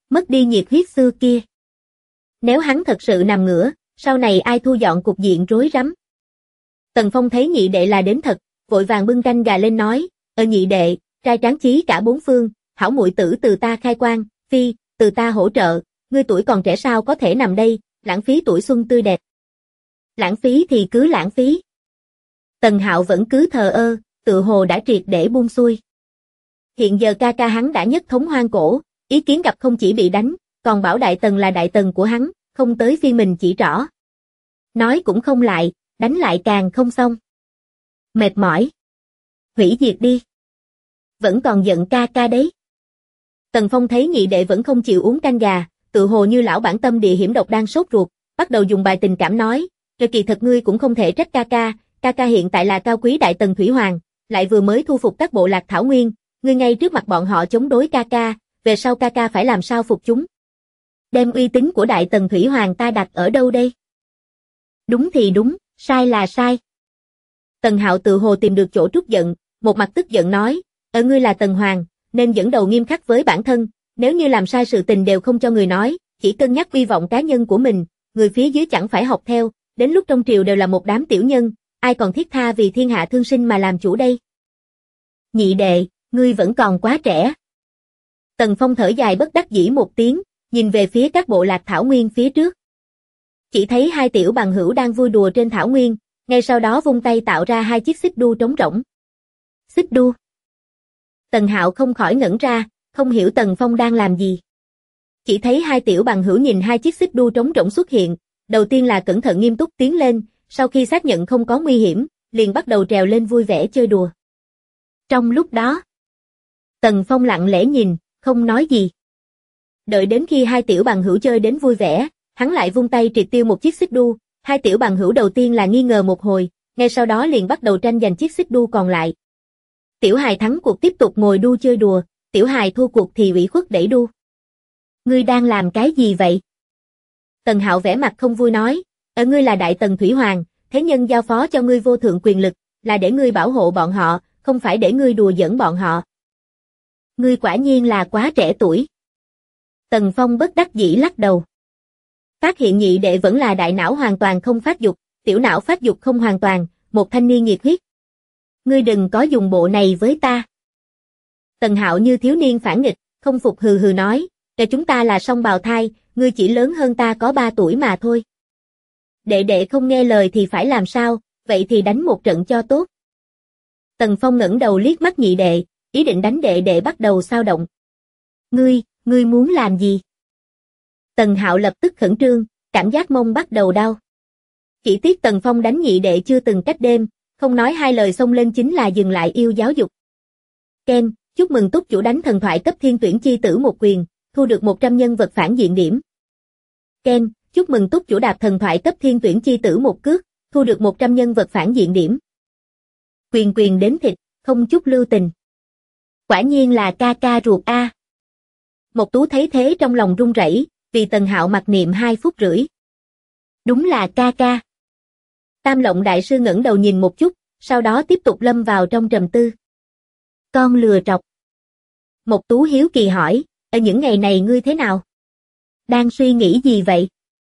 mất đi nhiệt huyết xưa kia. Nếu hắn thật sự nằm ngửa, sau này ai thu dọn cục diện rối rắm. Tần Phong thấy nhị đệ là đến thật, vội vàng bưng canh gà lên nói, nhị đệ, trai tráng chí cả bốn phương, hảo muội tử từ ta khai quan, phi, từ ta hỗ trợ, ngươi tuổi còn trẻ sao có thể nằm đây, lãng phí tuổi xuân tươi đẹp. Lãng phí thì cứ lãng phí. Tần Hạo vẫn cứ thờ ơ, tự hồ đã triệt để buông xuôi. Hiện giờ ca ca hắn đã nhất thống hoang cổ, ý kiến gặp không chỉ bị đánh, còn bảo đại tần là đại tần của hắn, không tới phiên mình chỉ trỏ. Nói cũng không lại, đánh lại càng không xong. Mệt mỏi. Hủy diệt đi. Vẫn còn giận ca ca đấy. Tần Phong thấy nhị đệ vẫn không chịu uống canh gà, tự hồ như lão bản tâm địa hiểm độc đang sốt ruột, bắt đầu dùng bài tình cảm nói, rồi kỳ thật ngươi cũng không thể trách ca ca hiện tại là cao quý đại tần thủy hoàng, lại vừa mới thu phục các bộ lạc thảo nguyên, ngươi ngay trước mặt bọn họ chống đối ca ca, về sau ca ca phải làm sao phục chúng? Đem uy tín của đại tần thủy hoàng ta đặt ở đâu đây? Đúng thì đúng, sai là sai. Tần Hạo tự hồ tìm được chỗ trút giận, một mặt tức giận nói, ngươi là tần hoàng, nên dẫn đầu nghiêm khắc với bản thân, nếu như làm sai sự tình đều không cho người nói, chỉ cân nhắc uy vọng cá nhân của mình, người phía dưới chẳng phải học theo, đến lúc trong triều đều là một đám tiểu nhân, ai còn thiết tha vì thiên hạ thương sinh mà làm chủ đây? Nhị đệ, ngươi vẫn còn quá trẻ. Tần Phong thở dài bất đắc dĩ một tiếng, nhìn về phía các bộ lạc thảo nguyên phía trước. Chỉ thấy hai tiểu bằng hữu đang vui đùa trên thảo nguyên, ngay sau đó vung tay tạo ra hai chiếc xích đu trống rỗng. Xích đu. Tần Hạo không khỏi ngẩn ra, không hiểu Tần Phong đang làm gì. Chỉ thấy hai tiểu bằng hữu nhìn hai chiếc xích đu trống rỗng xuất hiện, đầu tiên là cẩn thận nghiêm túc tiến lên, sau khi xác nhận không có nguy hiểm, liền bắt đầu trèo lên vui vẻ chơi đùa. Trong lúc đó, Tần Phong lặng lẽ nhìn, không nói gì. Đợi đến khi hai tiểu bằng hữu chơi đến vui vẻ, hắn lại vung tay triệt tiêu một chiếc xích đu, hai tiểu bằng hữu đầu tiên là nghi ngờ một hồi, ngay sau đó liền bắt đầu tranh giành chiếc xích đu còn lại. Tiểu hài thắng cuộc tiếp tục ngồi đu chơi đùa, tiểu hài thua cuộc thì ủy khuất đẩy đu. Ngươi đang làm cái gì vậy? Tần Hạo vẻ mặt không vui nói, ngươi là đại tần thủy hoàng, thế nhân giao phó cho ngươi vô thượng quyền lực, là để ngươi bảo hộ bọn họ, không phải để ngươi đùa giỡn bọn họ. Ngươi quả nhiên là quá trẻ tuổi. Tần Phong bất đắc dĩ lắc đầu. Phát hiện nhị đệ vẫn là đại não hoàn toàn không phát dục, tiểu não phát dục không hoàn toàn, một thanh niên nhiệt huyết. Ngươi đừng có dùng bộ này với ta. Tần Hạo như thiếu niên phản nghịch, không phục hừ hừ nói, chúng ta là song bào thai, ngươi chỉ lớn hơn ta có 3 tuổi mà thôi. Đệ đệ không nghe lời thì phải làm sao, vậy thì đánh một trận cho tốt. Tần Phong ngẩng đầu liếc mắt nhị đệ, ý định đánh đệ đệ bắt đầu xao động. Ngươi muốn làm gì? Tần Hạo lập tức khẩn trương, cảm giác mông bắt đầu đau. Chỉ tiếc Tần Phong đánh nhị đệ chưa từng cách đêm, không nói hai lời xông lên chính là dừng lại yêu giáo dục. Ken, chúc mừng túc chủ đánh thần thoại cấp thiên tuyển chi tử một quyền, thu được 100 nhân vật phản diện điểm. Ken, chúc mừng túc chủ đạp thần thoại cấp thiên tuyển chi tử một cước, thu được 100 nhân vật phản diện điểm. Quyền đến thịt, không chút lưu tình. Quả nhiên là ca ca ruột a. Mộc Tú thấy thế trong lòng run rẩy, vì Tần Hạo mặc niệm 2 phút rưỡi. Đúng là ca ca. Tam Lộng đại sư ngẩng đầu nhìn một chút, sau đó tiếp tục lâm vào trong trầm tư. Con lừa trọc. Mộc Tú hiếu kỳ hỏi, ở những ngày này ngươi thế nào? Đang suy nghĩ gì vậy?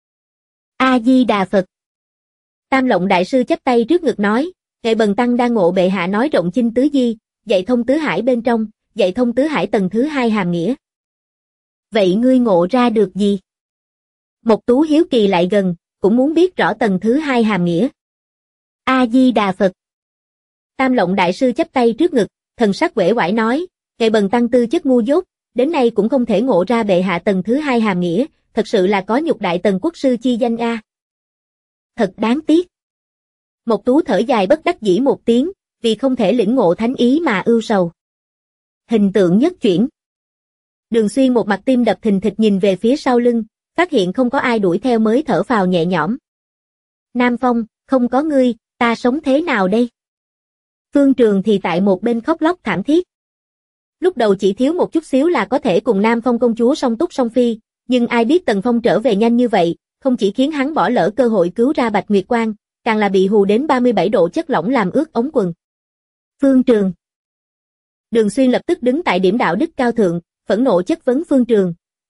A Di Đà Phật. Tam Lộng đại sư chắp tay trước ngực nói, Nghệ Bần tăng đang ngộ bệ hạ nói rộng chinh tứ di, dạy thông tứ hải bên trong, dạy thông tứ hải tầng thứ 2 hàm nghĩa. Vậy ngươi ngộ ra được gì? Mộc Tú hiếu kỳ lại gần, cũng muốn biết rõ tầng thứ 2 hàm nghĩa. A Di Đà Phật. Tam Lộng đại sư chắp tay trước ngực, thần sắc uể oải nói, Nghệ Bần tăng tư chất ngu dốt, đến nay cũng không thể ngộ ra bệ hạ tầng thứ 2 hàm nghĩa, thật sự là có nhục đại tần quốc sư chi danh a. Thật đáng tiếc. Mộc Tú thở dài bất đắc dĩ một tiếng, vì không thể lĩnh ngộ thánh ý mà ưu sầu. Hình tượng nhất chuyển. Đường Xuyên một mặt tim đập thình thịch nhìn về phía sau lưng, phát hiện không có ai đuổi theo mới thở phào nhẹ nhõm. Nam Phong, không có ngươi, ta sống thế nào đây? Phương Trường thì tại một bên khóc lóc thảm thiết. Lúc đầu chỉ thiếu một chút xíu là có thể cùng Nam Phong công chúa song túc song phi, nhưng ai biết Tần Phong trở về nhanh như vậy, không chỉ khiến hắn bỏ lỡ cơ hội cứu ra Bạch Nguyệt Quang, càng là bị hù đến 37 độ chất lỏng làm ướt ống quần. Phương Trường. Đường Xuyên lập tức đứng tại điểm đạo đức cao thượng, phẫn nộ chất vấn Phương Trường.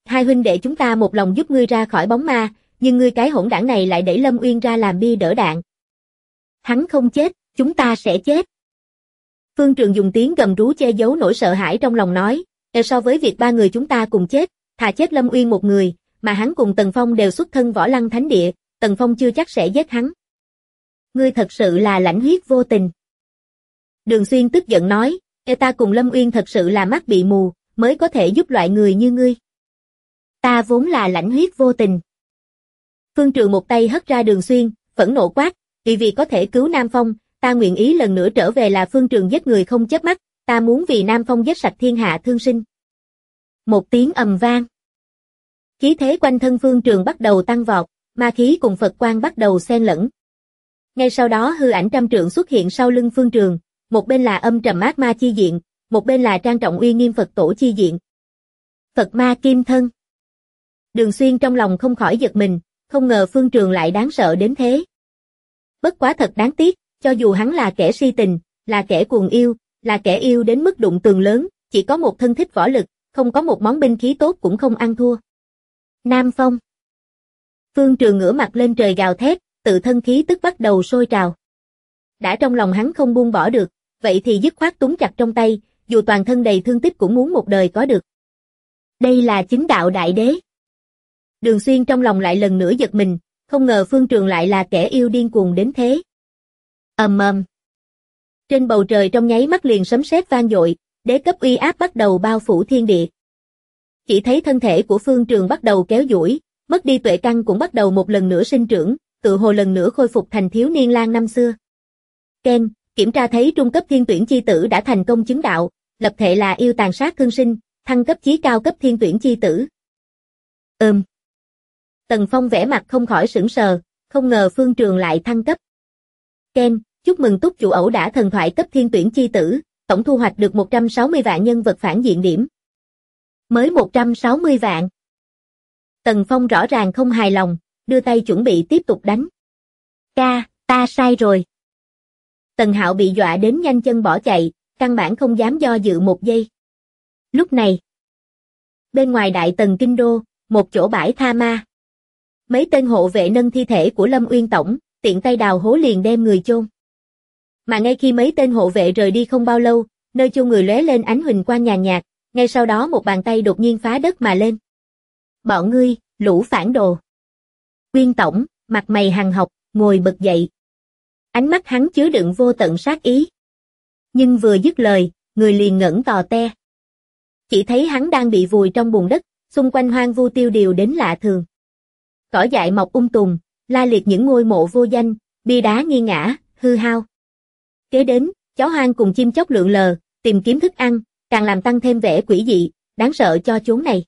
hai huynh đệ chúng ta một lòng giúp ngươi ra khỏi bóng ma, nhưng ngươi cái hỗn đảng này lại đẩy Lâm Uyên ra làm bia đỡ đạn. Hắn không chết, chúng ta sẽ chết. Phương Trường dùng tiếng gầm rú che giấu nỗi sợ hãi trong lòng nói, so với việc ba người chúng ta cùng chết, thà chết Lâm Uyên một người, mà hắn cùng Tần Phong đều xuất thân Võ Lăng Thánh Địa, Tần Phong chưa chắc sẽ giết hắn. Ngươi thật sự là lãnh huyết vô tình. Đường Xuyên tức giận nói, ta cùng Lâm Uyên thật sự là mắt bị mù, mới có thể giúp loại người như ngươi. Ta vốn là lãnh huyết vô tình. Phương Trường một tay hất ra Đường Xuyên, phẫn nộ quát, vì có thể cứu Nam Phong, ta nguyện ý lần nữa trở về là Phương Trường giết người không chớp mắt, ta muốn vì Nam Phong giết sạch thiên hạ thương sinh. Một tiếng ầm vang. Khí thế quanh thân Phương Trường bắt đầu tăng vọt, ma khí cùng Phật quang bắt đầu xen lẫn. Ngay sau đó hư ảnh trăm trượng xuất hiện sau lưng Phương Trường, một bên là âm trầm ác ma chi diện, một bên là trang trọng uy nghiêm Phật tổ chi diện. Phật ma kim thân. Đường Xuyên trong lòng không khỏi giật mình, không ngờ Phương Trường lại đáng sợ đến thế. Bất quá thật đáng tiếc, cho dù hắn là kẻ si tình, là kẻ cuồng yêu, là kẻ yêu đến mức đụng tường lớn, chỉ có một thân thích võ lực, không có một món binh khí tốt cũng không ăn thua. Nam Phong. Phương Trường ngửa mặt lên trời gào thét, tự thân khí tức bắt đầu sôi trào. Đã trong lòng hắn không buông bỏ được, vậy thì dứt khoát túng chặt trong tay, dù toàn thân đầy thương tích cũng muốn một đời có được. Đây là chính đạo đại đế. Đường Xuyên trong lòng lại lần nữa giật mình, không ngờ Phương Trường lại là kẻ yêu điên cuồng đến thế. Ầm ầm. Trên bầu trời trong nháy mắt liền sấm sét vang dội, đế cấp uy áp bắt đầu bao phủ thiên địa. Chỉ thấy thân thể của Phương Trường bắt đầu kéo duỗi, mất đi tuệ căn cũng bắt đầu một lần nữa sinh trưởng, tự hồ lần nữa khôi phục thành thiếu niên lang năm xưa. Ken, kiểm tra thấy trung cấp thiên tuyển chi tử đã thành công chứng đạo, lập thể là yêu tàn sát thương sinh, thăng cấp chí cao cấp thiên tuyển chi tử. Tần Phong vẻ mặt không khỏi sững sờ, không ngờ Phương Trường lại thăng cấp. Ken, chúc mừng túc chủ ẩu đả thần thoại cấp thiên tuyển chi tử, tổng thu hoạch được 160 vạn nhân vật phản diện điểm. Mới 160 vạn. Tần Phong rõ ràng không hài lòng, đưa tay chuẩn bị tiếp tục đánh. Ta sai rồi. Tần Hạo bị dọa đến nhanh chân bỏ chạy, căn bản không dám do dự một giây. Lúc này, bên ngoài Đại Tần Kinh Đô, một chỗ bãi tha ma. Mấy tên hộ vệ nâng thi thể của Lâm Uyên Tổng, tiện tay đào hố liền đem người chôn. Mà ngay khi mấy tên hộ vệ rời đi không bao lâu, nơi chôn người lóe lên ánh huỳnh quang nhàn nhạt, ngay sau đó một bàn tay đột nhiên phá đất mà lên. Bọn ngươi, lũ phản đồ. Uyên Tổng, mặt mày hằn học, ngồi bật dậy. Ánh mắt hắn chứa đựng vô tận sát ý. Nhưng vừa dứt lời, người liền ngẩng tò te. Chỉ thấy hắn đang bị vùi trong bùn đất, xung quanh hoang vu tiêu điều đến lạ thường. Cỏ dại mọc tùm, la liệt những ngôi mộ vô danh, bia đá nghiêng ngả, hư hao. Kế đến, chó hoang cùng chim chóc lượn lờ, tìm kiếm thức ăn, càng làm tăng thêm vẻ quỷ dị, đáng sợ cho chốn này.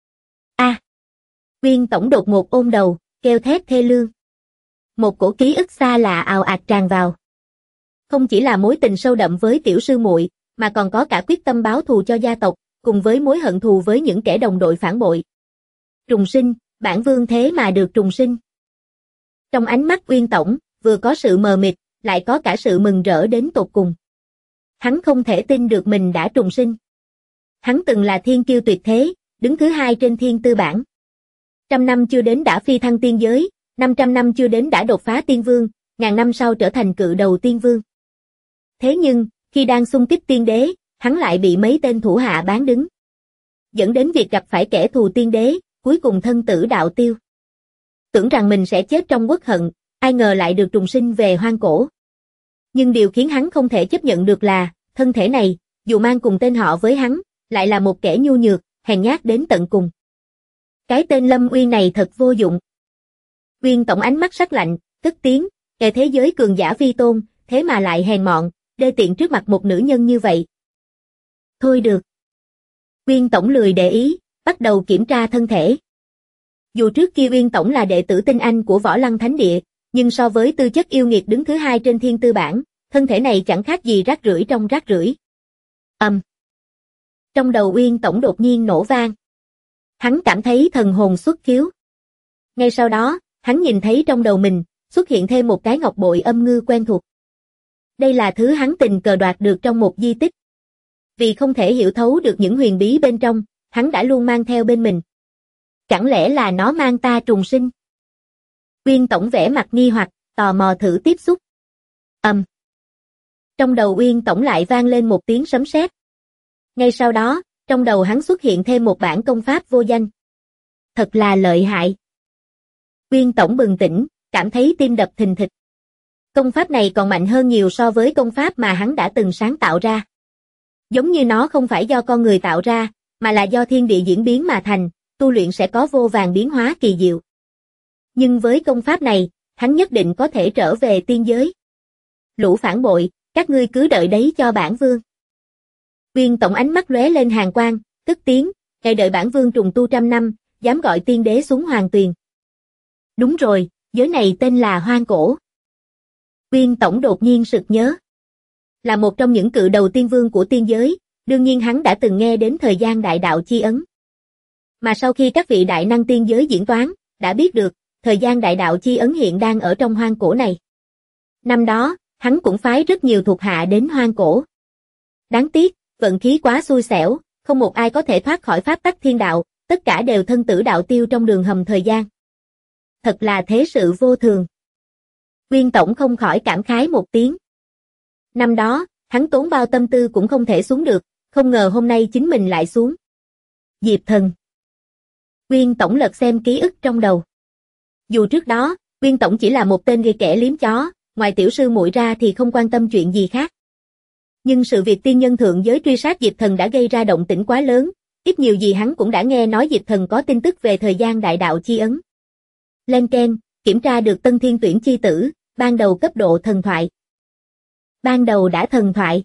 Uyên Tổng đột ngột ôm đầu, kêu thét thê lương. Một cổ ký ức xa lạ ào ạt tràn vào. Không chỉ là mối tình sâu đậm với tiểu sư muội, mà còn có cả quyết tâm báo thù cho gia tộc, cùng với mối hận thù với những kẻ đồng đội phản bội. Trùng sinh, bản vương thế mà được trùng sinh. Trong ánh mắt Uyên Tổng, vừa có sự mờ mịt, lại có cả sự mừng rỡ đến tột cùng. Hắn không thể tin được mình đã trùng sinh. Hắn từng là thiên kiêu tuyệt thế, đứng thứ hai trên thiên tư bảng. 100 năm chưa đến đã phi thăng tiên giới, 500 năm chưa đến đã đột phá tiên vương, ngàn năm sau trở thành cự đầu tiên vương. Thế nhưng, khi đang xung kích tiên đế, hắn lại bị mấy tên thủ hạ bán đứng. Dẫn đến việc gặp phải kẻ thù tiên đế, cuối cùng thân tử đạo tiêu. Tưởng rằng mình sẽ chết trong uất hận, ai ngờ lại được trùng sinh về hoang cổ. Nhưng điều khiến hắn không thể chấp nhận được là, thân thể này, dù mang cùng tên họ với hắn, lại là một kẻ nhu nhược, hèn nhát đến tận cùng. Cái tên Lâm Uyên này thật vô dụng. Uyên Tổng ánh mắt sắc lạnh, cất tiếng, kẻ thế giới cường giả vi tôn, thế mà lại hèn mọn, đê tiện trước mặt một nữ nhân như vậy. Thôi được. Uyên Tổng lười để ý, bắt đầu kiểm tra thân thể. Dù trước kia Uyên Tổng là đệ tử tinh anh của Võ Lăng Thánh Địa, nhưng so với tư chất yêu nghiệt đứng thứ hai trên thiên tư bảng, thân thể này chẳng khác gì rác rưởi trong rác rưởi. Trong đầu Uyên Tổng đột nhiên nổ vang. Hắn cảm thấy thần hồn xuất khiếu. Ngay sau đó, hắn nhìn thấy trong đầu mình, xuất hiện thêm một cái ngọc bội âm ngư quen thuộc. Đây là thứ hắn tình cờ đoạt được trong một di tích. Vì không thể hiểu thấu được những huyền bí bên trong, hắn đã luôn mang theo bên mình. Chẳng lẽ là nó mang ta trùng sinh? Uyên Tổng vẻ mặt nghi hoặc, tò mò thử tiếp xúc. Trong đầu Uyên Tổng lại vang lên một tiếng sấm sét. Ngay sau đó, trong đầu hắn xuất hiện thêm một bản công pháp vô danh. Thật là lợi hại. Uyên Tổng bừng tỉnh, cảm thấy tim đập thình thịch. Công pháp này còn mạnh hơn nhiều so với công pháp mà hắn đã từng sáng tạo ra. Giống như nó không phải do con người tạo ra, mà là do thiên địa diễn biến mà thành, tu luyện sẽ có vô vàn biến hóa kỳ diệu. Nhưng với công pháp này, hắn nhất định có thể trở về tiên giới. Lũ phản bội, các ngươi cứ đợi đấy cho bản vương. Uyên Tổng ánh mắt lóe lên hàn quang, cất tiếng, ngày đợi bản vương trùng tu 100 năm, dám gọi tiên đế xuống hoàng tuyền. Đúng rồi, giới này tên là Hoang Cổ. Uyên Tổng đột nhiên sực nhớ. Là một trong những cự đầu tiên vương của tiên giới, đương nhiên hắn đã từng nghe đến thời gian đại đạo chi ấn. Mà sau khi các vị đại năng tiên giới diễn toán, đã biết được, thời gian đại đạo chi ấn hiện đang ở trong Hoang Cổ này. Năm đó, hắn cũng phái rất nhiều thuộc hạ đến Hoang Cổ. Đáng tiếc, vận khí quá xui xẻo, không một ai có thể thoát khỏi pháp tắc thiên đạo, tất cả đều thân tử đạo tiêu trong đường hầm thời gian. Thật là thế sự vô thường. Uyên Tổng không khỏi cảm khái một tiếng. Năm đó, hắn tốn bao tâm tư cũng không thể xuống được, không ngờ hôm nay chính mình lại xuống. Diệp Thần. Uyên Tổng lật xem ký ức trong đầu. Dù trước đó, Uyên Tổng chỉ là một tên gây kẻ liếm chó, ngoài tiểu sư muội ra thì không quan tâm chuyện gì khác. Nhưng sự việc tiên nhân thượng giới truy sát Diệp Thần đã gây ra động tĩnh quá lớn, ít nhiều gì hắn cũng đã nghe nói Diệp Thần có tin tức về thời gian đại đạo chi ấn. Lên keng, kiểm tra được Tân Thiên Tuyển chi tử, ban đầu cấp độ thần thoại. Ban đầu đã thần thoại.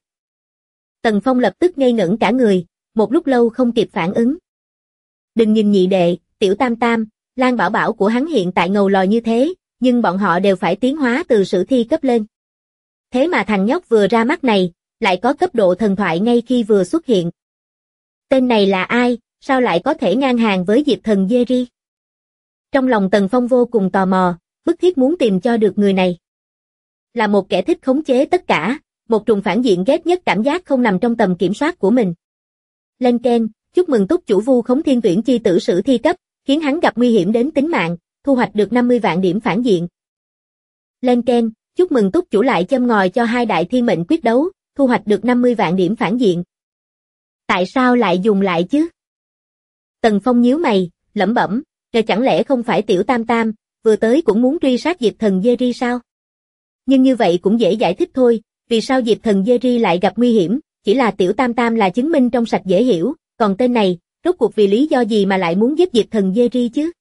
Tần Phong lập tức ngây ngẩn cả người, một lúc lâu không kịp phản ứng. Đừng nhìn nhị đệ, tiểu tam tam, Lan Bảo Bảo của hắn hiện tại ngầu lòi như thế, nhưng bọn họ đều phải tiến hóa từ sử thi cấp lên. Thế mà thằng nhóc vừa ra mắt này, lại có cấp độ thần thoại ngay khi vừa xuất hiện. Tên này là ai, sao lại có thể ngang hàng với Diệp Thần Jerry? Trong lòng Tần Phong vô cùng tò mò, bức thiết muốn tìm cho được người này. Là một kẻ thích khống chế tất cả, một trùng phản diện ghét nhất cảm giác không nằm trong tầm kiểm soát của mình. Lên keng, chúc mừng túc chủ vu khống thiên tuyển chi tử sử thi cấp, khiến hắn gặp nguy hiểm đến tính mạng, thu hoạch được 50 vạn điểm phản diện. Lên keng, chúc mừng túc chủ lại châm ngòi cho hai đại thiên mệnh quyết đấu, thu hoạch được 50 vạn điểm phản diện. Tại sao lại dùng lại chứ? Tần Phong nhíu mày, lẩm bẩm, chẳng lẽ không phải tiểu tam tam, vừa tới cũng muốn truy sát Diệp Thần Jerry sao? Nhưng như vậy cũng dễ giải thích thôi, vì sao Diệp Thần Jerry lại gặp nguy hiểm, chỉ là tiểu tam tam là chứng minh trong sạch dễ hiểu, còn tên này, rốt cuộc vì lý do gì mà lại muốn giết Diệp Thần Jerry chứ?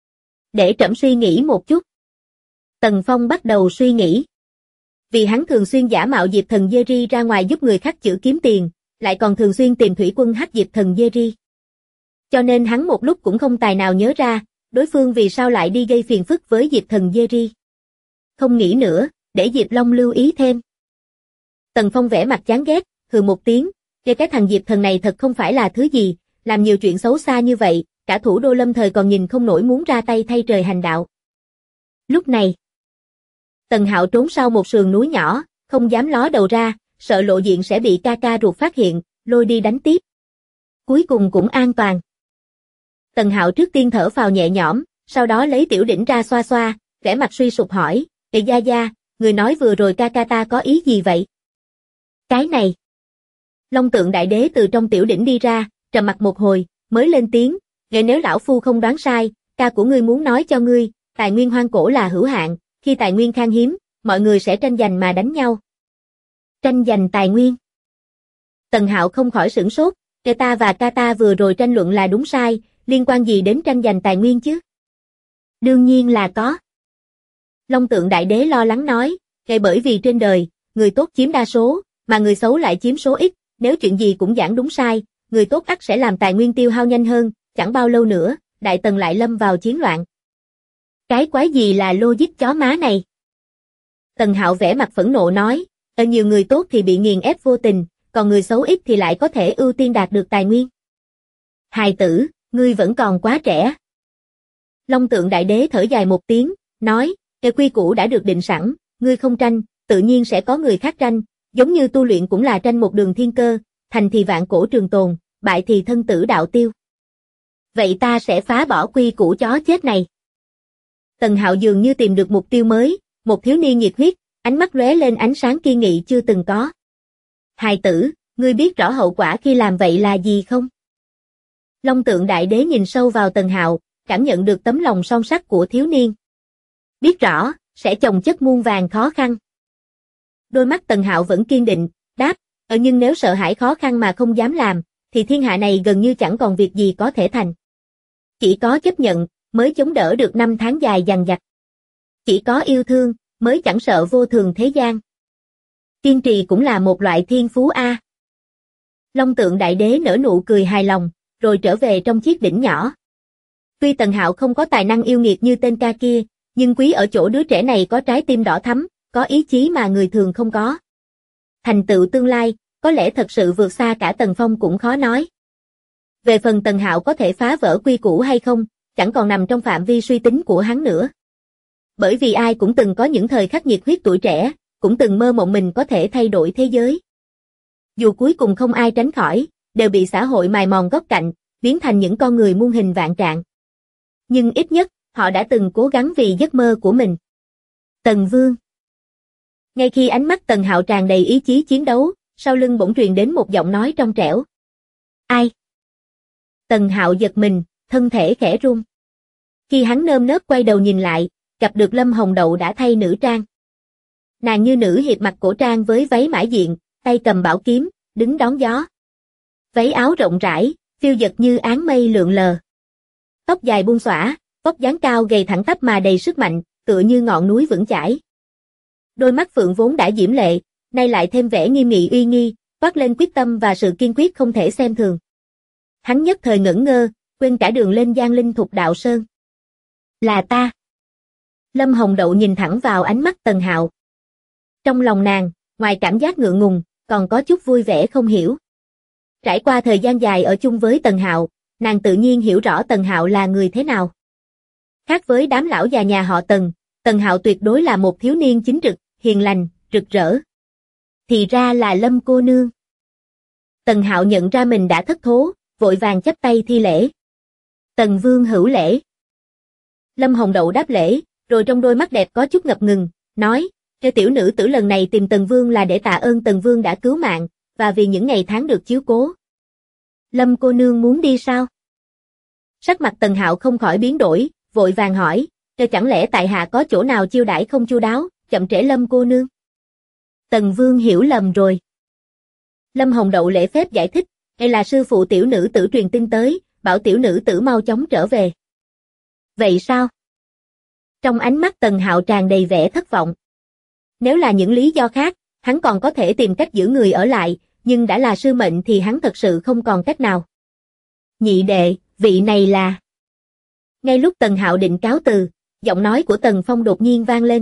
Để trẫm suy nghĩ một chút. Tần Phong bắt đầu suy nghĩ. Vì hắn thường xuyên giả mạo Diệp Thần Jerry ra ngoài giúp người khắc chữ kiếm tiền, lại còn thường xuyên tìm thủy quân hách Diệp Thần Jerry. Cho nên hắn một lúc cũng không tài nào nhớ ra, đối phương vì sao lại đi gây phiền phức với Diệp Thần Jerry. Không nghĩ nữa, để Diệp Long lưu ý thêm. Tần Phong vẻ mặt chán ghét, hừ một tiếng, cái thằng Diệp Thần này thật không phải là thứ gì, làm nhiều chuyện xấu xa như vậy, cả thủ đô lâm thời còn nhìn không nổi muốn ra tay thay trời hành đạo. Lúc này, Tần Hạo trốn sau một sườn núi nhỏ, không dám ló đầu ra, sợ lộ diện sẽ bị ca ca ruột phát hiện, lôi đi đánh tiếp. Cuối cùng cũng an toàn. Tần Hạo trước tiên thở phào nhẹ nhõm, sau đó lấy tiểu đỉnh ra xoa xoa, vẻ mặt suy sụp hỏi, Gia Gia, người nói vừa rồi ca ca ta có ý gì vậy? Cái này. Long Tượng Đại Đế từ trong tiểu đỉnh đi ra, trầm mặt một hồi, mới lên tiếng, nếu lão phu không đoán sai, ca của ngươi muốn nói cho ngươi, tài nguyên hoang cổ là hữu hạn, khi tài nguyên khan hiếm, mọi người sẽ tranh giành mà đánh nhau. Tranh giành tài nguyên. Tần Hạo không khỏi sửng sốt, ta và ca ta vừa rồi tranh luận là đúng sai, liên quan gì đến tranh giành tài nguyên chứ? Đương nhiên là có. Long Tượng Đại Đế lo lắng nói, bởi vì trên đời, người tốt chiếm đa số, mà người xấu lại chiếm số ít, nếu chuyện gì cũng giảng đúng sai, người tốt ắt sẽ làm tài nguyên tiêu hao nhanh hơn, chẳng bao lâu nữa, Đại Tần lại lâm vào chiến loạn. Cái quái gì là logic chó má này? Tần Hạo vẻ mặt phẫn nộ nói, nhiều người tốt thì bị nghiền ép vô tình, còn người xấu ít thì lại có thể ưu tiên đạt được tài nguyên. Hài tử, ngươi vẫn còn quá trẻ. Long Tượng Đại Đế thở dài một tiếng, nói, quy củ đã được định sẵn, ngươi không tranh, tự nhiên sẽ có người khác tranh, giống như tu luyện cũng là tranh một đường thiên cơ, thành thì vạn cổ trường tồn, bại thì thân tử đạo tiêu. Vậy ta sẽ phá bỏ quy củ chó chết này. Tần Hạo dường như tìm được mục tiêu mới, một thiếu niên nhiệt huyết, ánh mắt lóe lên ánh sáng kiên nghị chưa từng có. Hài tử, ngươi biết rõ hậu quả khi làm vậy là gì không? Long Tượng Đại Đế nhìn sâu vào Tần Hạo, cảm nhận được tấm lòng son sắt của thiếu niên. Biết rõ, sẽ chồng chất muôn vàn khó khăn. Đôi mắt Tần Hạo vẫn kiên định, đáp, nhưng nếu sợ hãi khó khăn mà không dám làm, thì thiên hạ này gần như chẳng còn việc gì có thể thành. Chỉ có chấp nhận, mới chống đỡ được 5 tháng dài dằng dặc. Chỉ có yêu thương, mới chẳng sợ vô thường thế gian. Kiên trì cũng là một loại thiên phú a. Long Tượng Đại Đế nở nụ cười hài lòng, rồi trở về trong chiếc đỉnh nhỏ. Tuy Tần Hạo không có tài năng yêu nghiệt như tên ca kia, nhưng quý ở chỗ đứa trẻ này có trái tim đỏ thắm, có ý chí mà người thường không có. Thành tựu tương lai, có lẽ thật sự vượt xa cả Tần Phong cũng khó nói. Về phần Tần Hạo có thể phá vỡ quy củ hay không, chẳng còn nằm trong phạm vi suy tính của hắn nữa. Bởi vì ai cũng từng có những thời khắc nhiệt huyết tuổi trẻ, cũng từng mơ mộng mình có thể thay đổi thế giới. Dù cuối cùng không ai tránh khỏi, đều bị xã hội mài mòn góc cạnh, biến thành những con người muôn hình vạn trạng. Nhưng ít nhất, họ đã từng cố gắng vì giấc mơ của mình. Tần Vương. Ngay khi ánh mắt Tần Hạo tràn đầy ý chí chiến đấu, sau lưng bỗng truyền đến một giọng nói trong trẻo. Ai? Tần Hạo giật mình, thân thể khẽ run. Khi hắn nơm nớp quay đầu nhìn lại, gặp được Lâm Hồng Đậu đã thay nữ trang. Nàng như nữ hiệp mặc cổ trang với váy mã diện, tay cầm bảo kiếm, đứng đón gió. Váy áo rộng rãi, phiêu dật như áng mây lượn lờ. Tóc dài buông xõa, vóc dáng cao gầy thẳng tắp mà đầy sức mạnh, tựa như ngọn núi vững chãi. Đôi mắt phượng vốn đã diễm lệ, nay lại thêm vẻ nghiêm nghị uy nghi, toát lên quyết tâm và sự kiên quyết không thể xem thường. Hắn nhất thời ngẩn ngơ, quên cả đường lên Giang Linh Thục Đạo Sơn. Là ta. Lâm Hồng Đậu nhìn thẳng vào ánh mắt Tần Hạo. Trong lòng nàng, ngoài cảm giác ngượng ngùng, còn có chút vui vẻ không hiểu. Trải qua thời gian dài ở chung với Tần Hạo, nàng tự nhiên hiểu rõ Tần Hạo là người thế nào. Khác với đám lão già nhà họ Tần, Tần Hạo tuyệt đối là một thiếu niên chính trực, hiền lành, rực rỡ. Thì ra là Lâm cô nương. Tần Hạo nhận ra mình đã thất thố, vội vàng chắp tay thi lễ. Tần Vương hữu lễ. Lâm Hồng Đậu đáp lễ, rồi trong đôi mắt đẹp có chút ngập ngừng, nói, cho tiểu nữ tử lần này tìm Tần Vương là để tạ ơn Tần Vương đã cứu mạng, và vì những ngày tháng được chiếu cố. Lâm cô nương muốn đi sao? Sắc mặt Tần Hạo không khỏi biến đổi, vội vàng hỏi, cho chẳng lẽ tại hạ có chỗ nào chiêu đãi không chu đáo, chậm trễ Lâm cô nương? Tần Vương hiểu lầm rồi. Lâm Hồng Đậu lễ phép giải thích, hay là sư phụ tiểu nữ tử truyền tin tới, bảo tiểu nữ tử mau chóng trở về. Vậy sao? Trong ánh mắt Tần Hạo tràn đầy vẻ thất vọng. Nếu là những lý do khác, hắn còn có thể tìm cách giữ người ở lại, nhưng đã là sư mệnh thì hắn thật sự không còn cách nào. Nhị đệ, vị này là... Ngay lúc Tần Hạo định cáo từ, giọng nói của Tần Phong đột nhiên vang lên.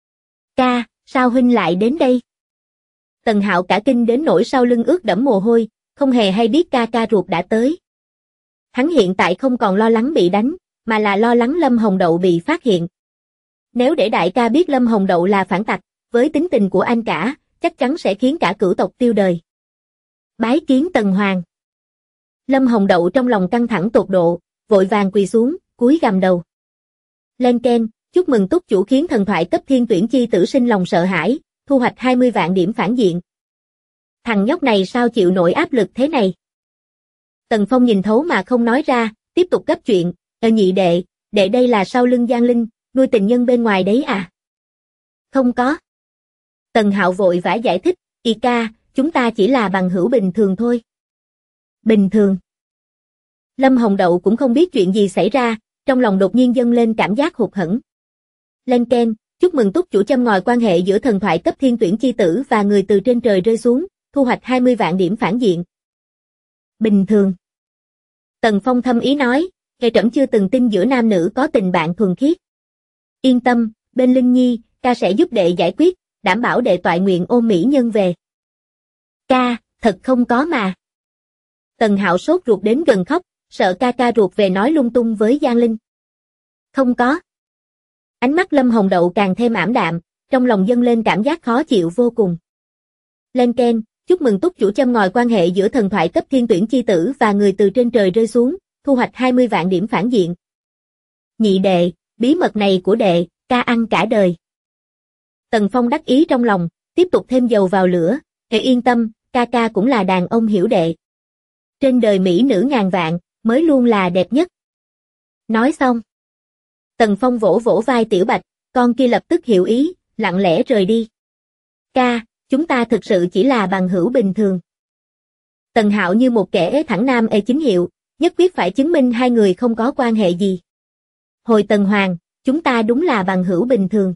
Ca, sao huynh lại đến đây? Tần Hạo cả kinh đến nỗi sau lưng ướt đẫm mồ hôi, không hề hay biết ca ca ruột đã tới. Hắn hiện tại không còn lo lắng bị đánh, mà là lo lắng Lâm Hồng Đậu bị phát hiện. Nếu để đại ca biết Lâm Hồng Đậu là phản tặc, với tính tình của anh cả, chắc chắn sẽ khiến cả cửu tộc tiêu đời. Bái kiến Tần Hoàng. Lâm Hồng Đậu trong lòng căng thẳng tột độ, vội vàng quỳ xuống, cúi gằm đầu. Lên Ken, chúc mừng túc chủ khiến thần thoại cấp thiên tuyển chi tử sinh lòng sợ hãi, thu hoạch 20 vạn điểm phản diện. Thằng nhóc này sao chịu nổi áp lực thế này? Tần Phong nhìn thấu mà không nói ra, tiếp tục gấp chuyện, nhị đệ, đệ đây là sau lưng Giang Linh, nuôi tình nhân bên ngoài đấy à? Không có. Tần Hạo vội vã giải thích, y ca, chúng ta chỉ là bằng hữu bình thường thôi. Bình thường. Lâm Hồng Đậu cũng không biết chuyện gì xảy ra, trong lòng đột nhiên dâng lên cảm giác hụt hẫng. Lên Ken, chúc mừng túc chủ châm ngòi quan hệ giữa thần thoại cấp thiên tuyển chi tử và người từ trên trời rơi xuống, thu hoạch 20 vạn điểm phản diện. Bình thường. Tần Phong thâm ý nói, kẻ trẫm chưa từng tin giữa nam nữ có tình bạn thuần khiết. Yên tâm, bên Linh Nhi, ca sẽ giúp đệ giải quyết, đảm bảo đệ toại nguyện ôm mỹ nhân về. Ca, thật không có mà. Tần Hạo sốt ruột đến gần khóc, sợ ca ca ruột về nói lung tung với Giang Linh. Không có. Ánh mắt Lâm Hồng Đậu càng thêm ảm đạm, trong lòng dâng lên cảm giác khó chịu vô cùng. Lên Ken, chúc mừng túc chủ châm ngòi quan hệ giữa thần thoại cấp thiên tuyển chi tử và người từ trên trời rơi xuống, thu hoạch 20 vạn điểm phản diện. Nhị đệ, bí mật này của đệ, ca ăn cả đời. Tần Phong đắc ý trong lòng, tiếp tục thêm dầu vào lửa, yên tâm, ca ca cũng là đàn ông hiểu đệ. Trên đời mỹ nữ ngàn vạn, mới luôn là đẹp nhất. Nói xong. Tần Phong vỗ vỗ vai Tiểu Bạch, con kia lập tức hiểu ý, lặng lẽ rời đi. Ca, chúng ta thực sự chỉ là bằng hữu bình thường. Tần Hạo như một kẻ thẳng nam chính hiệu, nhất quyết phải chứng minh hai người không có quan hệ gì. Hồi Tần Hoàng, chúng ta đúng là bằng hữu bình thường.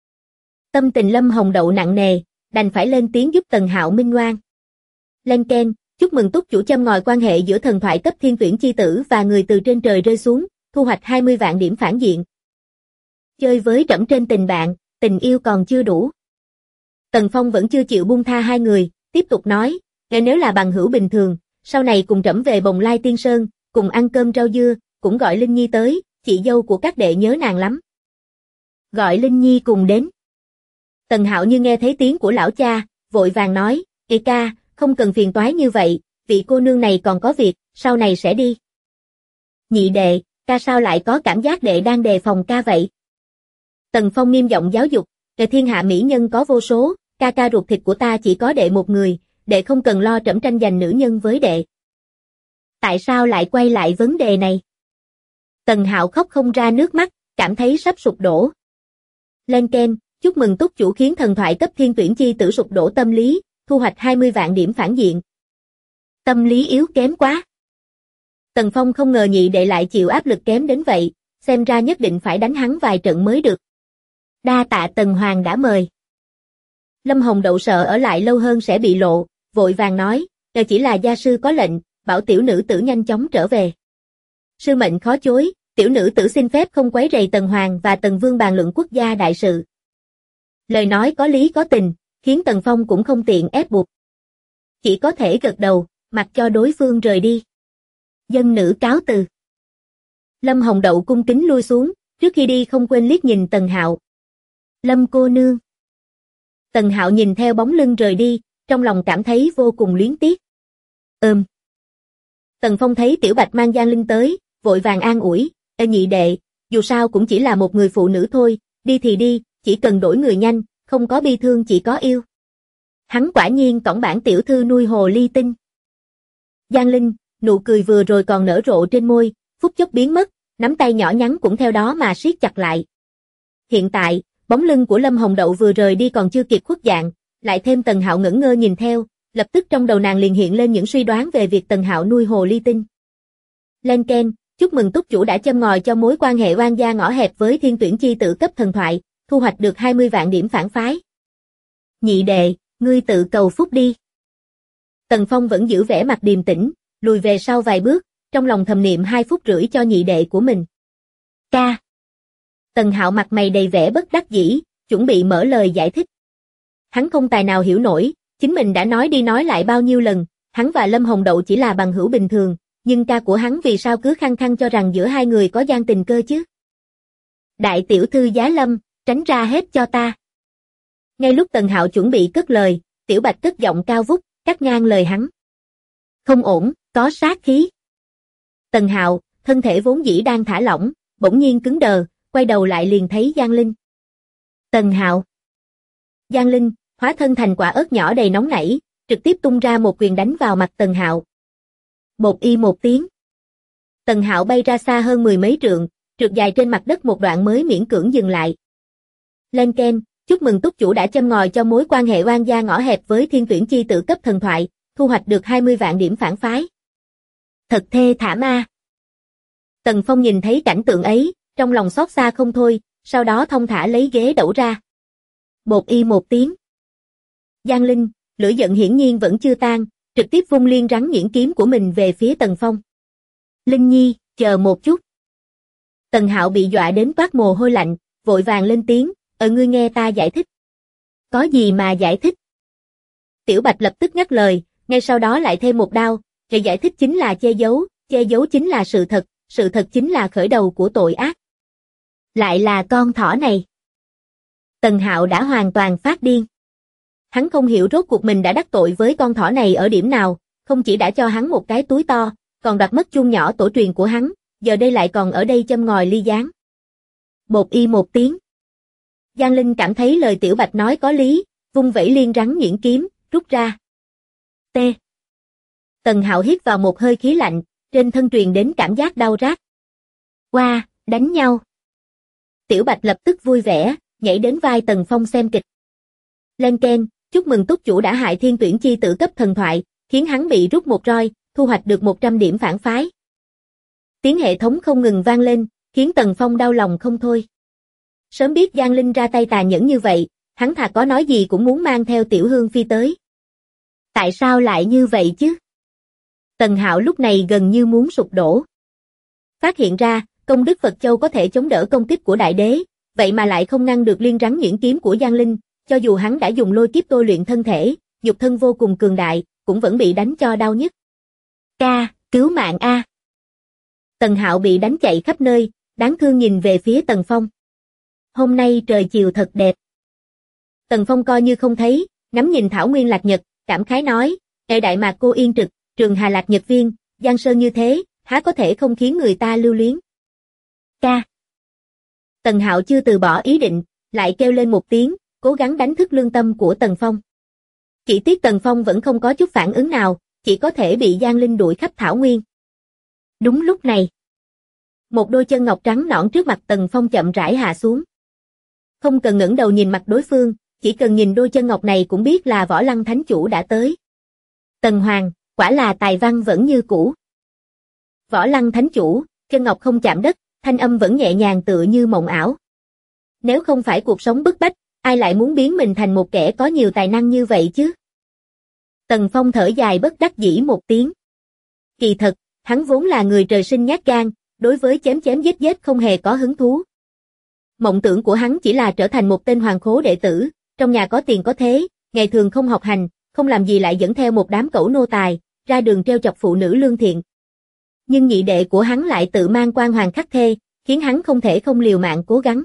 Tâm tình Lâm Hồng Đậu nặng nề, đành phải lên tiếng giúp Tần Hạo minh oan. Lên Ken, chúc mừng túc chủ châm ngòi quan hệ giữa thần thoại cấp thiên tuyển chi tử và người từ trên trời rơi xuống, thu hoạch 20 vạn điểm phản diện. Chơi với trẫm trên tình bạn, tình yêu còn chưa đủ. Tần Phong vẫn chưa chịu buông tha hai người, tiếp tục nói, nếu là bằng hữu bình thường, sau này cùng trẫm về Bồng Lai Tiên Sơn, cùng ăn cơm rau dưa, cũng gọi Linh Nhi tới, chị dâu của các đệ nhớ nàng lắm. Gọi Linh Nhi cùng đến. Tần Hạo như nghe thấy tiếng của lão cha, vội vàng nói, ca, không cần phiền toái như vậy, vị cô nương này còn có việc, sau này sẽ đi. Nhị đệ, ca sao lại có cảm giác đệ đang đề phòng ca vậy? Tần Phong nghiêm giọng giáo dục, thiên hạ mỹ nhân có vô số, ca ruột thịt của ta chỉ có đệ một người, đệ không cần lo trẫm tranh giành nữ nhân với đệ. Tại sao lại quay lại vấn đề này? Tần Hạo khóc không ra nước mắt, cảm thấy sắp sụp đổ. Lên Ken, chúc mừng túc chủ khiến thần thoại cấp thiên tuyển chi tử sụp đổ tâm lý, thu hoạch 20 vạn điểm phản diện. Tâm lý yếu kém quá. Tần Phong không ngờ nhị đệ lại chịu áp lực kém đến vậy, xem ra nhất định phải đánh hắn vài trận mới được. Đa tạ Tần Hoàng đã mời. Lâm Hồng Đậu sợ ở lại lâu hơn sẽ bị lộ, vội vàng nói, chỉ là gia sư có lệnh, bảo tiểu nữ tử nhanh chóng trở về. Sư mệnh khó chối, tiểu nữ tử xin phép không quấy rầy Tần Hoàng và Tần Vương bàn luận quốc gia đại sự. Lời nói có lý có tình, khiến Tần Phong cũng không tiện ép buộc. Chỉ có thể gật đầu, mặc cho đối phương rời đi. Dân nữ cáo từ. Lâm Hồng Đậu cung kính lui xuống, trước khi đi không quên liếc nhìn Tần Hạo. Lâm cô nương. Tần Hạo nhìn theo bóng lưng rời đi, trong lòng cảm thấy vô cùng luyến tiếc. Tần Phong thấy Tiểu Bạch mang Giang Linh tới, vội vàng an ủi, nhị đệ, dù sao cũng chỉ là một người phụ nữ thôi, đi thì đi, chỉ cần đổi người nhanh, không có bi thương chỉ có yêu. Hắn quả nhiên cõng bản tiểu thư nuôi hồ ly tinh. Giang Linh, nụ cười vừa rồi còn nở rộ trên môi, phút chốc biến mất, nắm tay nhỏ nhắn cũng theo đó mà siết chặt lại. Hiện tại, bóng lưng của Lâm Hồng Đậu vừa rời đi còn chưa kịp khuất dạng, lại thêm Tần Hạo ngẩn ngơ nhìn theo, lập tức trong đầu nàng liền hiện lên những suy đoán về việc Tần Hạo nuôi hồ ly tinh. Lên Ken, chúc mừng túc chủ đã châm ngòi cho mối quan hệ oan gia ngõ hẹp với thiên tuyển chi tử cấp thần thoại, thu hoạch được 20 vạn điểm phản phái. Nhị đệ, ngươi tự cầu phúc đi. Tần Phong vẫn giữ vẻ mặt điềm tĩnh, lùi về sau vài bước, trong lòng thầm niệm 2 phút rưỡi cho nhị đệ của mình. Ca. Tần Hạo mặt mày đầy vẻ bất đắc dĩ, chuẩn bị mở lời giải thích. Hắn không tài nào hiểu nổi, chính mình đã nói đi nói lại bao nhiêu lần, hắn và Lâm Hồng Đậu chỉ là bằng hữu bình thường, nhưng ca của hắn vì sao cứ khăng khăng cho rằng giữa hai người có gian tình cơ chứ? Đại tiểu thư Giá Lâm, tránh ra hết cho ta. Ngay lúc Tần Hạo chuẩn bị cất lời, Tiểu Bạch cất giọng cao vút, cắt ngang lời hắn. Không ổn, có sát khí. Tần Hạo, thân thể vốn dĩ đang thả lỏng, bỗng nhiên cứng đờ, quay đầu lại liền thấy Giang Linh. Tần Hạo. Giang Linh, hóa thân thành quả ớt nhỏ đầy nóng nảy, trực tiếp tung ra một quyền đánh vào mặt Tần Hạo. Một y một tiếng. Tần Hạo bay ra xa hơn 10 mấy trượng, trượt dài trên mặt đất một đoạn mới miễn cưỡng dừng lại. Lên Ken, chúc mừng túc chủ đã châm ngòi cho mối quan hệ oan gia ngõ hẹp với thiên tuyển chi tử cấp thần thoại, thu hoạch được 20 vạn điểm phản phái. Thật thê thảm a. Tần Phong nhìn thấy cảnh tượng ấy, trong lòng xót xa không thôi, sau đó thong thả lấy ghế đẩu ra. Một y một tiếng. Giang Linh, lửa giận hiển nhiên vẫn chưa tan, trực tiếp vung liên rắn nhuyễn kiếm của mình về phía Tần Phong. Linh Nhi, chờ một chút. Tần Hạo bị dọa đến toát mồ hôi lạnh, vội vàng lên tiếng, ngươi nghe ta giải thích. Có gì mà giải thích? Tiểu Bạch lập tức ngắt lời, ngay sau đó lại thêm một đao, giải thích chính là che giấu chính là sự thật chính là khởi đầu của tội ác. Lại là con thỏ này. Tần Hạo đã hoàn toàn phát điên. Hắn không hiểu rốt cuộc mình đã đắc tội với con thỏ này ở điểm nào, không chỉ đã cho hắn một cái túi to, còn đoạt mất chuông nhỏ tổ truyền của hắn, giờ đây lại còn ở đây châm ngòi ly gián. Một y một tiếng. Giang Linh cảm thấy lời Tiểu Bạch nói có lý, vung vẩy liên rắn nhuyễn kiếm, rút ra. T. Tần Hạo hít vào một hơi khí lạnh, trên thân truyền đến cảm giác đau rát. Qua, đánh nhau. Tiểu Bạch lập tức vui vẻ, nhảy đến vai Tần Phong xem kịch. Lên keng, chúc mừng túc chủ đã hại thiên tuyển chi tử cấp thần thoại, khiến hắn bị rút một roi, thu hoạch được 100 điểm phản phái. Tiếng hệ thống không ngừng vang lên, khiến Tần Phong đau lòng không thôi. Sớm biết Giang Linh ra tay tàn nhẫn như vậy, hắn thà có nói gì cũng muốn mang theo Tiểu Hương Phi tới. Tại sao lại như vậy chứ? Tần Hạo lúc này gần như muốn sụp đổ. Phát hiện ra, công đức Phật Châu có thể chống đỡ công kích của Đại Đế, vậy mà lại không ngăn được liên rắn nhuyễn kiếm của Giang Linh, cho dù hắn đã dùng lôi kiếp tôi luyện thân thể, nhục thân vô cùng cường đại, cũng vẫn bị đánh cho đau nhức. Ca, cứu mạng a! Tần Hạo bị đánh chạy khắp nơi, đáng thương nhìn về phía Tần Phong. Hôm nay trời chiều thật đẹp. Tần Phong coi như không thấy, ngắm nhìn thảo nguyên lạc nhật, cảm khái nói, Ê đại mạc cô yên trực, trường hà lạc nhật viên, giang sơn như thế, há có thể không khiến người ta lưu luyến. Ca. Tần Hạo chưa từ bỏ ý định, lại kêu lên một tiếng, cố gắng đánh thức lương tâm của Tần Phong. Chỉ tiếc Tần Phong vẫn không có chút phản ứng nào, chỉ có thể bị Giang Linh đuổi khắp thảo nguyên. Đúng lúc này, một đôi chân ngọc trắng nõn trước mặt Tần Phong chậm rãi hạ xuống. Không cần ngẩng đầu nhìn mặt đối phương, chỉ cần nhìn đôi chân ngọc này cũng biết là Võ Lăng Thánh Chủ đã tới. Tần Hoàng, quả là tài văn vẫn như cũ. Võ Lăng Thánh Chủ, chân ngọc không chạm đất, thanh âm vẫn nhẹ nhàng tựa như mộng ảo. Nếu không phải cuộc sống bức bách, ai lại muốn biến mình thành một kẻ có nhiều tài năng như vậy chứ? Tần Phong thở dài bất đắc dĩ một tiếng. Kỳ thật, hắn vốn là người trời sinh nhát gan, đối với chém chém giết giết không hề có hứng thú. Mộng tưởng của hắn chỉ là trở thành một tên hoàng khố đệ tử, trong nhà có tiền có thế, ngày thường không học hành, không làm gì lại dẫn theo một đám cẩu nô tài, ra đường trêu chọc phụ nữ lương thiện. Nhưng nhị đệ của hắn lại tự mang quan hoàng khắc thê, khiến hắn không thể không liều mạng cố gắng.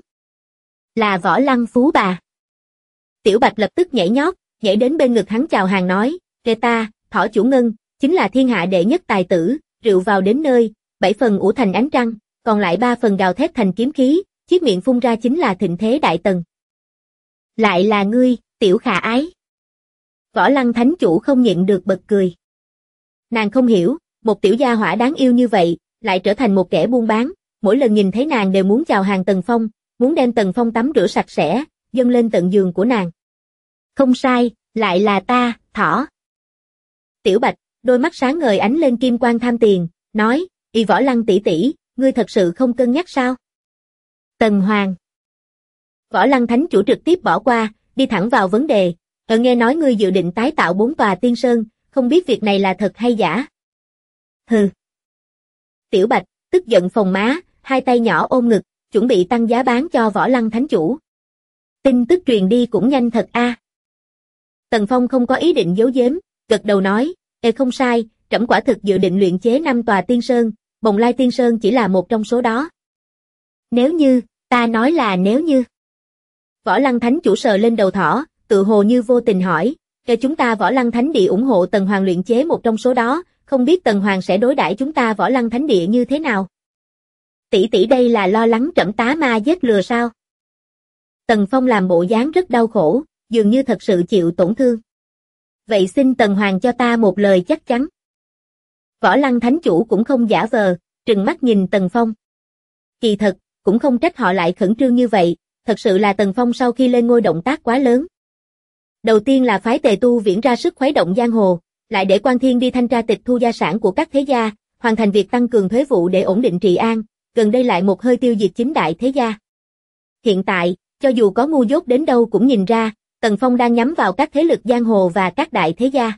Là Võ Lăng Phú Bà. Tiểu Bạch lập tức nhảy nhót, nhảy đến bên ngực hắn chào hàng nói, Kê ta, Thỏ Chủ Ngân, chính là thiên hạ đệ nhất tài tử, rượu vào đến nơi, 7 phần ủ thành ánh trăng, còn lại 3 phần gào thét thành kiếm khí, chiếc miệng phun ra chính là thịnh thế đại tần. Lại là ngươi, tiểu khả ái. Võ Lăng Thánh Chủ không nhịn được bật cười. Nàng không hiểu, một tiểu gia hỏa đáng yêu như vậy, lại trở thành một kẻ buôn bán, mỗi lần nhìn thấy nàng đều muốn chào hàng Tần Phong, muốn đem Tần Phong tắm rửa sạch sẽ, dâng lên tận giường của nàng. Không sai, lại là ta, Thỏ. Tiểu Bạch, đôi mắt sáng ngời ánh lên kim quang tham tiền, nói, Y Võ Lăng tỷ tỷ, ngươi thật sự không cân nhắc sao? Tần Hoàng. Võ Lăng Thánh Chủ trực tiếp bỏ qua, đi thẳng vào vấn đề, nghe nói ngươi dự định tái tạo 4 tòa tiên sơn, không biết việc này là thật hay giả? Hừ. Tiểu Bạch, tức giận phồng má, hai tay nhỏ ôm ngực, chuẩn bị tăng giá bán cho Võ Lăng Thánh Chủ. Tin tức truyền đi cũng nhanh thật a. Tần Phong không có ý định giấu giếm, gật đầu nói, không sai, trẫm quả thực dự định luyện chế 5 tòa tiên sơn, Bồng Lai Tiên Sơn chỉ là một trong số đó. Nếu như, ta nói là nếu như. Võ Lăng Thánh Chủ sờ lên đầu thỏ, tự hồ như vô tình hỏi, chúng ta Võ Lăng Thánh Địa ủng hộ Tần Hoàng luyện chế một trong số đó, không biết Tần Hoàng sẽ đối đãi chúng ta Võ Lăng Thánh Địa như thế nào? Tỷ tỷ đây là lo lắng trẫm tá ma giết lừa sao? Tần Phong làm bộ dáng rất đau khổ, dường như thật sự chịu tổn thương. Vậy xin Tần Hoàng cho ta một lời chắc chắn. Võ Lăng Thánh Chủ cũng không giả vờ, trừng mắt nhìn Tần Phong. Kỳ thật, cũng không trách họ lại khẩn trương như vậy, thật sự là Tần Phong sau khi lên ngôi động tác quá lớn. Đầu tiên là phái Tề Tu Viễn ra sức khuấy động giang hồ, lại để Quan Thiên đi thanh tra tịch thu gia sản của các thế gia, hoàn thành việc tăng cường thuế vụ để ổn định trị an, gần đây lại một hơi tiêu diệt 9 đại thế gia. Hiện tại, cho dù có ngu dốt đến đâu cũng nhìn ra, Tần Phong đang nhắm vào các thế lực giang hồ và các đại thế gia.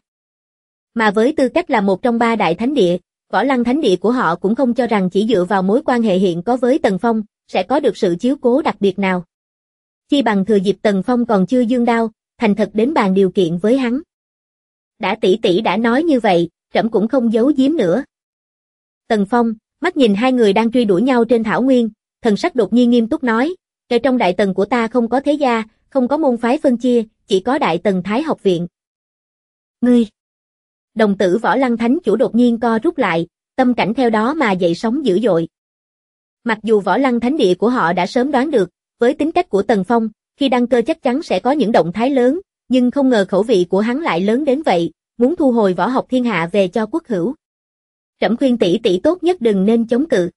Mà với tư cách là một trong 3 đại thánh địa, Võ Lăng Thánh Địa của họ cũng không cho rằng chỉ dựa vào mối quan hệ hiện có với Tần Phong, sẽ có được sự chiếu cố đặc biệt nào. Chi bằng thừa dịp Tần Phong còn chưa dương đao, thành thật đến bàn điều kiện với hắn. Đã tỷ tỷ đã nói như vậy, trẫm cũng không giấu giếm nữa. Tần Phong, mắt nhìn hai người đang truy đuổi nhau trên thảo nguyên, thần sắc đột nhiên nghiêm túc nói, trong đại tần của ta không có thế gia, không có môn phái phân chia, chỉ có đại tần Thái học viện. Ngươi! Đồng tử Võ Lăng Thánh Chủ đột nhiên co rút lại, tâm cảnh theo đó mà dậy sóng dữ dội. Mặc dù Võ Lăng Thánh Địa của họ đã sớm đoán được, với tính cách của Tần Phong, khi đăng cơ chắc chắn sẽ có những động thái lớn, nhưng không ngờ khẩu vị của hắn lại lớn đến vậy, muốn thu hồi võ học thiên hạ về cho quốc hữu. Trẫm khuyên tỷ tỷ tốt nhất đừng nên chống cự.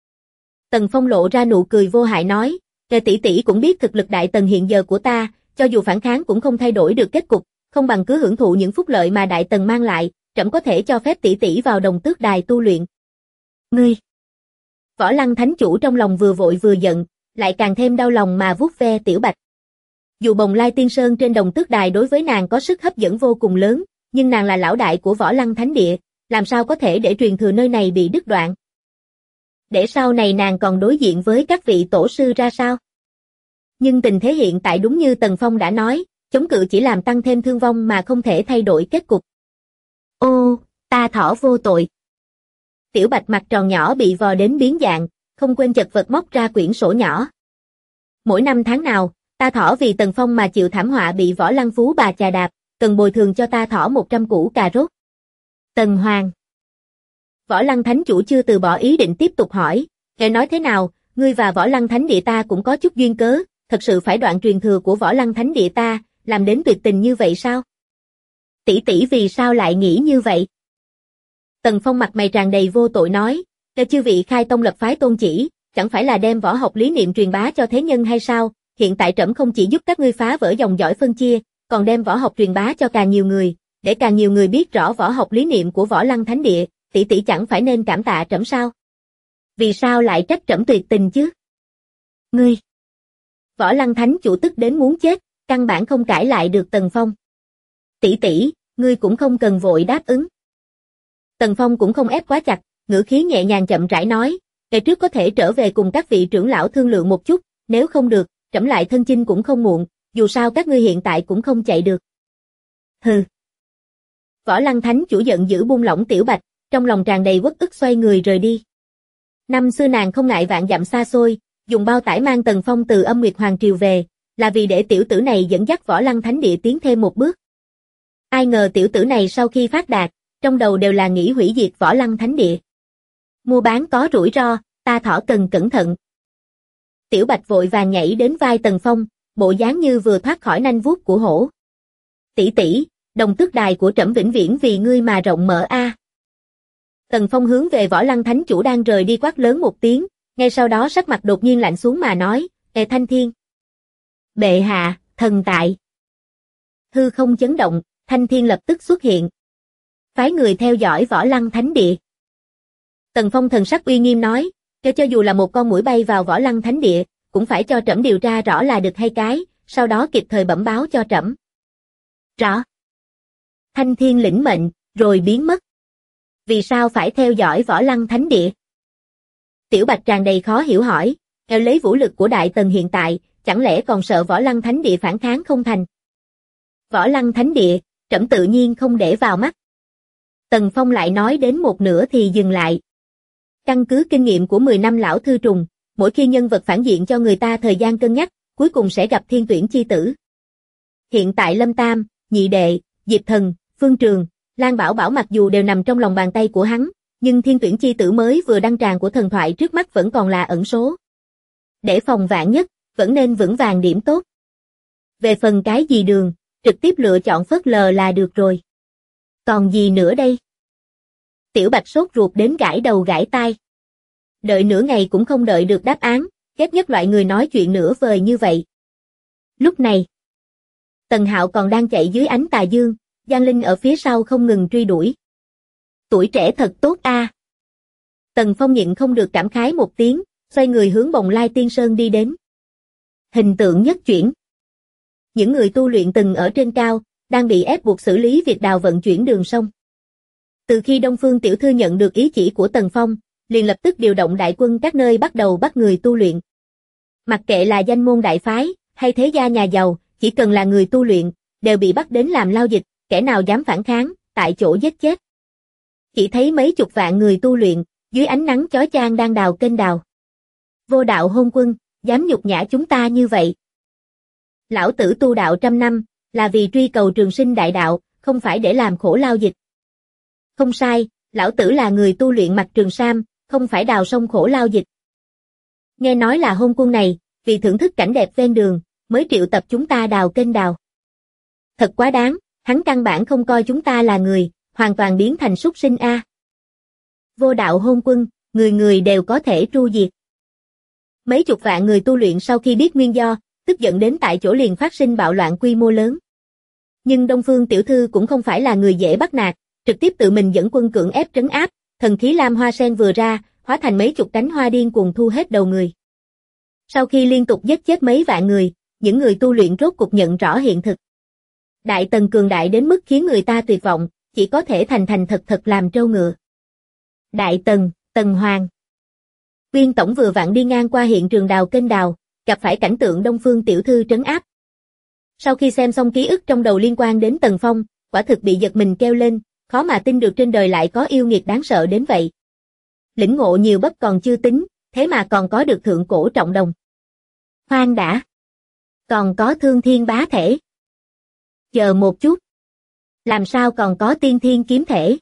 Tần Phong lộ ra nụ cười vô hại nói, tỷ tỷ cũng biết thực lực Đại Tần hiện giờ của ta, cho dù phản kháng cũng không thay đổi được kết cục, không bằng cứ hưởng thụ những phúc lợi mà Đại Tần mang lại, trẫm có thể cho phép tỷ tỷ vào Đồng Tước Đài tu luyện. Ngươi! Võ Lăng Thánh Chủ trong lòng vừa vội vừa giận, lại càng thêm đau lòng mà vuốt ve Tiểu Bạch. Dù Bồng Lai Tiên Sơn trên Đồng Tước Đài đối với nàng có sức hấp dẫn vô cùng lớn, nhưng nàng là lão đại của Võ Lăng Thánh Địa, làm sao có thể để truyền thừa nơi này bị đứt đoạn. Để sau này nàng còn đối diện với các vị tổ sư ra sao? Nhưng tình thế hiện tại đúng như Tần Phong đã nói, chống cự chỉ làm tăng thêm thương vong mà không thể thay đổi kết cục. Ô, ta thỏ vô tội. Tiểu Bạch mặt tròn nhỏ bị vò đến biến dạng, không quên chật vật móc ra quyển sổ nhỏ. Mỗi năm tháng nào, ta thỏ vì Tần Phong mà chịu thảm họa bị Võ Lăng phú bà chà đạp, cần bồi thường cho ta thỏ 100 củ cà rốt. Tần Hoàng. Võ Lăng Thánh Chủ chưa từ bỏ ý định tiếp tục hỏi, nghe nói thế nào, ngươi và Võ Lăng Thánh Địa ta cũng có chút duyên cớ, thật sự phải đoạn truyền thừa của Võ Lăng Thánh Địa ta, làm đến tuyệt tình như vậy sao? Tỷ tỷ vì sao lại nghĩ như vậy? Tần Phong mặt mày tràn đầy vô tội nói, chư vị khai tông lập phái tôn chỉ, chẳng phải là đem võ học lý niệm truyền bá cho thế nhân hay sao? Hiện tại trẫm không chỉ giúp các ngươi phá vỡ dòng dõi phân chia, còn đem võ học truyền bá cho càng nhiều người, để càng nhiều người biết rõ võ học lý niệm của Võ Lăng Thánh Địa, tỷ tỷ chẳng phải nên cảm tạ trẫm sao? Vì sao lại trách trẫm tuyệt tình chứ? Ngươi! Võ Lăng Thánh Chủ tức đến muốn chết, căn bản không cãi lại được Tần Phong. Tỷ tỷ, ngươi cũng không cần vội đáp ứng. Tần Phong cũng không ép quá chặt, ngữ khí nhẹ nhàng chậm rãi nói, ngày trước có thể trở về cùng các vị trưởng lão thương lượng một chút, nếu không được, trẫm lại thân chinh cũng không muộn, dù sao các ngươi hiện tại cũng không chạy được. Hừ. Võ Lăng Thánh Chủ giận dữ buông lỏng Tiểu Bạch, trong lòng tràn đầy uất ức xoay người rời đi. Năm xưa nàng không ngại vạn dặm xa xôi, dùng bao tải mang Tần Phong từ Âm Nguyệt Hoàng Triều về, là vì để tiểu tử này dẫn dắt Võ Lăng Thánh Địa tiến thêm một bước. Ai ngờ tiểu tử này sau khi phát đạt, trong đầu đều là nghĩ hủy diệt Võ Lăng Thánh Địa. Mua bán có rủi ro, ta thỏ cần cẩn thận. Tiểu Bạch vội vàng nhảy đến vai Tần Phong, bộ dáng như vừa thoát khỏi nanh vuốt của hổ. Tỷ tỷ, Đồng Tước Đài của trẫm vĩnh viễn vì ngươi mà rộng mở a. Tần Phong hướng về Võ Lăng Thánh Chủ đang rời đi quát lớn một tiếng, ngay sau đó sắc mặt đột nhiên lạnh xuống mà nói, Thanh Thiên. Bệ hạ, thần tại. Hư không chấn động, Thanh Thiên lập tức xuất hiện. Phái người theo dõi Võ Lăng Thánh Địa. Tần Phong thần sắc uy nghiêm nói, cho dù là một con muỗi bay vào Võ Lăng Thánh Địa, cũng phải cho trẫm điều tra rõ là được hay cái, sau đó kịp thời bẩm báo cho trẫm. Rõ. Thanh Thiên lĩnh mệnh, rồi biến mất. Vì sao phải theo dõi Võ Lăng Thánh Địa? Tiểu Bạch tràn đầy khó hiểu hỏi, lấy vũ lực của Đại Tần hiện tại, chẳng lẽ còn sợ Võ Lăng Thánh Địa phản kháng không thành? Võ Lăng Thánh Địa, trẫm tự nhiên không để vào mắt. Tần Phong lại nói đến một nửa thì dừng lại. Căn cứ kinh nghiệm của 10 năm lão thư trùng, mỗi khi nhân vật phản diện cho người ta thời gian cân nhắc, cuối cùng sẽ gặp thiên tuyển chi tử. Hiện tại Lâm Tam, Nhị Đệ, Diệp Thần, Phương Trường, Lan Bảo Bảo mặc dù đều nằm trong lòng bàn tay của hắn, nhưng thiên tuyển chi tử mới vừa đăng tràng của thần thoại trước mắt vẫn còn là ẩn số. Để phòng vạn nhất, vẫn nên vững vàng điểm tốt. Về phần cái gì đường, trực tiếp lựa chọn phớt lờ là được rồi. Còn gì nữa đây? Tiểu Bạch sốt ruột đến gãi đầu gãi tai. Đợi nửa ngày cũng không đợi được đáp án, ghét nhất loại người nói chuyện nửa vời như vậy. Lúc này, Tần Hạo còn đang chạy dưới ánh tà dương, Giang Linh ở phía sau không ngừng truy đuổi. Tuổi trẻ thật tốt a. Tần Phong nhịn không được cảm khái một tiếng, xoay người hướng Bồng Lai Tiên Sơn đi đến. Hình tượng nhất chuyển. Những người tu luyện từng ở trên cao, đang bị ép buộc xử lý việc đào vận chuyển đường sông. Từ khi Đông Phương Tiểu Thư nhận được ý chỉ của Tần Phong, liền lập tức điều động đại quân các nơi bắt đầu bắt người tu luyện. Mặc kệ là danh môn đại phái, hay thế gia nhà giàu, chỉ cần là người tu luyện, đều bị bắt đến làm lao dịch, kẻ nào dám phản kháng, tại chỗ giết chết. Chỉ thấy mấy chục vạn người tu luyện, dưới ánh nắng chói chang đang đào kênh đào. Vô đạo hôn quân, dám nhục nhã chúng ta như vậy. Lão tử tu đạo 100 năm, là vì truy cầu trường sinh đại đạo, không phải để làm khổ lao dịch. Không sai, Lão tử là người tu luyện mặc trường sam, không phải đào sông khổ lao dịch. Nghe nói là hôn quân này, vì thưởng thức cảnh đẹp ven đường, mới triệu tập chúng ta đào kênh đào. Thật quá đáng, hắn căn bản không coi chúng ta là người, hoàn toàn biến thành súc sinh a. Vô đạo hôn quân, người người đều có thể tru diệt. Mấy chục vạn người tu luyện sau khi biết nguyên do, tức giận đến tại chỗ liền phát sinh bạo loạn quy mô lớn. Nhưng Đông Phương tiểu thư cũng không phải là người dễ bắt nạt, trực tiếp tự mình dẫn quân cưỡng ép trấn áp, thần khí lam hoa sen vừa ra, hóa thành mấy chục cánh hoa điên cuồng thu hết đầu người. Sau khi liên tục giết chết mấy vạn người, những người tu luyện rốt cục nhận rõ hiện thực. Đại Tần cường đại đến mức khiến người ta tuyệt vọng, chỉ có thể thành thành thật thật làm trâu ngựa. Đại Tần, Tần Hoàng. Uyên tổng vừa vặn đi ngang qua hiện trường đào kênh đào, gặp phải cảnh tượng Đông Phương tiểu thư trấn áp. Sau khi xem xong ký ức trong đầu liên quan đến Tần Phong, quả thực bị giật mình kêu lên, khó mà tin được trên đời lại có yêu nghiệt đáng sợ đến vậy. Lĩnh ngộ nhiều bất còn chưa tính, thế mà còn có được thượng cổ trọng đồng. Khoan đã. Còn có thương thiên bá thể. Chờ một chút. Làm sao còn có tiên thiên kiếm thể?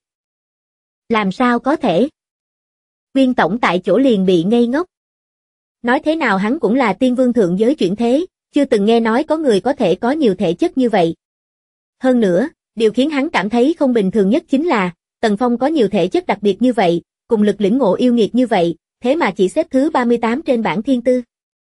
Làm sao có thể? Uyên tổng tại chỗ liền bị ngây ngốc. Nói thế nào hắn cũng là tiên vương thượng giới chuyển thế, chưa từng nghe nói có người có thể có nhiều thể chất như vậy. Hơn nữa, điều khiến hắn cảm thấy không bình thường nhất chính là, Tần Phong có nhiều thể chất đặc biệt như vậy, cùng lực lĩnh ngộ yêu nghiệt như vậy, thế mà chỉ xếp thứ 38 trên bảng thiên tư.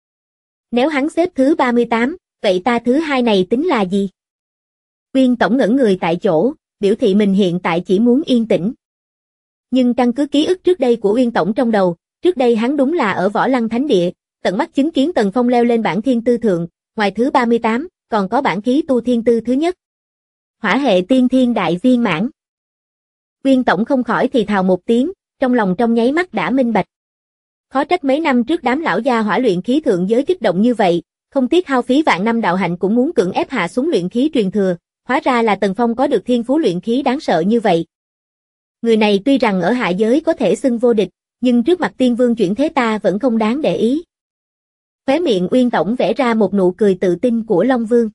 Nếu hắn xếp thứ 38, vậy ta thứ hai này tính là gì? Uyên tổng ngẩn người tại chỗ, biểu thị mình hiện tại chỉ muốn yên tĩnh. Nhưng căn cứ ký ức trước đây của Uyên tổng trong đầu, trước đây hắn đúng là ở Võ Lăng Thánh Địa, tận mắt chứng kiến Tần Phong leo lên bảng thiên tư thượng, ngoài thứ 38, còn có bảng khí tu thiên tư thứ nhất. Hỏa hệ tiên thiên đại viên mãn. Uyên tổng không khỏi thì thào một tiếng, trong lòng trong nháy mắt đã minh bạch. Khó trách mấy năm trước đám lão gia hỏa luyện khí thượng giới kích động như vậy, không tiếc hao phí vạn năm đạo hạnh cũng muốn cưỡng ép hạ xuống luyện khí truyền thừa, hóa ra là Tần Phong có được thiên phú luyện khí đáng sợ như vậy. Người này tuy rằng ở hạ giới có thể xưng vô địch, nhưng trước mặt tiên vương chuyển thế ta vẫn không đáng để ý. Khóe miệng Uyên tổng vẽ ra một nụ cười tự tin của Long Vương.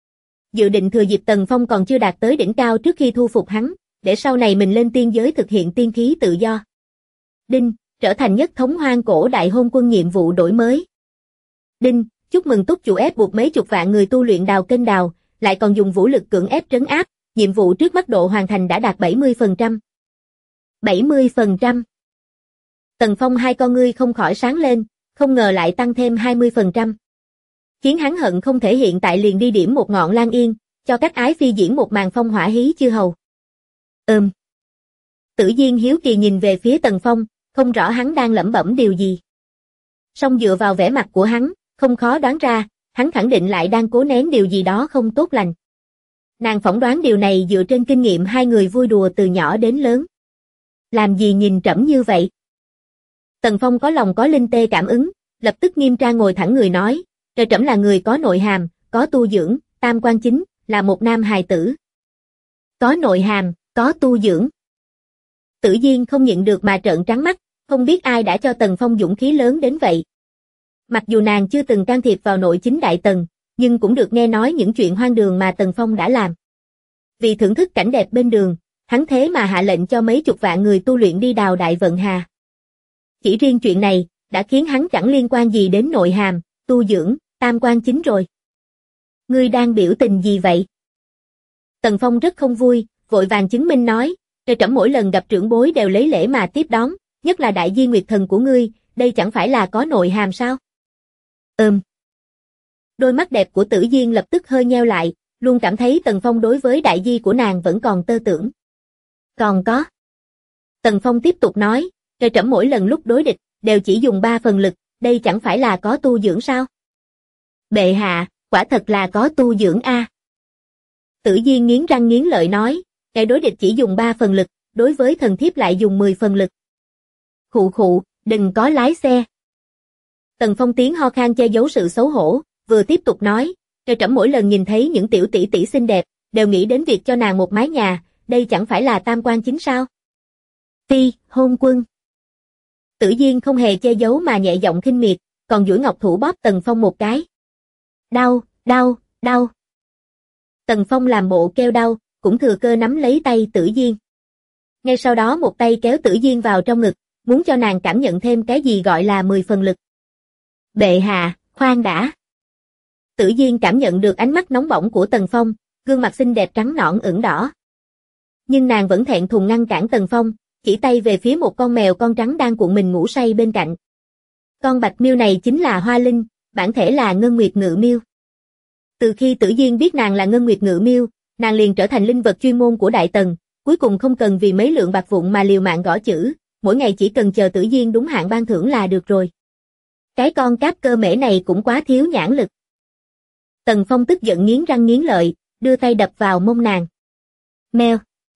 Dự định thừa dịp Tần Phong còn chưa đạt tới đỉnh cao trước khi thu phục hắn, để sau này mình lên tiên giới thực hiện tiên khí tự do. Đinh, trở thành nhất thống hoang cổ đại hôn quân nhiệm vụ đổi mới. Đinh, chúc mừng túc chủ ép buộc mấy chục vạn người tu luyện đào kênh đào, lại còn dùng vũ lực cưỡng ép trấn áp, nhiệm vụ trước mắt độ hoàn thành đã đạt 70%. 70%. Tần Phong hai con ngươi không khỏi sáng lên, không ngờ lại tăng thêm 20%. Khiến hắn hận không thể hiện tại liền đi điểm một ngọn lan yên, cho các ái phi diễn một màn phong hỏa hí chư hầu. Tử Diên hiếu kỳ nhìn về phía Tần Phong, không rõ hắn đang lẩm bẩm điều gì. Song dựa vào vẻ mặt của hắn, không khó đoán ra, hắn khẳng định lại đang cố nén điều gì đó không tốt lành. Nàng phỏng đoán điều này dựa trên kinh nghiệm hai người vui đùa từ nhỏ đến lớn. Làm gì nhìn trẫm như vậy? Tần Phong có lòng có linh tê cảm ứng, lập tức nghiêm trang ngồi thẳng người nói, trời trẫm là người có nội hàm, có tu dưỡng, tam quan chính, là một nam hài tử. Có nội hàm, có tu dưỡng. Tử Diên không nhịn được mà trợn trắng mắt, không biết ai đã cho Tần Phong dũng khí lớn đến vậy. Mặc dù nàng chưa từng can thiệp vào nội chính Đại Tần, nhưng cũng được nghe nói những chuyện hoang đường mà Tần Phong đã làm. Vì thưởng thức cảnh đẹp bên đường, hắn thế mà hạ lệnh cho mấy chục vạn người tu luyện đi đào Đại Vận Hà. Chỉ riêng chuyện này, đã khiến hắn chẳng liên quan gì đến nội hàm, tu dưỡng, tam quan chính rồi. Ngươi đang biểu tình gì vậy? Tần Phong rất không vui, vội vàng chứng minh nói, trời trẫm mỗi lần gặp trưởng bối đều lấy lễ mà tiếp đón, nhất là đại di nguyệt thần của ngươi, đây chẳng phải là có nội hàm sao? Đôi mắt đẹp của Tử Diên lập tức hơi nheo lại, luôn cảm thấy Tần Phong đối với đại di của nàng vẫn còn tơ tưởng. Còn có. Tần Phong tiếp tục nói, trời trẫm mỗi lần lúc đối địch, đều chỉ dùng 3 phần lực, đây chẳng phải là có tu dưỡng sao? Bệ hạ, quả thật là có tu dưỡng a. Tử Diên nghiến răng nghiến lợi nói, cái đối địch chỉ dùng 3 phần lực, đối với thần thiếp lại dùng 10 phần lực. Khụ khụ, đừng có lái xe. Tần Phong tiếng ho khan che giấu sự xấu hổ, vừa tiếp tục nói, trời trẫm mỗi lần nhìn thấy những tiểu tỷ tỷ xinh đẹp, đều nghĩ đến việc cho nàng một mái nhà, đây chẳng phải là tam quan chính sao? Ti, hôn quân. Tử Diên không hề che giấu mà nhẹ giọng khinh miệt, còn duỗi ngọc thủ bóp Tần Phong một cái. Đau, đau, đau. Tần Phong làm bộ kêu đau, cũng thừa cơ nắm lấy tay Tử Diên. Ngay sau đó một tay kéo Tử Diên vào trong ngực, muốn cho nàng cảm nhận thêm cái gì gọi là 10 phần lực. Bệ hạ, khoan đã. Tử Diên cảm nhận được ánh mắt nóng bỏng của Tần Phong, gương mặt xinh đẹp trắng nõn ửng đỏ. Nhưng nàng vẫn thẹn thùng ngăn cản Tần Phong, chỉ tay về phía một con mèo con trắng đang cuộn mình ngủ say bên cạnh. Con bạch miêu này chính là Hoa Linh, bản thể là Ngân Nguyệt Ngự Miêu. Từ khi Tử Diên biết nàng là Ngân Nguyệt Ngự Miêu, nàng liền trở thành linh vật chuyên môn của Đại Tần, cuối cùng không cần vì mấy lượng bạc vụn mà liều mạng gõ chữ, mỗi ngày chỉ cần chờ Tử Diên đúng hạn ban thưởng là được rồi. Cái con cáp cơ mễ này cũng quá thiếu nhãn lực. Tần Phong tức giận nghiến răng nghiến lợi, đưa tay đập vào mông nàng. Meo.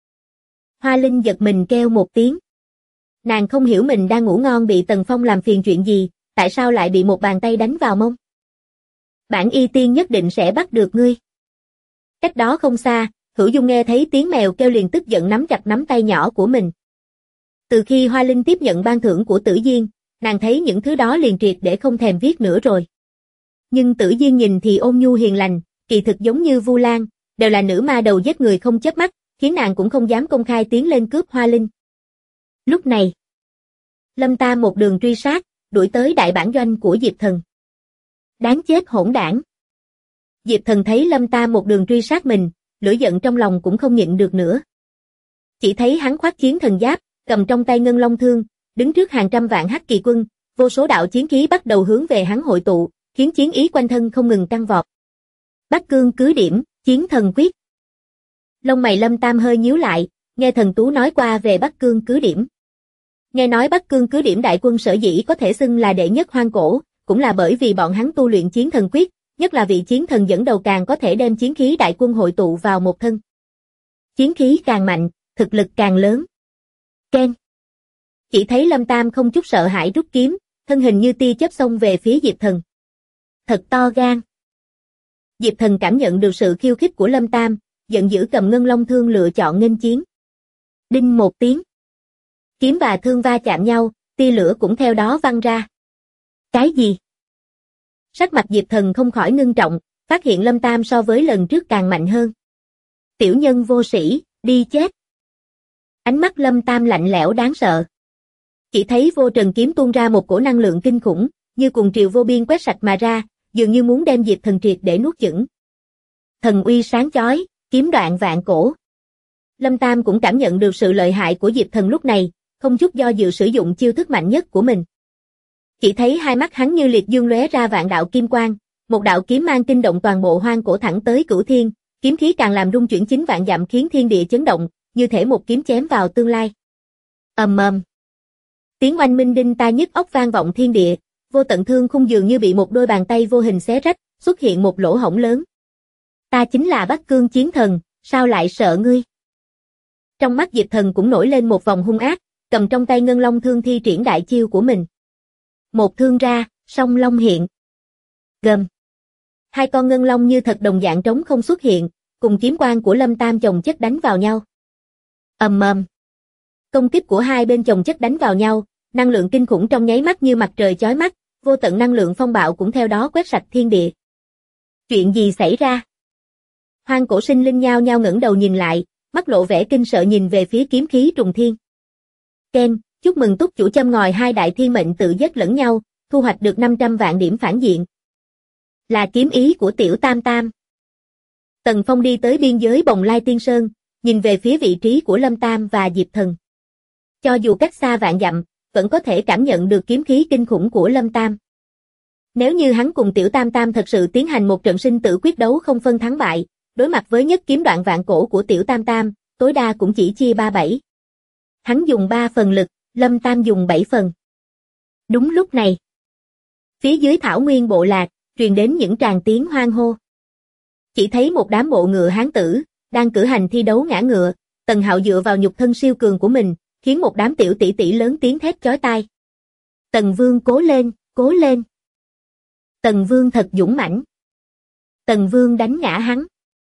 Hoa Linh giật mình kêu một tiếng. Nàng không hiểu mình đang ngủ ngon bị Tần Phong làm phiền chuyện gì, tại sao lại bị một bàn tay đánh vào mông. Bản y tiên nhất định sẽ bắt được ngươi. Cách đó không xa, Hữu Dung nghe thấy tiếng mèo kêu liền tức giận nắm chặt nắm tay nhỏ của mình. Từ khi Hoa Linh tiếp nhận ban thưởng của Tử Diên, nàng thấy những thứ đó liền triệt để không thèm viết nữa rồi. Nhưng Tử Diên nhìn thì ôn nhu hiền lành, kỳ thực giống như Vu Lan, đều là nữ ma đầu giết người không chớp mắt, khiến nàng cũng không dám công khai tiến lên cướp Hoa Linh. Lúc này, Lâm Tam một đường truy sát, đuổi tới đại bản doanh của Diệp Thần. Đáng chết hỗn đảng. Diệp Thần thấy Lâm Tam một đường truy sát mình, lửa giận trong lòng cũng không nhịn được nữa. Chỉ thấy hắn khoác chiến thần giáp, cầm trong tay ngân long thương, đứng trước hàng trăm vạn hắc kỳ quân, vô số đạo chiến khí bắt đầu hướng về hắn hội tụ, khiến chiến ý quanh thân không ngừng tăng vọt. Bắc Cương cứ điểm, chiến thần quyết. Lông mày Lâm Tam hơi nhíu lại, nghe thần tú nói qua về Bắc Cương cứ điểm. Nghe nói Bắc Cương cứ điểm đại quân sở dĩ có thể xưng là đệ nhất hoang cổ, cũng là bởi vì bọn hắn tu luyện chiến thần quyết, nhất là vị chiến thần dẫn đầu càng có thể đem chiến khí đại quân hội tụ vào một thân. Chiến khí càng mạnh, thực lực càng lớn. Ken. Chỉ thấy Lâm Tam không chút sợ hãi rút kiếm, thân hình như tia chớp xông về phía Diệp Thần. Thật to gan. Diệp Thần cảm nhận được sự khiêu khích của Lâm Tam, giận dữ cầm ngân long thương lựa chọn nghênh chiến. Đinh một tiếng. Kiếm và thương va chạm nhau, tia lửa cũng theo đó văng ra. Cái gì? Sắc mặt Diệp Thần không khỏi ngưng trọng, phát hiện Lâm Tam so với lần trước càng mạnh hơn. Tiểu nhân vô sĩ, đi chết. Ánh mắt Lâm Tam lạnh lẽo đáng sợ. Chỉ thấy vô trần kiếm tuôn ra một cổ năng lượng kinh khủng, như cuồng triều vô biên quét sạch mà ra, dường như muốn đem Diệp Thần triệt để nuốt chửng. Thần uy sáng chói, kiếm đoạn vạn cổ. Lâm Tam cũng cảm nhận được sự lợi hại của Diệp Thần lúc này, không chút do dự sử dụng chiêu thức mạnh nhất của mình. Chỉ thấy hai mắt hắn như liệt dương lóe ra vạn đạo kim quang, một đạo kiếm mang kinh động toàn bộ hoang cổ thẳng tới cửu thiên, kiếm khí càng làm rung chuyển 9 vạn dặm khiến thiên địa chấn động, như thể một kiếm chém vào tương lai. Ầm ầm. Tiếng oanh minh đinh tai nhức óc vang vọng thiên địa, vô tận thương khung dường như bị một đôi bàn tay vô hình xé rách, xuất hiện một lỗ hổng lớn. Ta chính là Bắc Cương chiến thần, sao lại sợ ngươi? Trong mắt Diệp Thần cũng nổi lên một vòng hung ác, cầm trong tay ngân long thương thi triển đại chiêu của mình. Một thương ra, song long hiện. Gầm. Hai con ngân long như thật đồng dạng trống không xuất hiện, cùng kiếm quang của Lâm Tam chồng chất đánh vào nhau. Ầm ầm. Công kích của hai bên chồng chất đánh vào nhau, năng lượng kinh khủng trong nháy mắt như mặt trời chói mắt, vô tận năng lượng phong bạo cũng theo đó quét sạch thiên địa. Chuyện gì xảy ra? Hoang cổ sinh linh nhao nhao ngẩng đầu nhìn lại, mắt lộ vẻ kinh sợ nhìn về phía kiếm khí trùng thiên. Ken, chúc mừng túc chủ châm ngòi hai đại thiên mệnh tự giết lẫn nhau, thu hoạch được 500 vạn điểm phản diện. Là kiếm ý của tiểu Tam Tam. Tần Phong đi tới biên giới Bồng Lai Tiên Sơn, nhìn về phía vị trí của Lâm Tam và Diệp Thần. Cho dù cách xa vạn dặm, vẫn có thể cảm nhận được kiếm khí kinh khủng của Lâm Tam. Nếu như hắn cùng tiểu Tam Tam thật sự tiến hành một trận sinh tử quyết đấu không phân thắng bại, đối mặt với nhất kiếm đoạn vạn cổ của tiểu Tam Tam, tối đa cũng chỉ chia 3/7. Hắn dùng 3 phần lực, Lâm Tam dùng 7 phần. Đúng lúc này, phía dưới thảo nguyên bộ lạc, truyền đến những tràng tiếng hoan hô. Chỉ thấy một đám bộ ngựa hán tử, đang cử hành thi đấu ngã ngựa, Tần Hạo dựa vào nhục thân siêu cường của mình, khiến một đám tiểu tỷ tỷ lớn tiếng thét chói tai. Tần Vương cố lên, cố lên. Tần Vương thật dũng mãnh. Tần Vương đánh ngã hắn.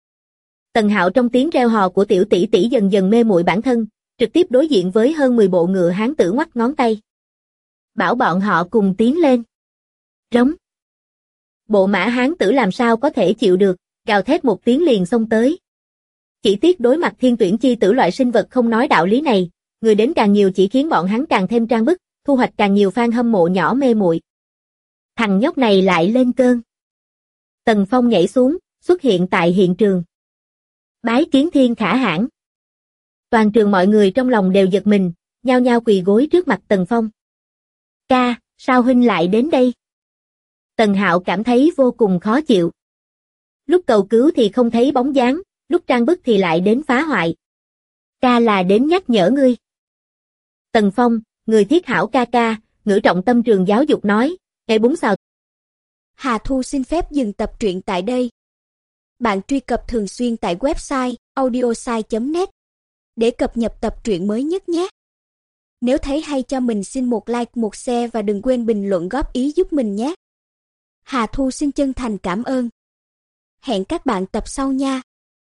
Tần Hạo trong tiếng reo hò của tiểu tỷ tỷ dần dần mê muội bản thân, trực tiếp đối diện với hơn 10 bộ ngựa hán tử ngoắc ngón tay. Bảo bọn họ cùng tiến lên. Rống. Bộ mã hán tử làm sao có thể chịu được, gào thét một tiếng liền xông tới. Chỉ tiếc đối mặt thiên tuyển chi tử loại sinh vật không nói đạo lý này, người đến càng nhiều chỉ khiến bọn hắn càng thêm trang bức, thu hoạch càng nhiều fan hâm mộ nhỏ mê muội. Thằng nhóc này lại lên cơn. Tần Phong nhảy xuống, xuất hiện tại hiện trường. Bái kiến Thiên Khả Hãn. Toàn trường mọi người trong lòng đều giật mình, nhao nhao quỳ gối trước mặt Tần Phong. Ca, sao huynh lại đến đây? Tần Hạo cảm thấy vô cùng khó chịu. Lúc cầu cứu thì không thấy bóng dáng, lúc trang bức thì lại đến phá hoại. Ca là đến nhắc nhở ngươi. Tần Phong, người thiết hảo ca ca, ngữ trọng tâm trường giáo dục nói, ngày bún xào. Hà Thu xin phép dừng tập truyện tại đây. Bạn truy cập thường xuyên tại website audiosai.net để cập nhật tập truyện mới nhất nhé. Nếu thấy hay cho mình xin một like, một share và đừng quên bình luận góp ý giúp mình nhé. Hà Thu xin chân thành cảm ơn. Hẹn các bạn tập sau nha.